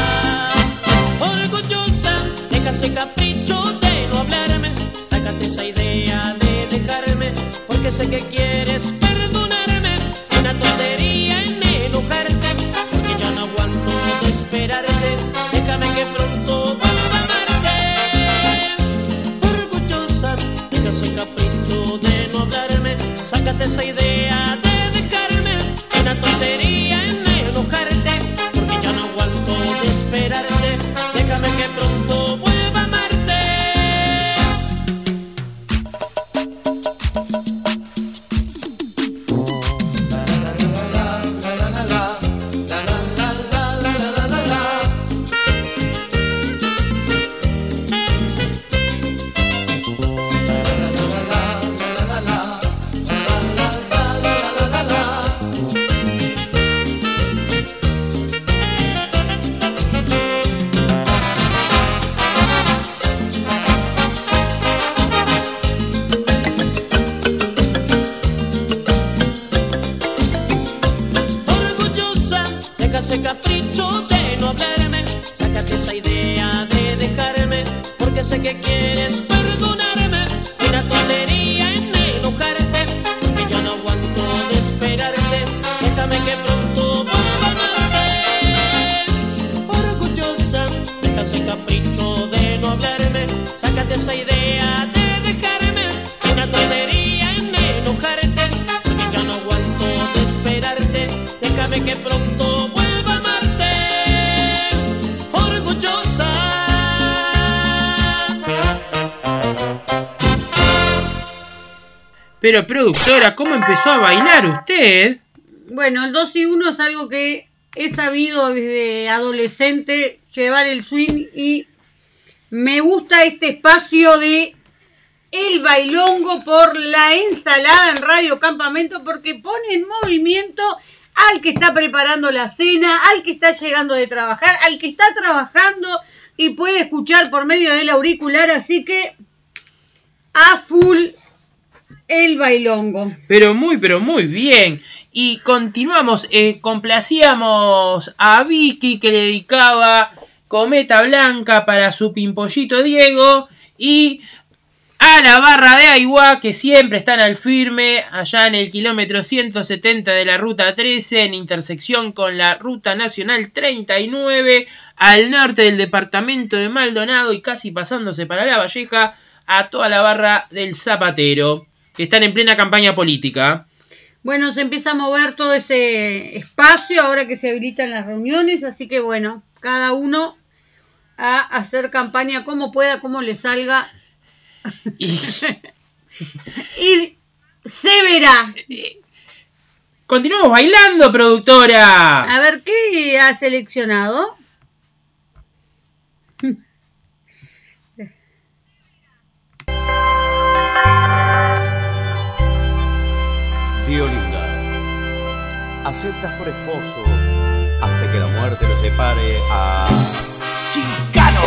orgullosa, deja ese capricho de no hablarme. Sácate esa idea de dejarme, porque sé que quieres perdonarme. Una tontería en enojarte, porque ya no aguanto de esperarte. Déjame que pronto vuelva a amarte. Orgullosa, deja ese capricho de no hablarme. Sácate esa idea de dejarme. Una tontería en enojarte, porque ya no aguanto de esperarte. Déjame que pronto vuelva a amarte. Orgullosa, deja ese capricho de no hablarme. Sácate esa idea de dejarme, porque sé que quieres perdonarme. Una tontería en enojarte, porque ya no aguanto de esperarte. Déjame que pronto vuelva a amarte. Orgullosa, deja ese capricho de no hablarme. Sácate esa idea de dejarme. Una tontería en enojarte, porque ya no aguanto de esperarte. Déjame que pronto vuelva a amarte. Orgullosa. Pero productora, ¿cómo empezó a bailar usted? Bueno, el dos y uno es algo que he sabido desde adolescente llevar el swing, y me gusta este espacio de el bailongo por la ensalada en Radio Campamento, porque pone en movimiento al que está preparando la cena, al que está llegando de trabajar, al que está trabajando y puede escuchar por medio del auricular, así que a full el bailongo. Pero muy, pero muy bien. Y continuamos, eh, complacíamos a Vicky, que le dedicaba Cometa Blanca para su pimpollito Diego, y a la barra de Aiguá, que siempre están al firme, allá en el kilómetro ciento setenta de la ruta trece, en intersección con la ruta nacional treinta y nueve, al norte del departamento de Maldonado y casi pasándose para La Valleja, a toda la barra del Zapatero, que están en plena campaña política. Bueno, se empieza a mover todo ese espacio ahora que se habilitan las reuniones, así que bueno, cada uno a hacer campaña como pueda, como le salga. Y, y se verá. Continuamos bailando, productora. A ver, ¿qué ha seleccionado? Violinda, aceptas por esposo hasta que la muerte lo separe a Chicano.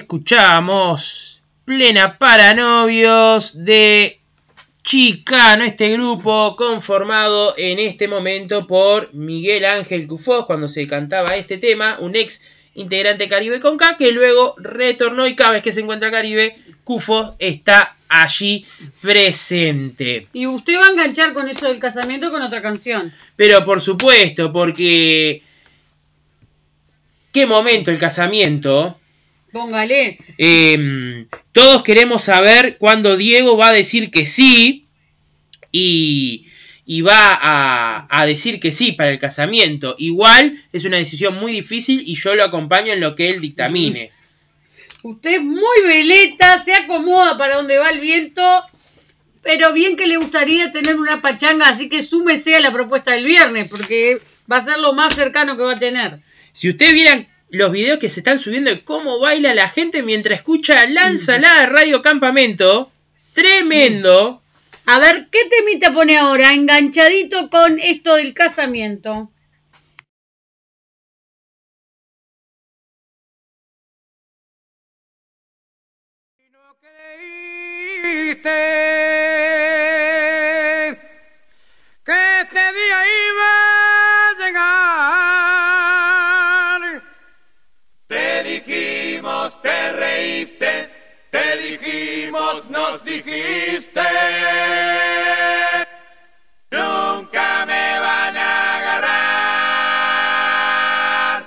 escuchamos Plena para Novios de Chicano, este grupo conformado en este momento por Miguel Ángel Cufós, cuando se cantaba este tema, un ex integrante Caribe con K, que luego retornó y cada vez que se encuentra Caribe, Cufós está allí presente. Y usted va a enganchar con eso del casamiento con otra canción. Pero por supuesto, porque qué momento el casamiento. Póngale. Eh, todos queremos saber cuándo Diego va a decir que sí y, y va a, a decir que sí para el casamiento. Igual es una decisión muy difícil y yo lo acompaño en lo que él dictamine. Usted es muy veleta, se acomoda para donde va el viento, pero bien que le gustaría tener una pachanga, así que súmese a la propuesta del viernes, porque va a ser lo más cercano que va a tener. Si ustedes vieran los videos que se están subiendo de cómo baila la gente mientras escucha la ensalada de Radio Campamento, tremendo. A ver, ¿qué temita pone ahora? Enganchadito con esto del casamiento. No creíste que este día iba a llegar. Te dijimos, te reíste, te dijimos, nos dijiste. Nunca me van a agarrar.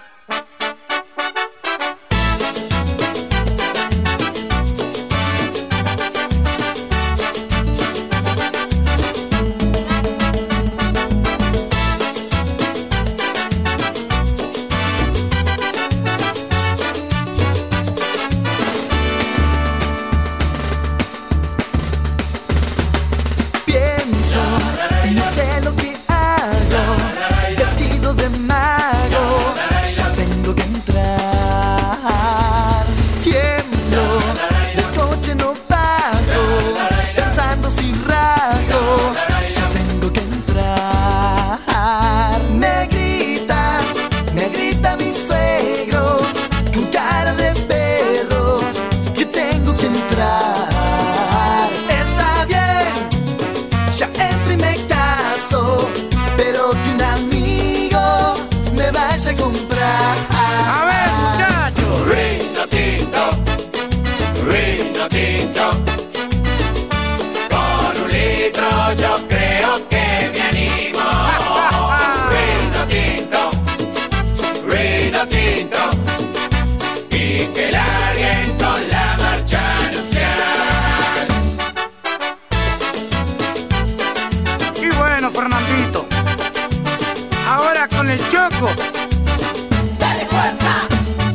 El Choco. Dale fuerza.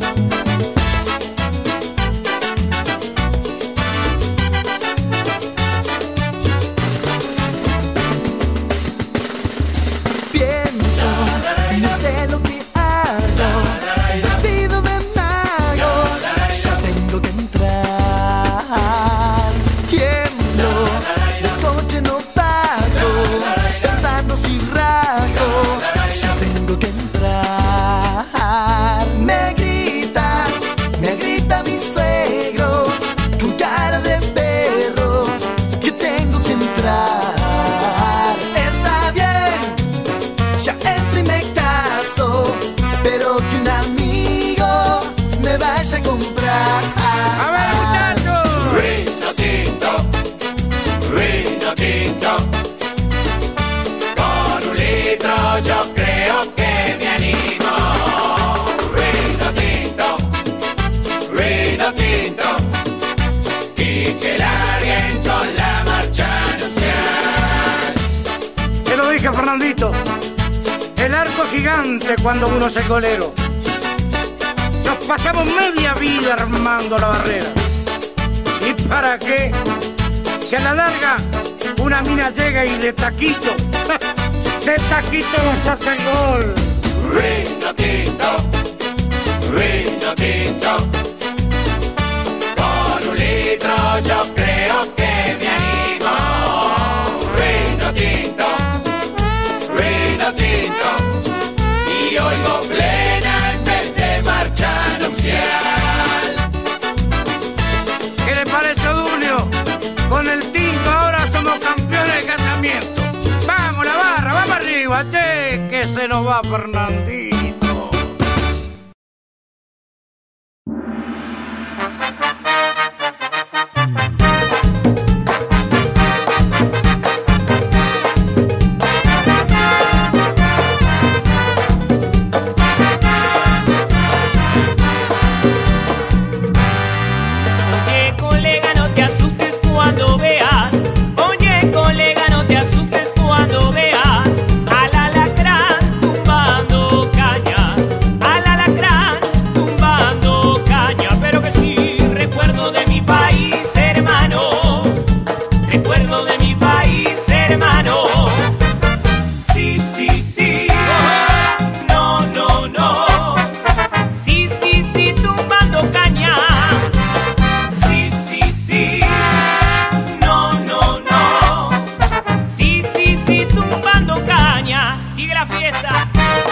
Pienso, no sé lo que hago. Vestido de mago, ya tengo que entrar. Tiemblo, el coche no pago, pensando si rago. Ya tengo que entrar. Me grita, me grita mi suegro con cara de perro que tengo que entrar. Está bien, ya entro y me caso, pero que un amigo me vaya a comprar. A ver, muchachos. Vino tinto, vino tinto, con un litro yo creo que me animo. Vino tinto, vino tinto, y que larguen con la marcha nupcial. Te lo dije, Fernandito. El arco gigante cuando uno es el golero. Nos pasamos media vida armando la barrera. ¿Y para qué? Si a la larga una mina llega y de taquito, de taquito nos hace el gol. Vino tinto, vino tinto, con un litro yo creo que me animo. Vino tinto, vino tinto, y oigo plena en vez de marcha nupcial. Che, que se nos va Fernandito. Oye, colega, no te asustes cuando veas. Oye, colega, no te asustes cuando veas al alacrán tumbando caña, al alacrán tumbando caña. Pero que sí, recuerdo de mi país, hermano, recuerdo de mi país, hermano. Sí, sí, sí, no, no, no. Sí, sí, sí, tumbando caña. Sí, sí, sí, no, no, no. Sí, sí, sí, tumbando caña. Sigue la fiesta.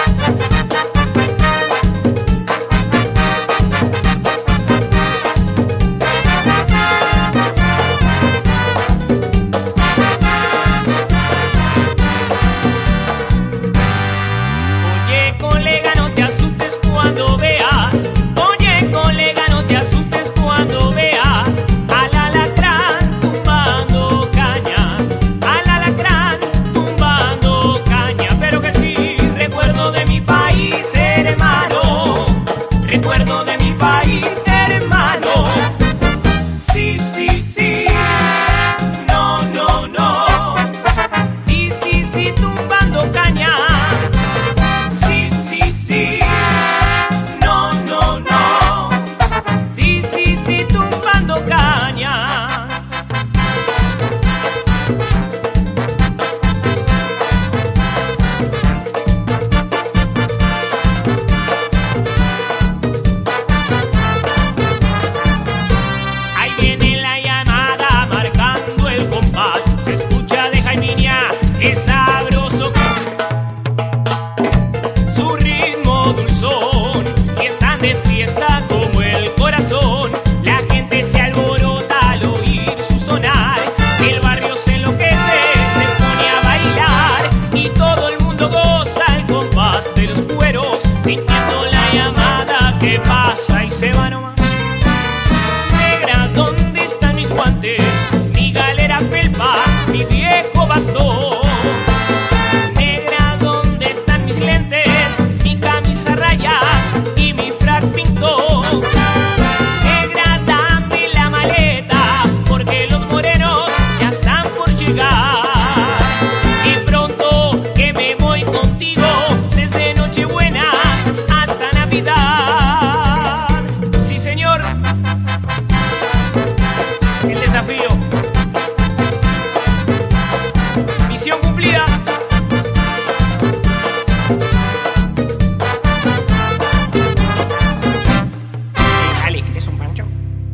Oye, colega, no te asustes cuando veas. Oye, colega, no te asustes cuando veas al alacrán tumbando caña, al alacrán tumbando caña. Pero que sí, recuerdo de mi país, hermano, recuerdo de mi país, hermano. Sí, sí, sí, no, no, no. Sí, sí, sí, tumbando caña. Sí, sí, sí, no, no, no. Sí, sí, sí, tumbando caña. Ahí viene la llamada marcando el compás. Se escucha de Jaimiña, es sabroso su ritmo dulzón, y están de fiesta como el corazón. La gente se alborota al oír su sonar, el barrio se enloquece, se pone a bailar, y todo el mundo goza al compás de los cueros, sintiendo la llamada que pasa y se va nomás. Negra, ¿dónde están mis guantes? Mi galera felpa, mi viejo bastón. Negra, ¿dónde están mis lentes? Mi camisa rayas y mi frac pintó. Negra, dame la maleta, porque los morenos ya están por llegar. Y pronto que me voy contigo, desde Nochebuena hasta Navidad. Sí, señor. El desafío. Misión cumplida. Dale, ¿querés un pancho?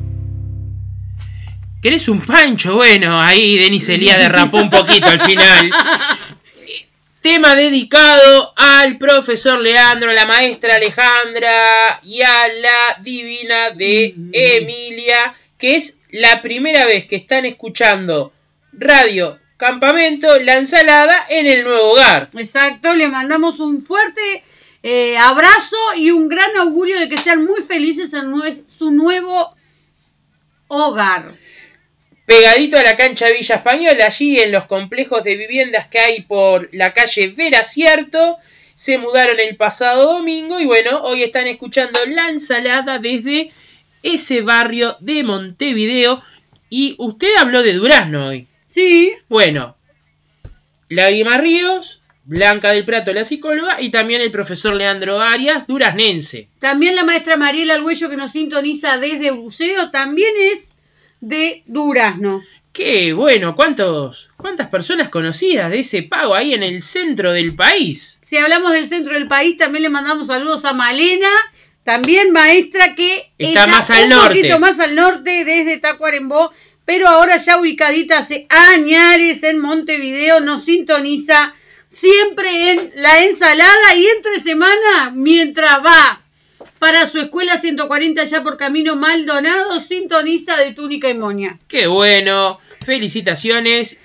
¿Querés un pancho? Bueno, ahí Denis Elías derrapó un poquito al final. Tema dedicado al profesor Leandro, a la maestra Alejandra y a la divina de Emilia, que es la primera vez que están escuchando Radio Campamento, La Ensalada, en el nuevo hogar. Exacto, le mandamos un fuerte eh, abrazo y un gran augurio de que sean muy felices en nue- su nuevo hogar. Pegadito a la cancha de Villa Española, allí en los complejos de viviendas que hay por la calle Veracierto, se mudaron el pasado domingo y bueno, hoy están escuchando La Ensalada desde ese barrio de Montevideo. Y usted habló de Durazno hoy. Sí. Bueno, Lágrima Ríos, Blanca del Prato, la psicóloga, y también el profesor Leandro Arias, duraznense. También la maestra Mariela Arguello, que nos sintoniza desde Buceo, también es de Durazno. Qué bueno, ¿cuántos, cuántas personas conocidas de ese pago ahí en el centro del país? Si hablamos del centro del país, también le mandamos saludos a Malena, también maestra que está más al un norte. poquito más al norte, desde Tacuarembó, pero ahora ya ubicadita hace añares en Montevideo, nos sintoniza siempre en La Ensalada y entre semana, mientras va para su escuela ciento cuarenta ya por Camino Maldonado, sintoniza de Túnica y Moña. Qué bueno, felicitaciones.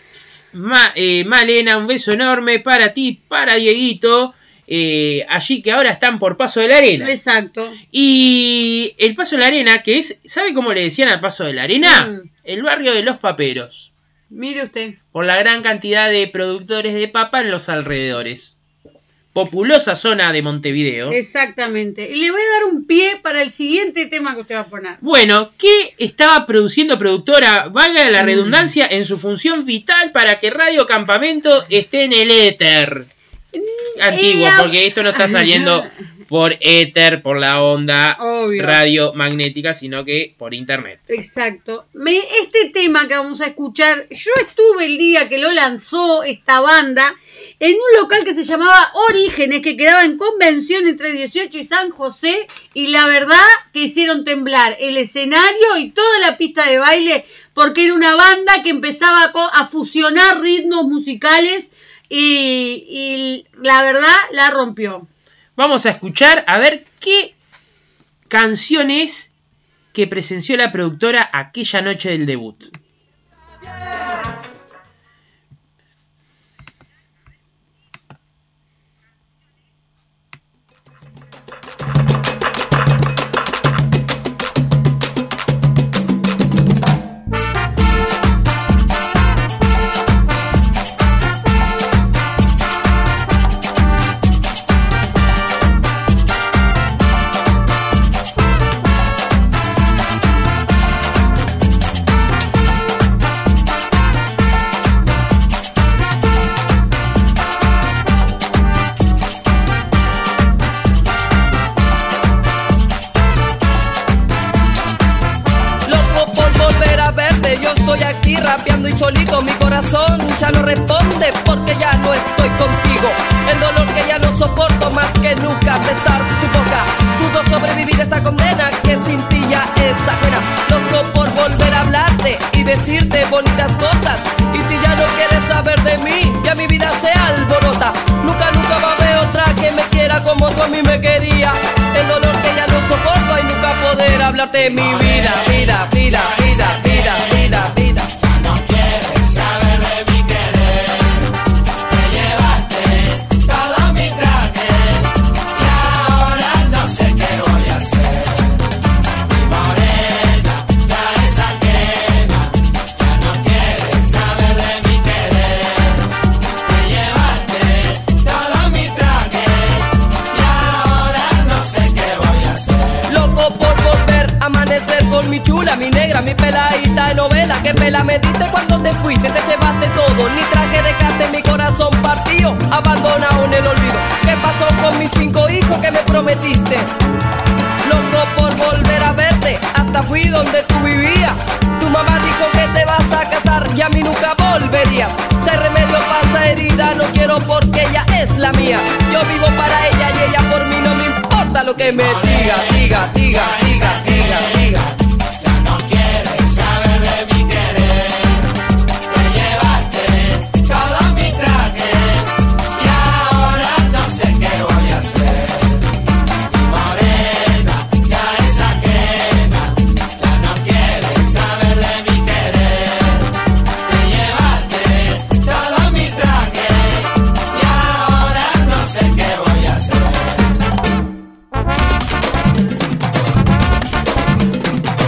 Ma, eh, Malena, un beso enorme para ti, para Dieguito, eh, allí que ahora están por Paso de la Arena. Exacto. Y el Paso de la Arena, que es, ¿sabe cómo le decían al Paso de la Arena? Mm. El barrio de los paperos. Mire usted. Por la gran cantidad de productores de papa en los alrededores. Populosa zona de Montevideo. Exactamente. Y le voy a dar un pie para el siguiente tema que usted va a poner. Bueno, ¿qué estaba produciendo productora, valga la redundancia, en su función vital para que Radio Campamento esté en el éter? Antiguo, Ella... porque esto no está saliendo por éter, por la onda Obvio. radiomagnética, sino que por internet. Exacto. Me, este tema que vamos a escuchar, yo estuve el día que lo lanzó esta banda en un local que se llamaba Orígenes, que quedaba en Convención entre dieciocho y San José, y la verdad que hicieron temblar el escenario y toda la pista de baile, porque era una banda que empezaba a, a fusionar ritmos musicales y, y la verdad la rompió. Vamos a escuchar a ver qué canción es que presenció la productora aquella noche del debut. Rapeando y solito mi corazón ya no responde porque ya no estoy contigo. El dolor que ya no soporto más que nunca besar tu boca. Pudo sobrevivir esta condena que sin ti ya es ajena. Loco por volver a hablarte y decirte bonitas cosas. Y si ya no quieres saber de mí, ya mi vida se alborota. Nunca, nunca va a haber otra que me quiera como tú a mí me quería. El dolor que ya no soporto y nunca poder hablarte de mi vida. Vida, vida, vida, vida, vida, vida. Saber de mi querer, te llevaste todo mi traje y ahora no sé qué voy a hacer. Mi morena ya es ajena, ya no quieres saber de mi querer. Te llevaste todo mi traje y ahora no sé qué voy a hacer. Loco por volver a amanecer con mi chula, mi negra, mi peladita de novela. Que pela me diste cuando te fuiste, te llevaste todo. Ni traje dejaste mi corazón partido, abandonado en el olvido. ¿Qué pasó con mis cinco hijos que me prometiste? Loco por volver a verte, hasta fui donde tú vivías. Tu mamá dijo que te vas a casar y a mí nunca volverías. Si hay remedio para esa herida, no quiero porque ella es la mía. Yo vivo para ella y ella por mí, no me importa lo que me diga, diga, diga, diga, diga, diga. Saber de mi querer, te llevaste todo mi traje y ahora no sé qué voy a hacer. Mi morena ya es ajena, ya no quieres saber de mi querer. Te llevaste todo mi traje y ahora no sé qué voy a hacer.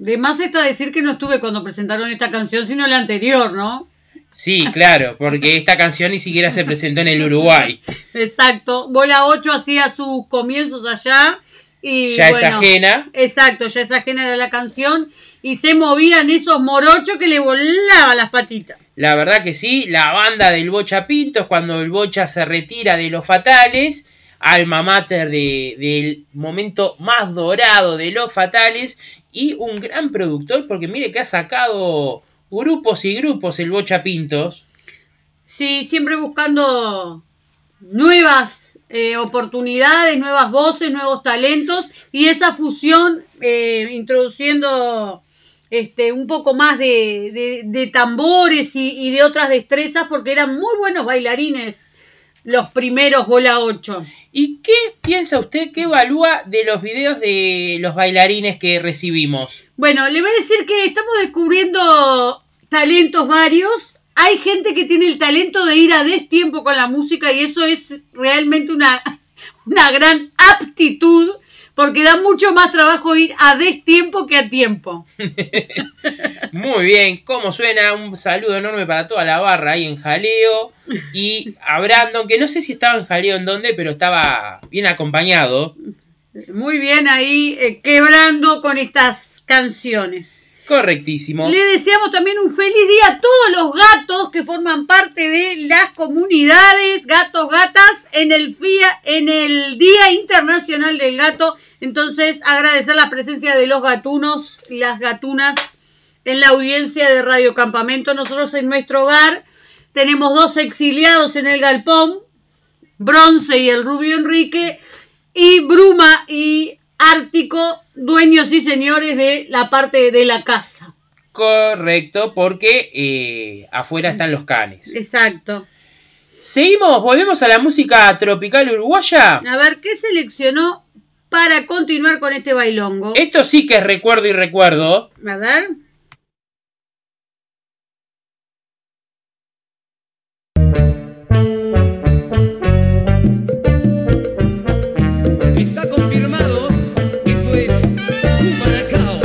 De más está decir que no estuve cuando presentaron esta canción, sino la anterior, ¿no? Sí, claro, porque esta canción ni siquiera se presentó en el Uruguay. Exacto. Bola ocho hacía sus comienzos allá. Y ya bueno, es ajena. Exacto, ya es ajena era la canción. Y se movían esos morochos que le volaban las patitas. La verdad que sí, la banda del Bocha Pintos, cuando el Bocha se retira de Los Fatales, alma mater de, del momento más dorado de Los Fatales, y un gran productor, porque mire que ha sacado grupos y grupos el Bocha Pintos. Sí, siempre buscando nuevas eh, oportunidades, nuevas voces, nuevos talentos, y esa fusión eh, introduciendo este un poco más de, de, de tambores y, y de otras destrezas, porque eran muy buenos bailarines los primeros Bola ocho. ¿Y qué piensa usted, qué evalúa de los videos de los bailarines que recibimos? Bueno, le voy a decir que estamos descubriendo talentos varios. Hay gente que tiene el talento de ir a destiempo con la música, y eso es realmente una, una gran aptitud, porque da mucho más trabajo ir a destiempo que a tiempo. Muy bien, ¿cómo suena? Un saludo enorme para toda la barra ahí en Jaleo. Y a Brandon, que no sé si estaba en Jaleo en dónde, pero estaba bien acompañado. Muy bien ahí, eh, quebrando con estas canciones. Correctísimo. Le deseamos también un feliz día a todos los gatos que forman parte de las comunidades, gatos, gatas, en el F I A, en el Día Internacional del Gato. Entonces, agradecer la presencia de los gatunos y las gatunas en la audiencia de Radio Campamento. Nosotros en nuestro hogar tenemos dos exiliados en el galpón, Bronce y el Rubio Enrique, y Bruma y Ártico, dueños y señores de la parte de la casa. Correcto, porque eh, afuera están los canes. Exacto. Seguimos, volvemos a la música tropical uruguaya. A ver, ¿qué seleccionó para continuar con este bailongo? Esto sí que es recuerdo y recuerdo. A ver. Está confirmado, esto es Cumaracao.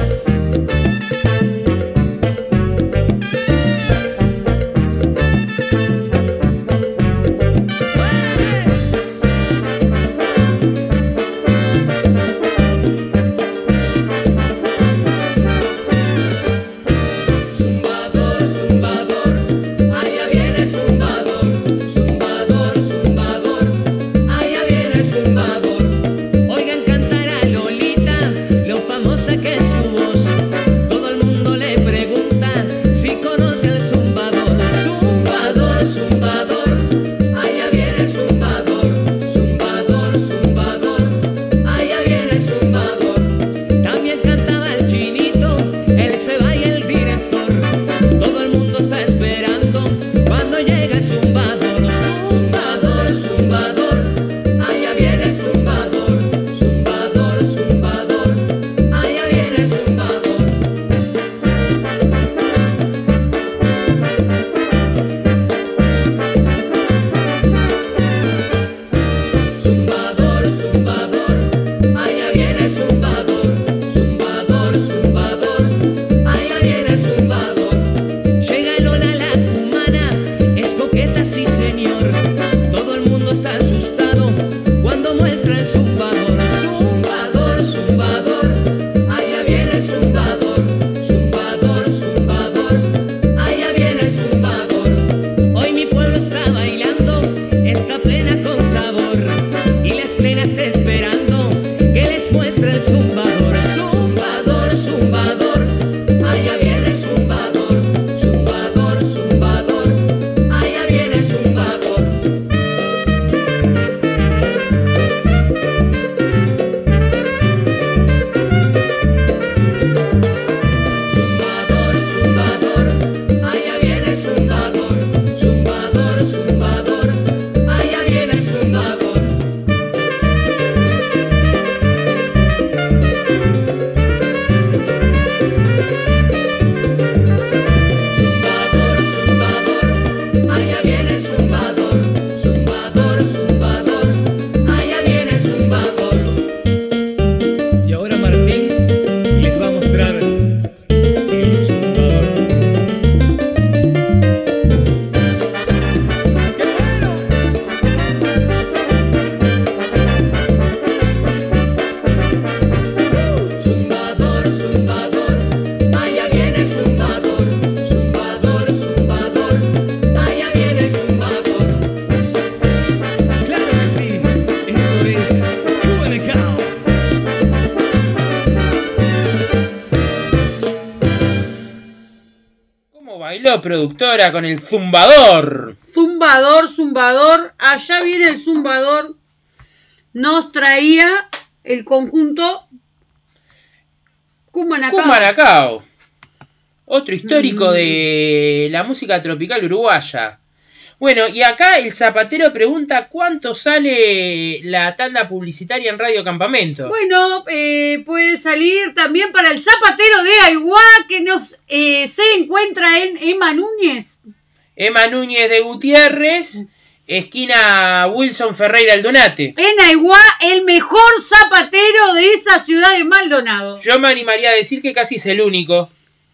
Bueno, productora, con el zumbador. Zumbador, zumbador. Allá viene el zumbador. Nos traía el conjunto Cumanacao. Cumanacao. Otro histórico Mm. de la música tropical uruguaya. Bueno, y acá el zapatero pregunta cuánto sale la tanda publicitaria en Radio Campamento. Bueno, eh, puede salir también para el zapatero de Aiguá, que nos eh, se encuentra en Emma Núñez. Emma Núñez de Gutiérrez, esquina Wilson Ferreira Aldonate. En Aiguá, el mejor zapatero de esa ciudad de Maldonado. Yo me animaría a decir que casi es el único.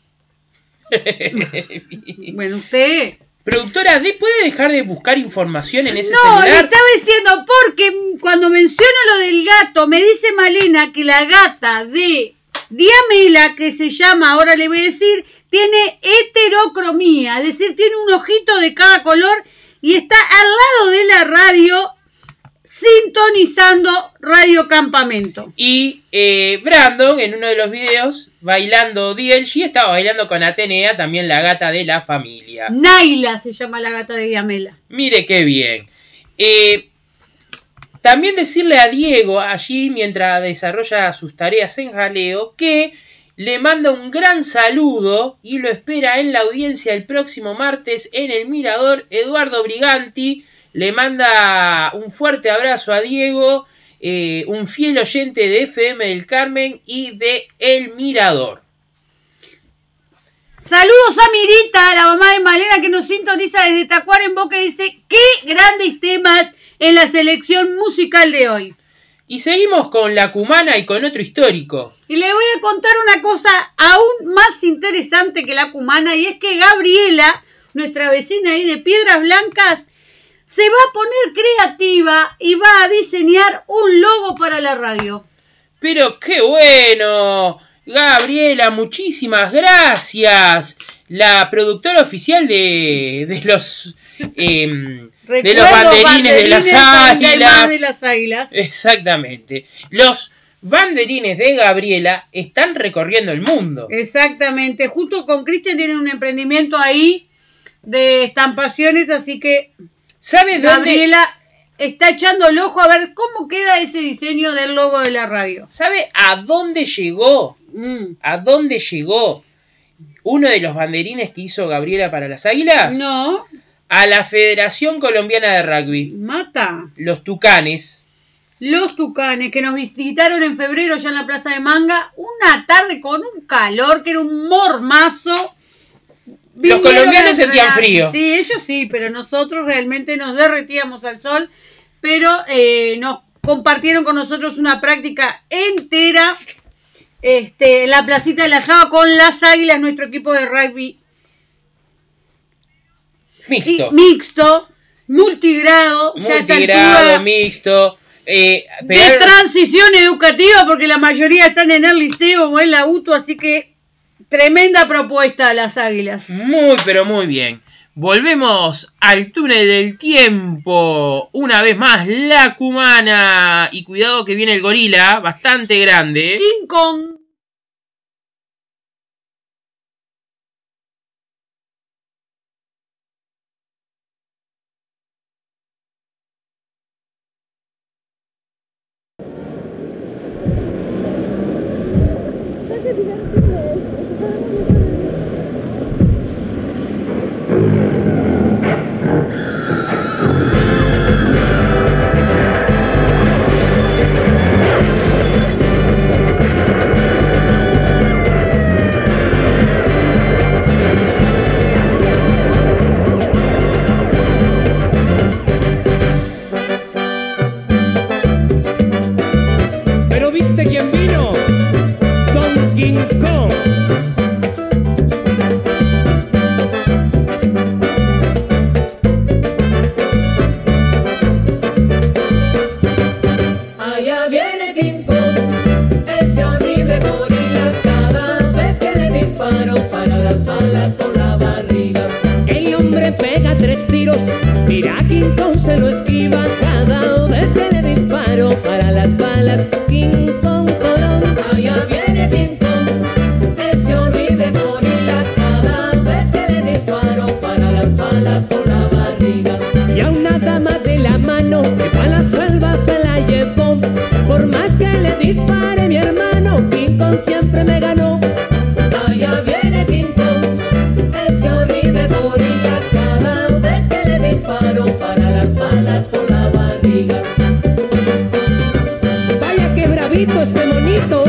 Bueno, usted... Productora, ¿de- ¿puede dejar de buscar información en ese No, le celular? estaba diciendo porque cuando menciono lo del gato, me dice Malena que la gata de Diamela, que se llama, ahora le voy a decir, tiene heterocromía, es decir, tiene un ojito de cada color y está al lado de la radio sintonizando Radio Campamento. Y eh, Brandon, en uno de los videos, bailando D L G, estaba bailando con Atenea, también la gata de la familia. Naila se llama la gata de Diamela. Mire qué bien. Eh, también decirle a Diego, allí mientras desarrolla sus tareas en jaleo, que le manda un gran saludo y lo espera en la audiencia el próximo martes en el Mirador. Eduardo Briganti le manda un fuerte abrazo a Diego, eh, un fiel oyente de F M del Carmen y de El Mirador. Saludos a Mirita, la mamá de Malena, que nos sintoniza desde Tacuarembó, que dice, qué grandes temas en la selección musical de hoy. Y seguimos con la cumana y con otro histórico. Y le voy a contar una cosa aún más interesante que la cumana, y es que Gabriela, nuestra vecina ahí de Piedras Blancas, se va a poner creativa y va a diseñar un logo para la radio. Pero qué bueno, Gabriela, muchísimas gracias. La productora oficial de, de los eh, de los banderines, de las águilas. de las águilas. Exactamente. Los banderines de Gabriela están recorriendo el mundo. Exactamente. Justo con Cristian tienen un emprendimiento ahí de estampaciones, así que ¿sabe dónde? Gabriela está echando el ojo a ver cómo queda ese diseño del logo de la radio. ¿Sabe a dónde llegó? Mm. ¿A dónde llegó uno de los banderines que hizo Gabriela para las águilas? No. A la Federación Colombiana de Rugby. Mata. Los Tucanes. Los Tucanes, que nos visitaron en febrero allá en la Plaza de Manga, una tarde con un calor que era un mormazo. Los Vinieron colombianos a sentían entrenar. frío. Sí, ellos sí, pero nosotros realmente nos derretíamos al sol. Pero eh, nos compartieron con nosotros una práctica entera este, en la placita de la Java con las águilas, nuestro equipo de rugby. Mixto. Y, mixto, multigrado, ya a esta Multigrado, altura, mixto. Eh, de pegaron- transición educativa, porque la mayoría están en el liceo o en la U T U, así que tremenda propuesta las águilas. Muy, pero muy bien. Volvemos al túnel del tiempo. Una vez más, la cumana. Y cuidado que viene el gorila, bastante grande. King Kong. Pero ¿viste quién vino? Don King Kong. Allá viene King Kong, ese horrible gorila. Cada vez que le disparo para las balas con la barriga. El hombre pega tres tiros, mira King Kong se lo esquiva. Cada vez que le disparo para las balas, King Kong colón. Allá viene King Kong, ese horrible gorila. Cada vez que le disparo siempre me ganó. Allá viene King Kong, ese horrible gorila, cada vez que le disparo para las balas por la barriga. Vaya que bravito este monito.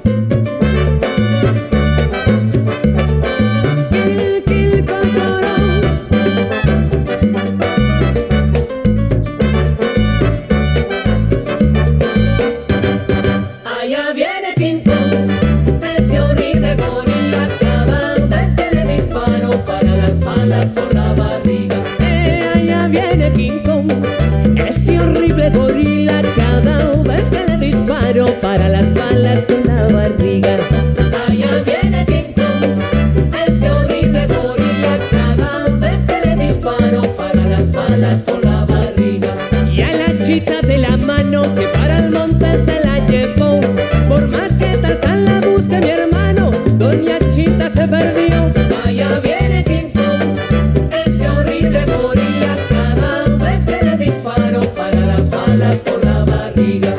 Por la barriga. Eh, allá viene King Kong, ese horrible gorila, cada vez que le disparo para las balas con la barriga. Allá viene King Kong, ese horrible gorila, cada vez que le disparo para las balas con la barriga. Y a la chita de la mano que para el monte se la llevó, por más que Tarzán la busque mi hermano, doña Chita se perdió. Allá viene King Kong, ese horrible gorila, cada vez que le disparo para las balas por la barriga.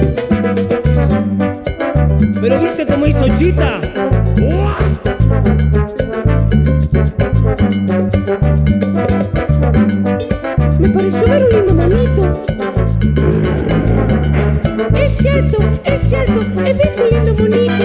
Pero viste cómo hizo Chita. ¡Uah! Me pareció ver un lindo monito. Es cierto, es cierto, he visto un lindo monito.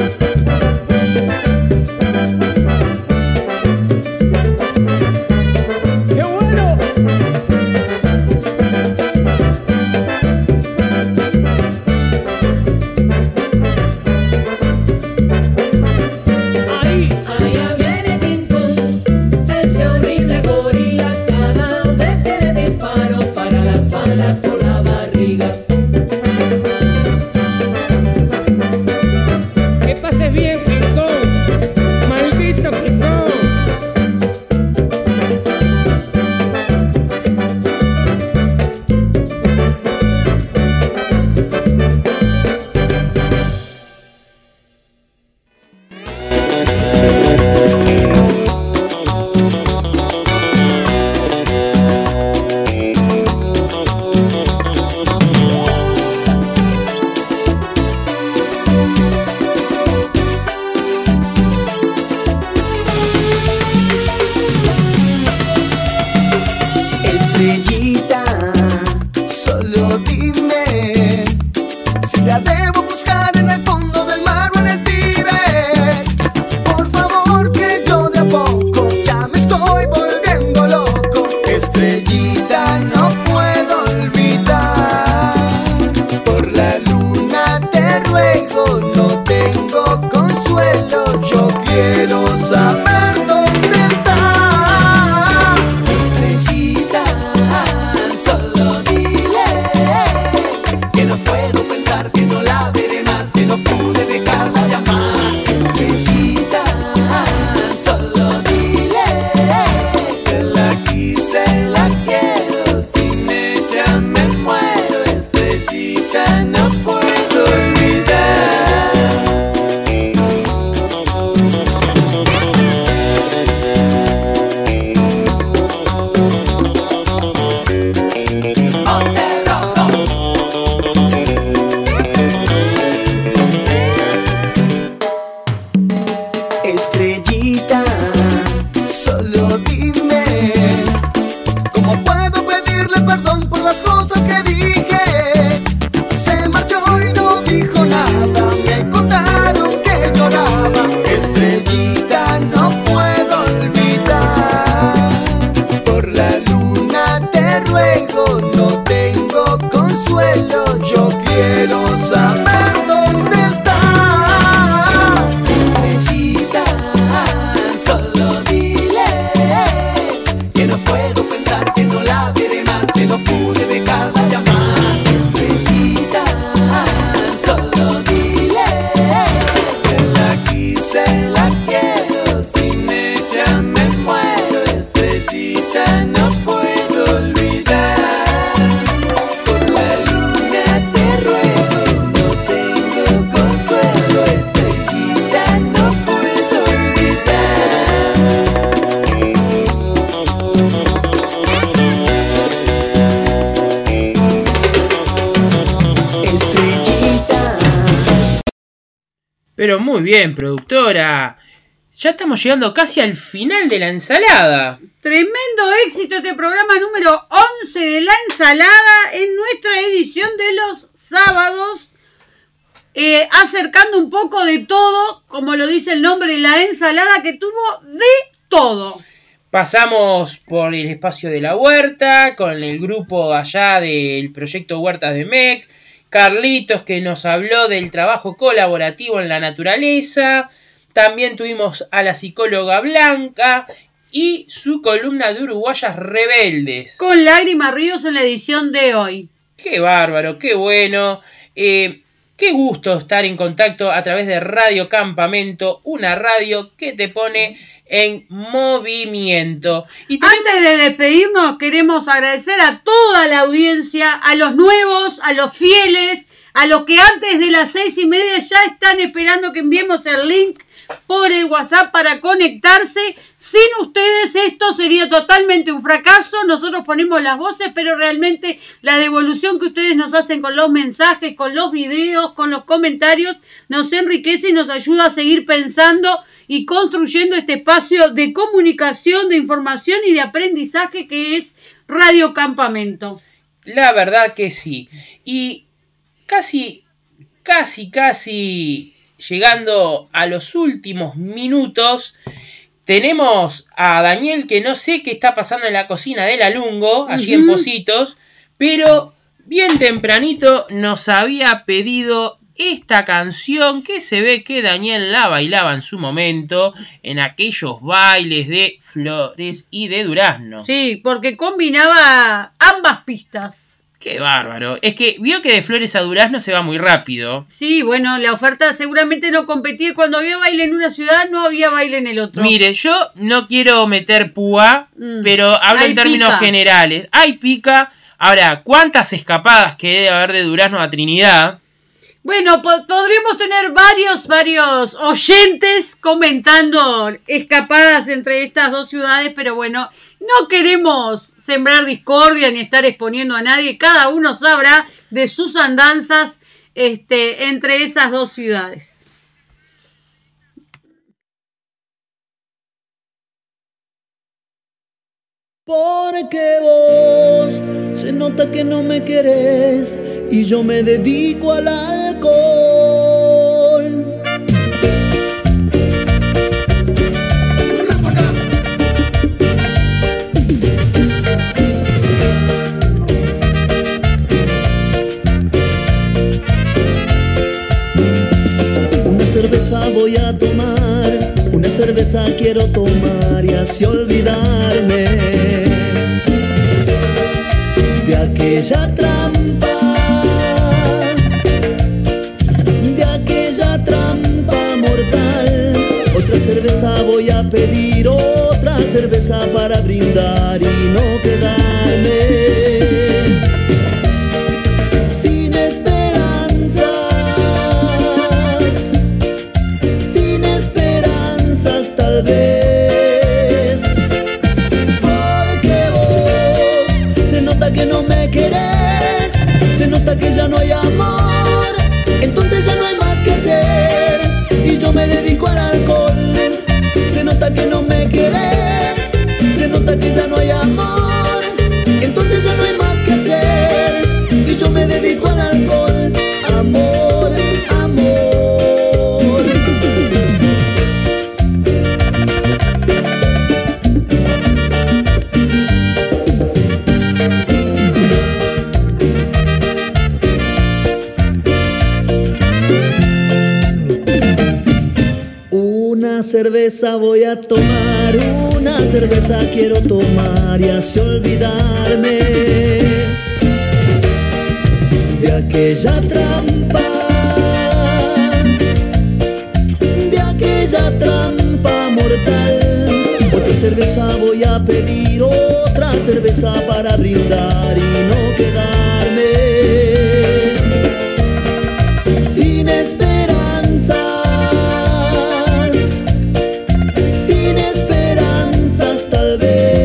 Pero muy bien, productora. Ya estamos llegando casi al final de la ensalada. Tremendo éxito este programa número once de la ensalada en nuestra edición de los sábados. Eh, acercando un poco de todo, como lo dice el nombre de la ensalada, que tuvo de todo. Pasamos por el espacio de la huerta, con el grupo allá del proyecto Huertas de M E C, Carlitos que nos habló del trabajo colaborativo en la naturaleza, también tuvimos a la psicóloga Blanca y su columna de Uruguayas Rebeldes. Con Lágrima Ríos en la edición de hoy. ¡Qué bárbaro, qué bueno! Eh, qué gusto estar en contacto a través de Radio Campamento, una radio que te pone en movimiento. Y tenemos... Antes de despedirnos, queremos agradecer a toda la audiencia, a los nuevos, a los fieles, a los que antes de las seis y media ya están esperando que enviemos el link por el WhatsApp para conectarse. Sin ustedes esto sería totalmente un fracaso. Nosotros ponemos las voces, pero realmente la devolución que ustedes nos hacen con los mensajes, con los videos, con los comentarios, nos enriquece y nos ayuda a seguir pensando y construyendo este espacio de comunicación, de información y de aprendizaje que es Radio Campamento. La verdad que sí. Y casi, casi, casi llegando a los últimos minutos, tenemos a Daniel que no sé qué está pasando en la cocina de la Lungo, allí uh-huh. en Positos, pero bien tempranito nos había pedido esta canción que se ve que Daniel la bailaba en su momento en aquellos bailes de Flores y de Durazno. Sí, porque combinaba ambas pistas. ¡Qué bárbaro! Es que vio que de Flores a Durazno se va muy rápido. Sí, bueno, la oferta seguramente no competía. Cuando había baile en una ciudad, no había baile en el otro. Mire, yo no quiero meter púa, mm. pero hablo Hay en términos pica. generales. Hay pica. Ahora, ¿cuántas escapadas que debe haber de Durazno a Trinidad? Bueno, po- podríamos tener varios, varios oyentes comentando escapadas entre estas dos ciudades, pero bueno, no queremos sembrar discordia ni estar exponiendo a nadie. Cada uno sabrá de sus andanzas este, entre esas dos ciudades. Porque vos se nota que no me querés y yo me dedico al alcohol. Una cerveza voy a tomar, una cerveza quiero tomar y así olvidarme de aquella trampa, de aquella trampa mortal. Otra cerveza voy a pedir, otra cerveza para brindar y no quedarme sin esperanzas, sin esperanzas tal vez. Porque vos se nota que no me querés, se nota que ya no hay amor, entonces ya no hay más que hacer y yo me dedico al alcohol. Se nota que no me querés, se nota que ya no hay amor, entonces ya no hay más que hacer y yo me dedico al alcohol. Amor, amor. Una cerveza voy a tomar, una cerveza quiero tomar y así olvidarme de aquella trampa, de aquella trampa mortal. Otra cerveza voy a pedir, otra cerveza para brindar y no quedarme sin esperanzas, sin esperanzas tal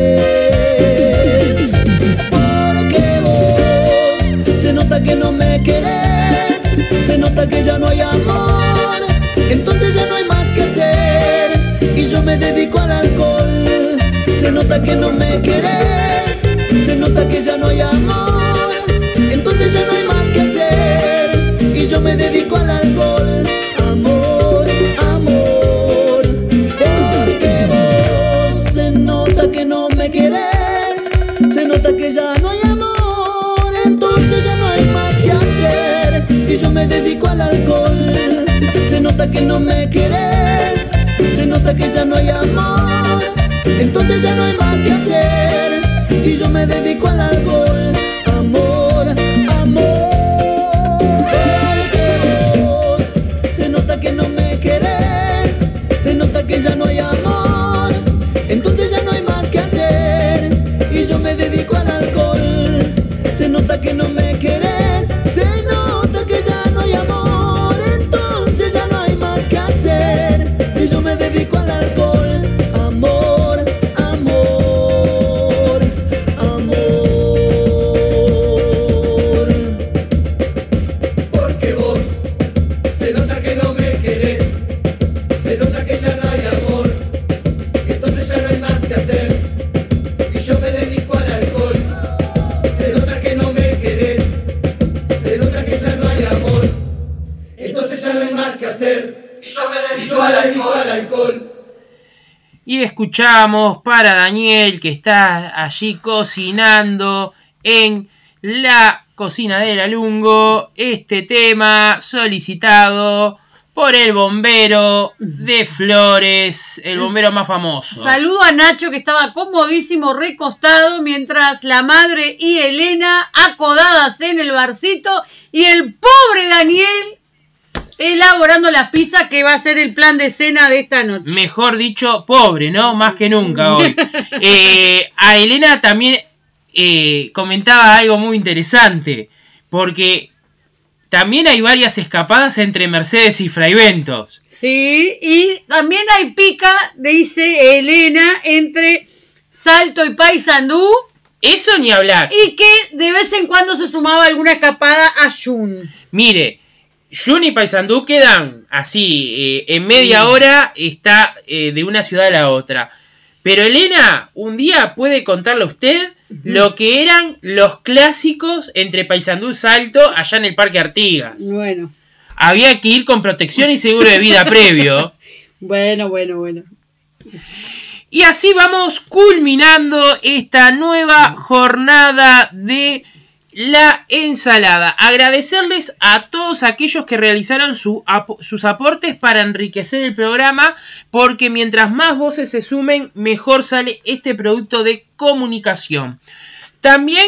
vez. Porque vos se nota que no me querés, se nota que ya no hay amor, entonces no me querés, se nota que ya no hay amor, entonces ya no hay más que hacer y yo me dedico al alcohol. Amor, amor, porque vos se nota que no me querés, se nota que ya no hay amor, entonces ya no hay más que hacer y yo me dedico al alcohol. Se nota que no me querés, se nota que ya no hay amor, entonces ya no hay más que hacer y yo me dedico al alcohol. Amor, amor, amor. Porque vos se nota que no me querés, se nota que ya no hay amor, entonces ya no hay más que hacer y yo me dedico al alcohol. Se nota que no me querés, se nota que ya no hay amor, entonces ya no hay más que hacer y yo me dedico al alcohol. Y escuchamos para Daniel, que está allí cocinando en la cocina de la Lungo, este tema solicitado por el bombero de Flores, el bombero más famoso. Saludo a Nacho, que estaba comodísimo recostado mientras la madre y Elena acodadas en el barcito y el pobre Daniel elaborando la pizza que va a ser el plan de cena de esta noche. Mejor dicho, pobre, ¿no? Más que nunca hoy. Eh, a Elena también eh, comentaba algo muy interesante, porque también hay varias escapadas entre Mercedes y Fraiventos. Sí, y también hay pica, dice Elena, entre Salto y Paysandú. Eso ni hablar. Y que de vez en cuando se sumaba alguna escapada a Jun. Mire, Jun y Paysandú quedan así, eh, en media sí. hora está eh, de una ciudad a la otra. Pero Elena, un día puede contarle a usted uh-huh. lo que eran los clásicos entre Paysandú y Salto allá en el Parque Artigas. Bueno. Había que ir con protección y seguro de vida previo. Bueno, bueno, bueno. Y así vamos culminando esta nueva jornada de la ensalada. Agradecerles a todos aquellos que realizaron su ap- sus aportes para enriquecer el programa, porque mientras más voces se sumen, mejor sale este producto de comunicación. También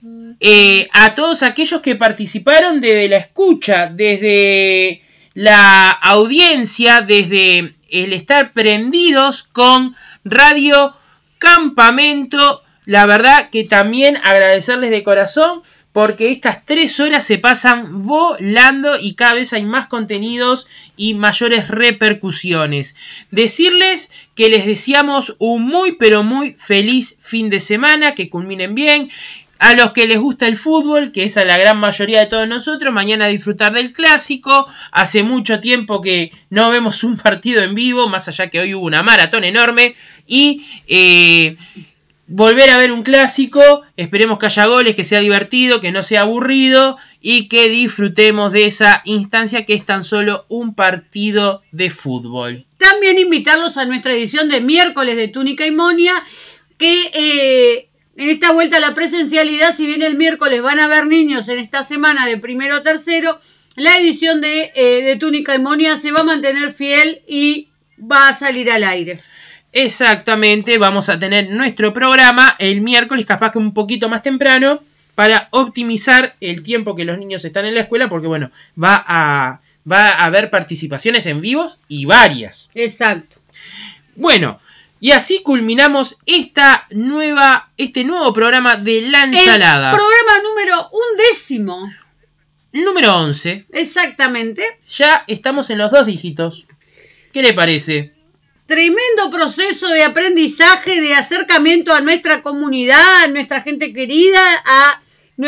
eh, a todos aquellos que participaron desde la escucha, desde la audiencia, desde el estar prendidos con Radio Campamento. La verdad que también agradecerles de corazón, porque estas tres horas se pasan volando y cada vez hay más contenidos y mayores repercusiones. Decirles que les deseamos un muy pero muy feliz fin de semana, que culminen bien. A los que les gusta el fútbol, que es a la gran mayoría de todos nosotros, mañana disfrutar del clásico. Hace mucho tiempo que no vemos un partido en vivo, más allá que hoy hubo una maratón enorme. Y eh, volver a ver un clásico, esperemos que haya goles, que sea divertido, que no sea aburrido y que disfrutemos de esa instancia que es tan solo un partido de fútbol. También invitarlos a nuestra edición de miércoles de Túnica y Monia, que eh, en esta vuelta a la presencialidad, si bien el miércoles van a haber niños en esta semana de primero a tercero, la edición de, eh, de Túnica y Monia se va a mantener fiel y va a salir al aire. Exactamente, vamos a tener nuestro programa el miércoles, capaz que un poquito más temprano, para optimizar el tiempo que los niños están en la escuela, porque bueno, va a, va a haber participaciones en vivos y varias. Exacto. Bueno, y así culminamos esta nueva, este nuevo programa de La Ensalada. El programa número undécimo. Número once. Exactamente. Ya estamos en los dos dígitos. ¿Qué le parece? Tremendo proceso de aprendizaje, de acercamiento a nuestra comunidad, a nuestra gente querida, a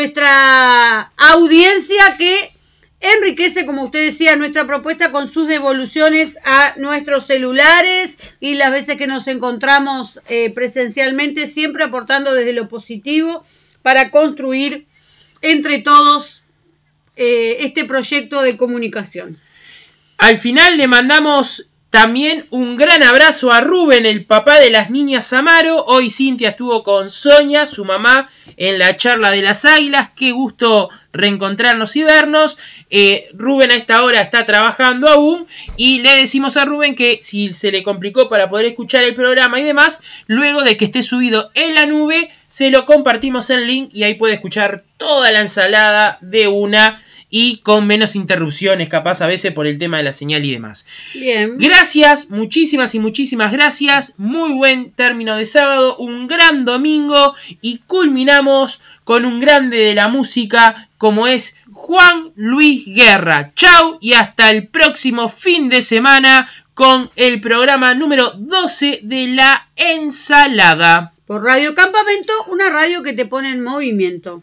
nuestra audiencia que enriquece, como usted decía, nuestra propuesta con sus devoluciones a nuestros celulares y las veces que nos encontramos eh, presencialmente, siempre aportando desde lo positivo para construir entre todos eh, este proyecto de comunicación. Al final le mandamos también un gran abrazo a Rubén, el papá de las niñas Amaro. Hoy Cintia estuvo con Sonia, su mamá, en la charla de las águilas. Qué gusto reencontrarnos y vernos. Eh, Rubén a esta hora está trabajando aún y le decimos a Rubén que si se le complicó para poder escuchar el programa y demás, luego de que esté subido en la nube, se lo compartimos el link y ahí puede escuchar toda la ensalada de una y con menos interrupciones, capaz a veces por el tema de la señal y demás. Bien. Gracias, muchísimas y muchísimas gracias. Muy buen término de sábado, un gran domingo y culminamos con un grande de la música como es Juan Luis Guerra. Chau y hasta el próximo fin de semana con el programa número doce de La Ensalada. Por Radio Campamento, una radio que te pone en movimiento.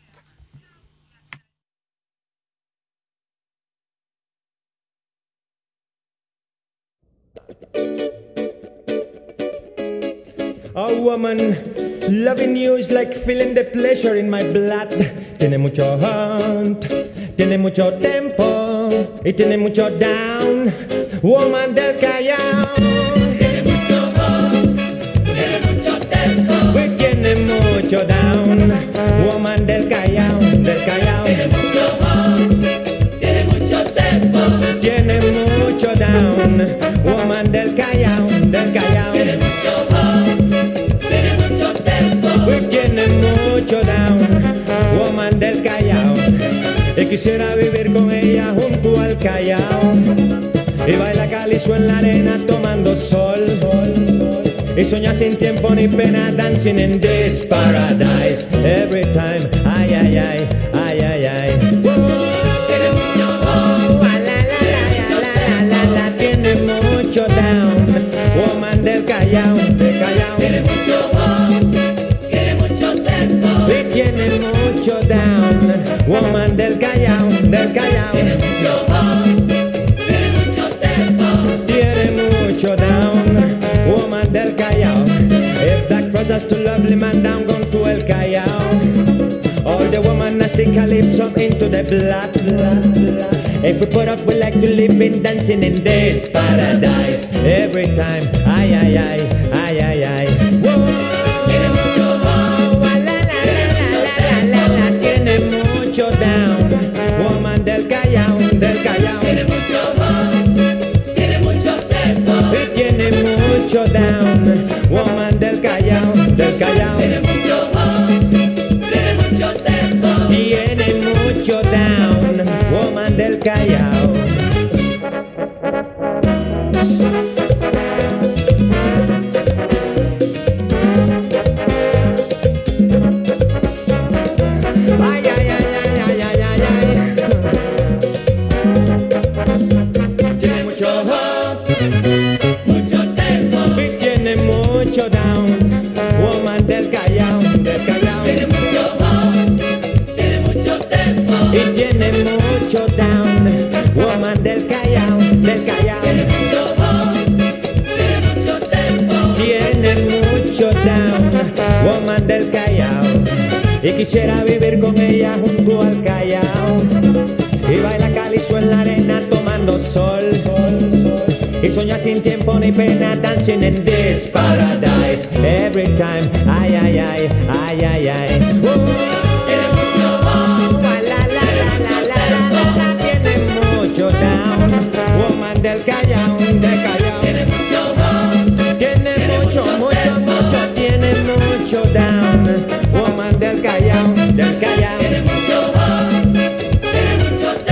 A woman loving you is like feeling the pleasure in my blood. Tiene mucho hunt, tiene mucho tempo y tiene mucho down. Woman del Callao. Tiene mucho hunt, tiene mucho tempo y tiene mucho down. Woman del Callao, del Callao. Tiene mucho hunt, tiene mucho tempo, tiene mucho down. Woman del Callao, del Callao. Tiene mucho hunt, tiene mucho tempo y tiene mucho down. Woman del Callao. Y quisiera vivir con ella junto al Callao y baila calizo en la arena tomando sol, y soñar sin tiempo ni pena, dancing in this paradise every time. Ay, ay, ay, ay, ay, ay. Tiene mucho oh, la, la, la, la, la, la, la, tiene mucho down. Woman del Callao, del Callao. Tiene mucho oh, tiene mucho tempo y tiene mucho down. Woman del Callao, del Callao. Tiene mucho oh, tiene mucho tempo, tiene mucho down. Woman del Callao. If that crosses to lovely man down, gone to El Callao. All the woman I see calypso into the blood, blood, blood. If we put up, we like to live in dancing in this paradise every time. Ay, ay, ay, ay, ay, ay. Whoa. Tiene mucho oh, la, la, la, la, la, la, la, tiene mucho down. Woman del Callao, del Callao. Tiene mucho oh, tiene mucho tempo y tiene mucho down. Woman del Callao, del Callao. Tiene mucho oh, tiene mucho tempo, tiene mucho down. Woman del Callao. Ay, ay, ay, ay, ay, ay, ay, ay. Tiene mucho hop, mucho tempo y tiene mucho down. Woman del Callao, del Callao. Tiene mucho hop, tiene mucho tempo y tiene mucho down. Woman del Callao, del Callao. Tiene mucho hop, tiene mucho tempo, tiene mucho down. Woman del Callao. Y quisiera vivir con ella junto al Callao y baila calizo en la arena tomando sol, y soñar sin tiempo ni pena, dancing in this paradise every time. Ay, ay, ay, ay, ay, ay.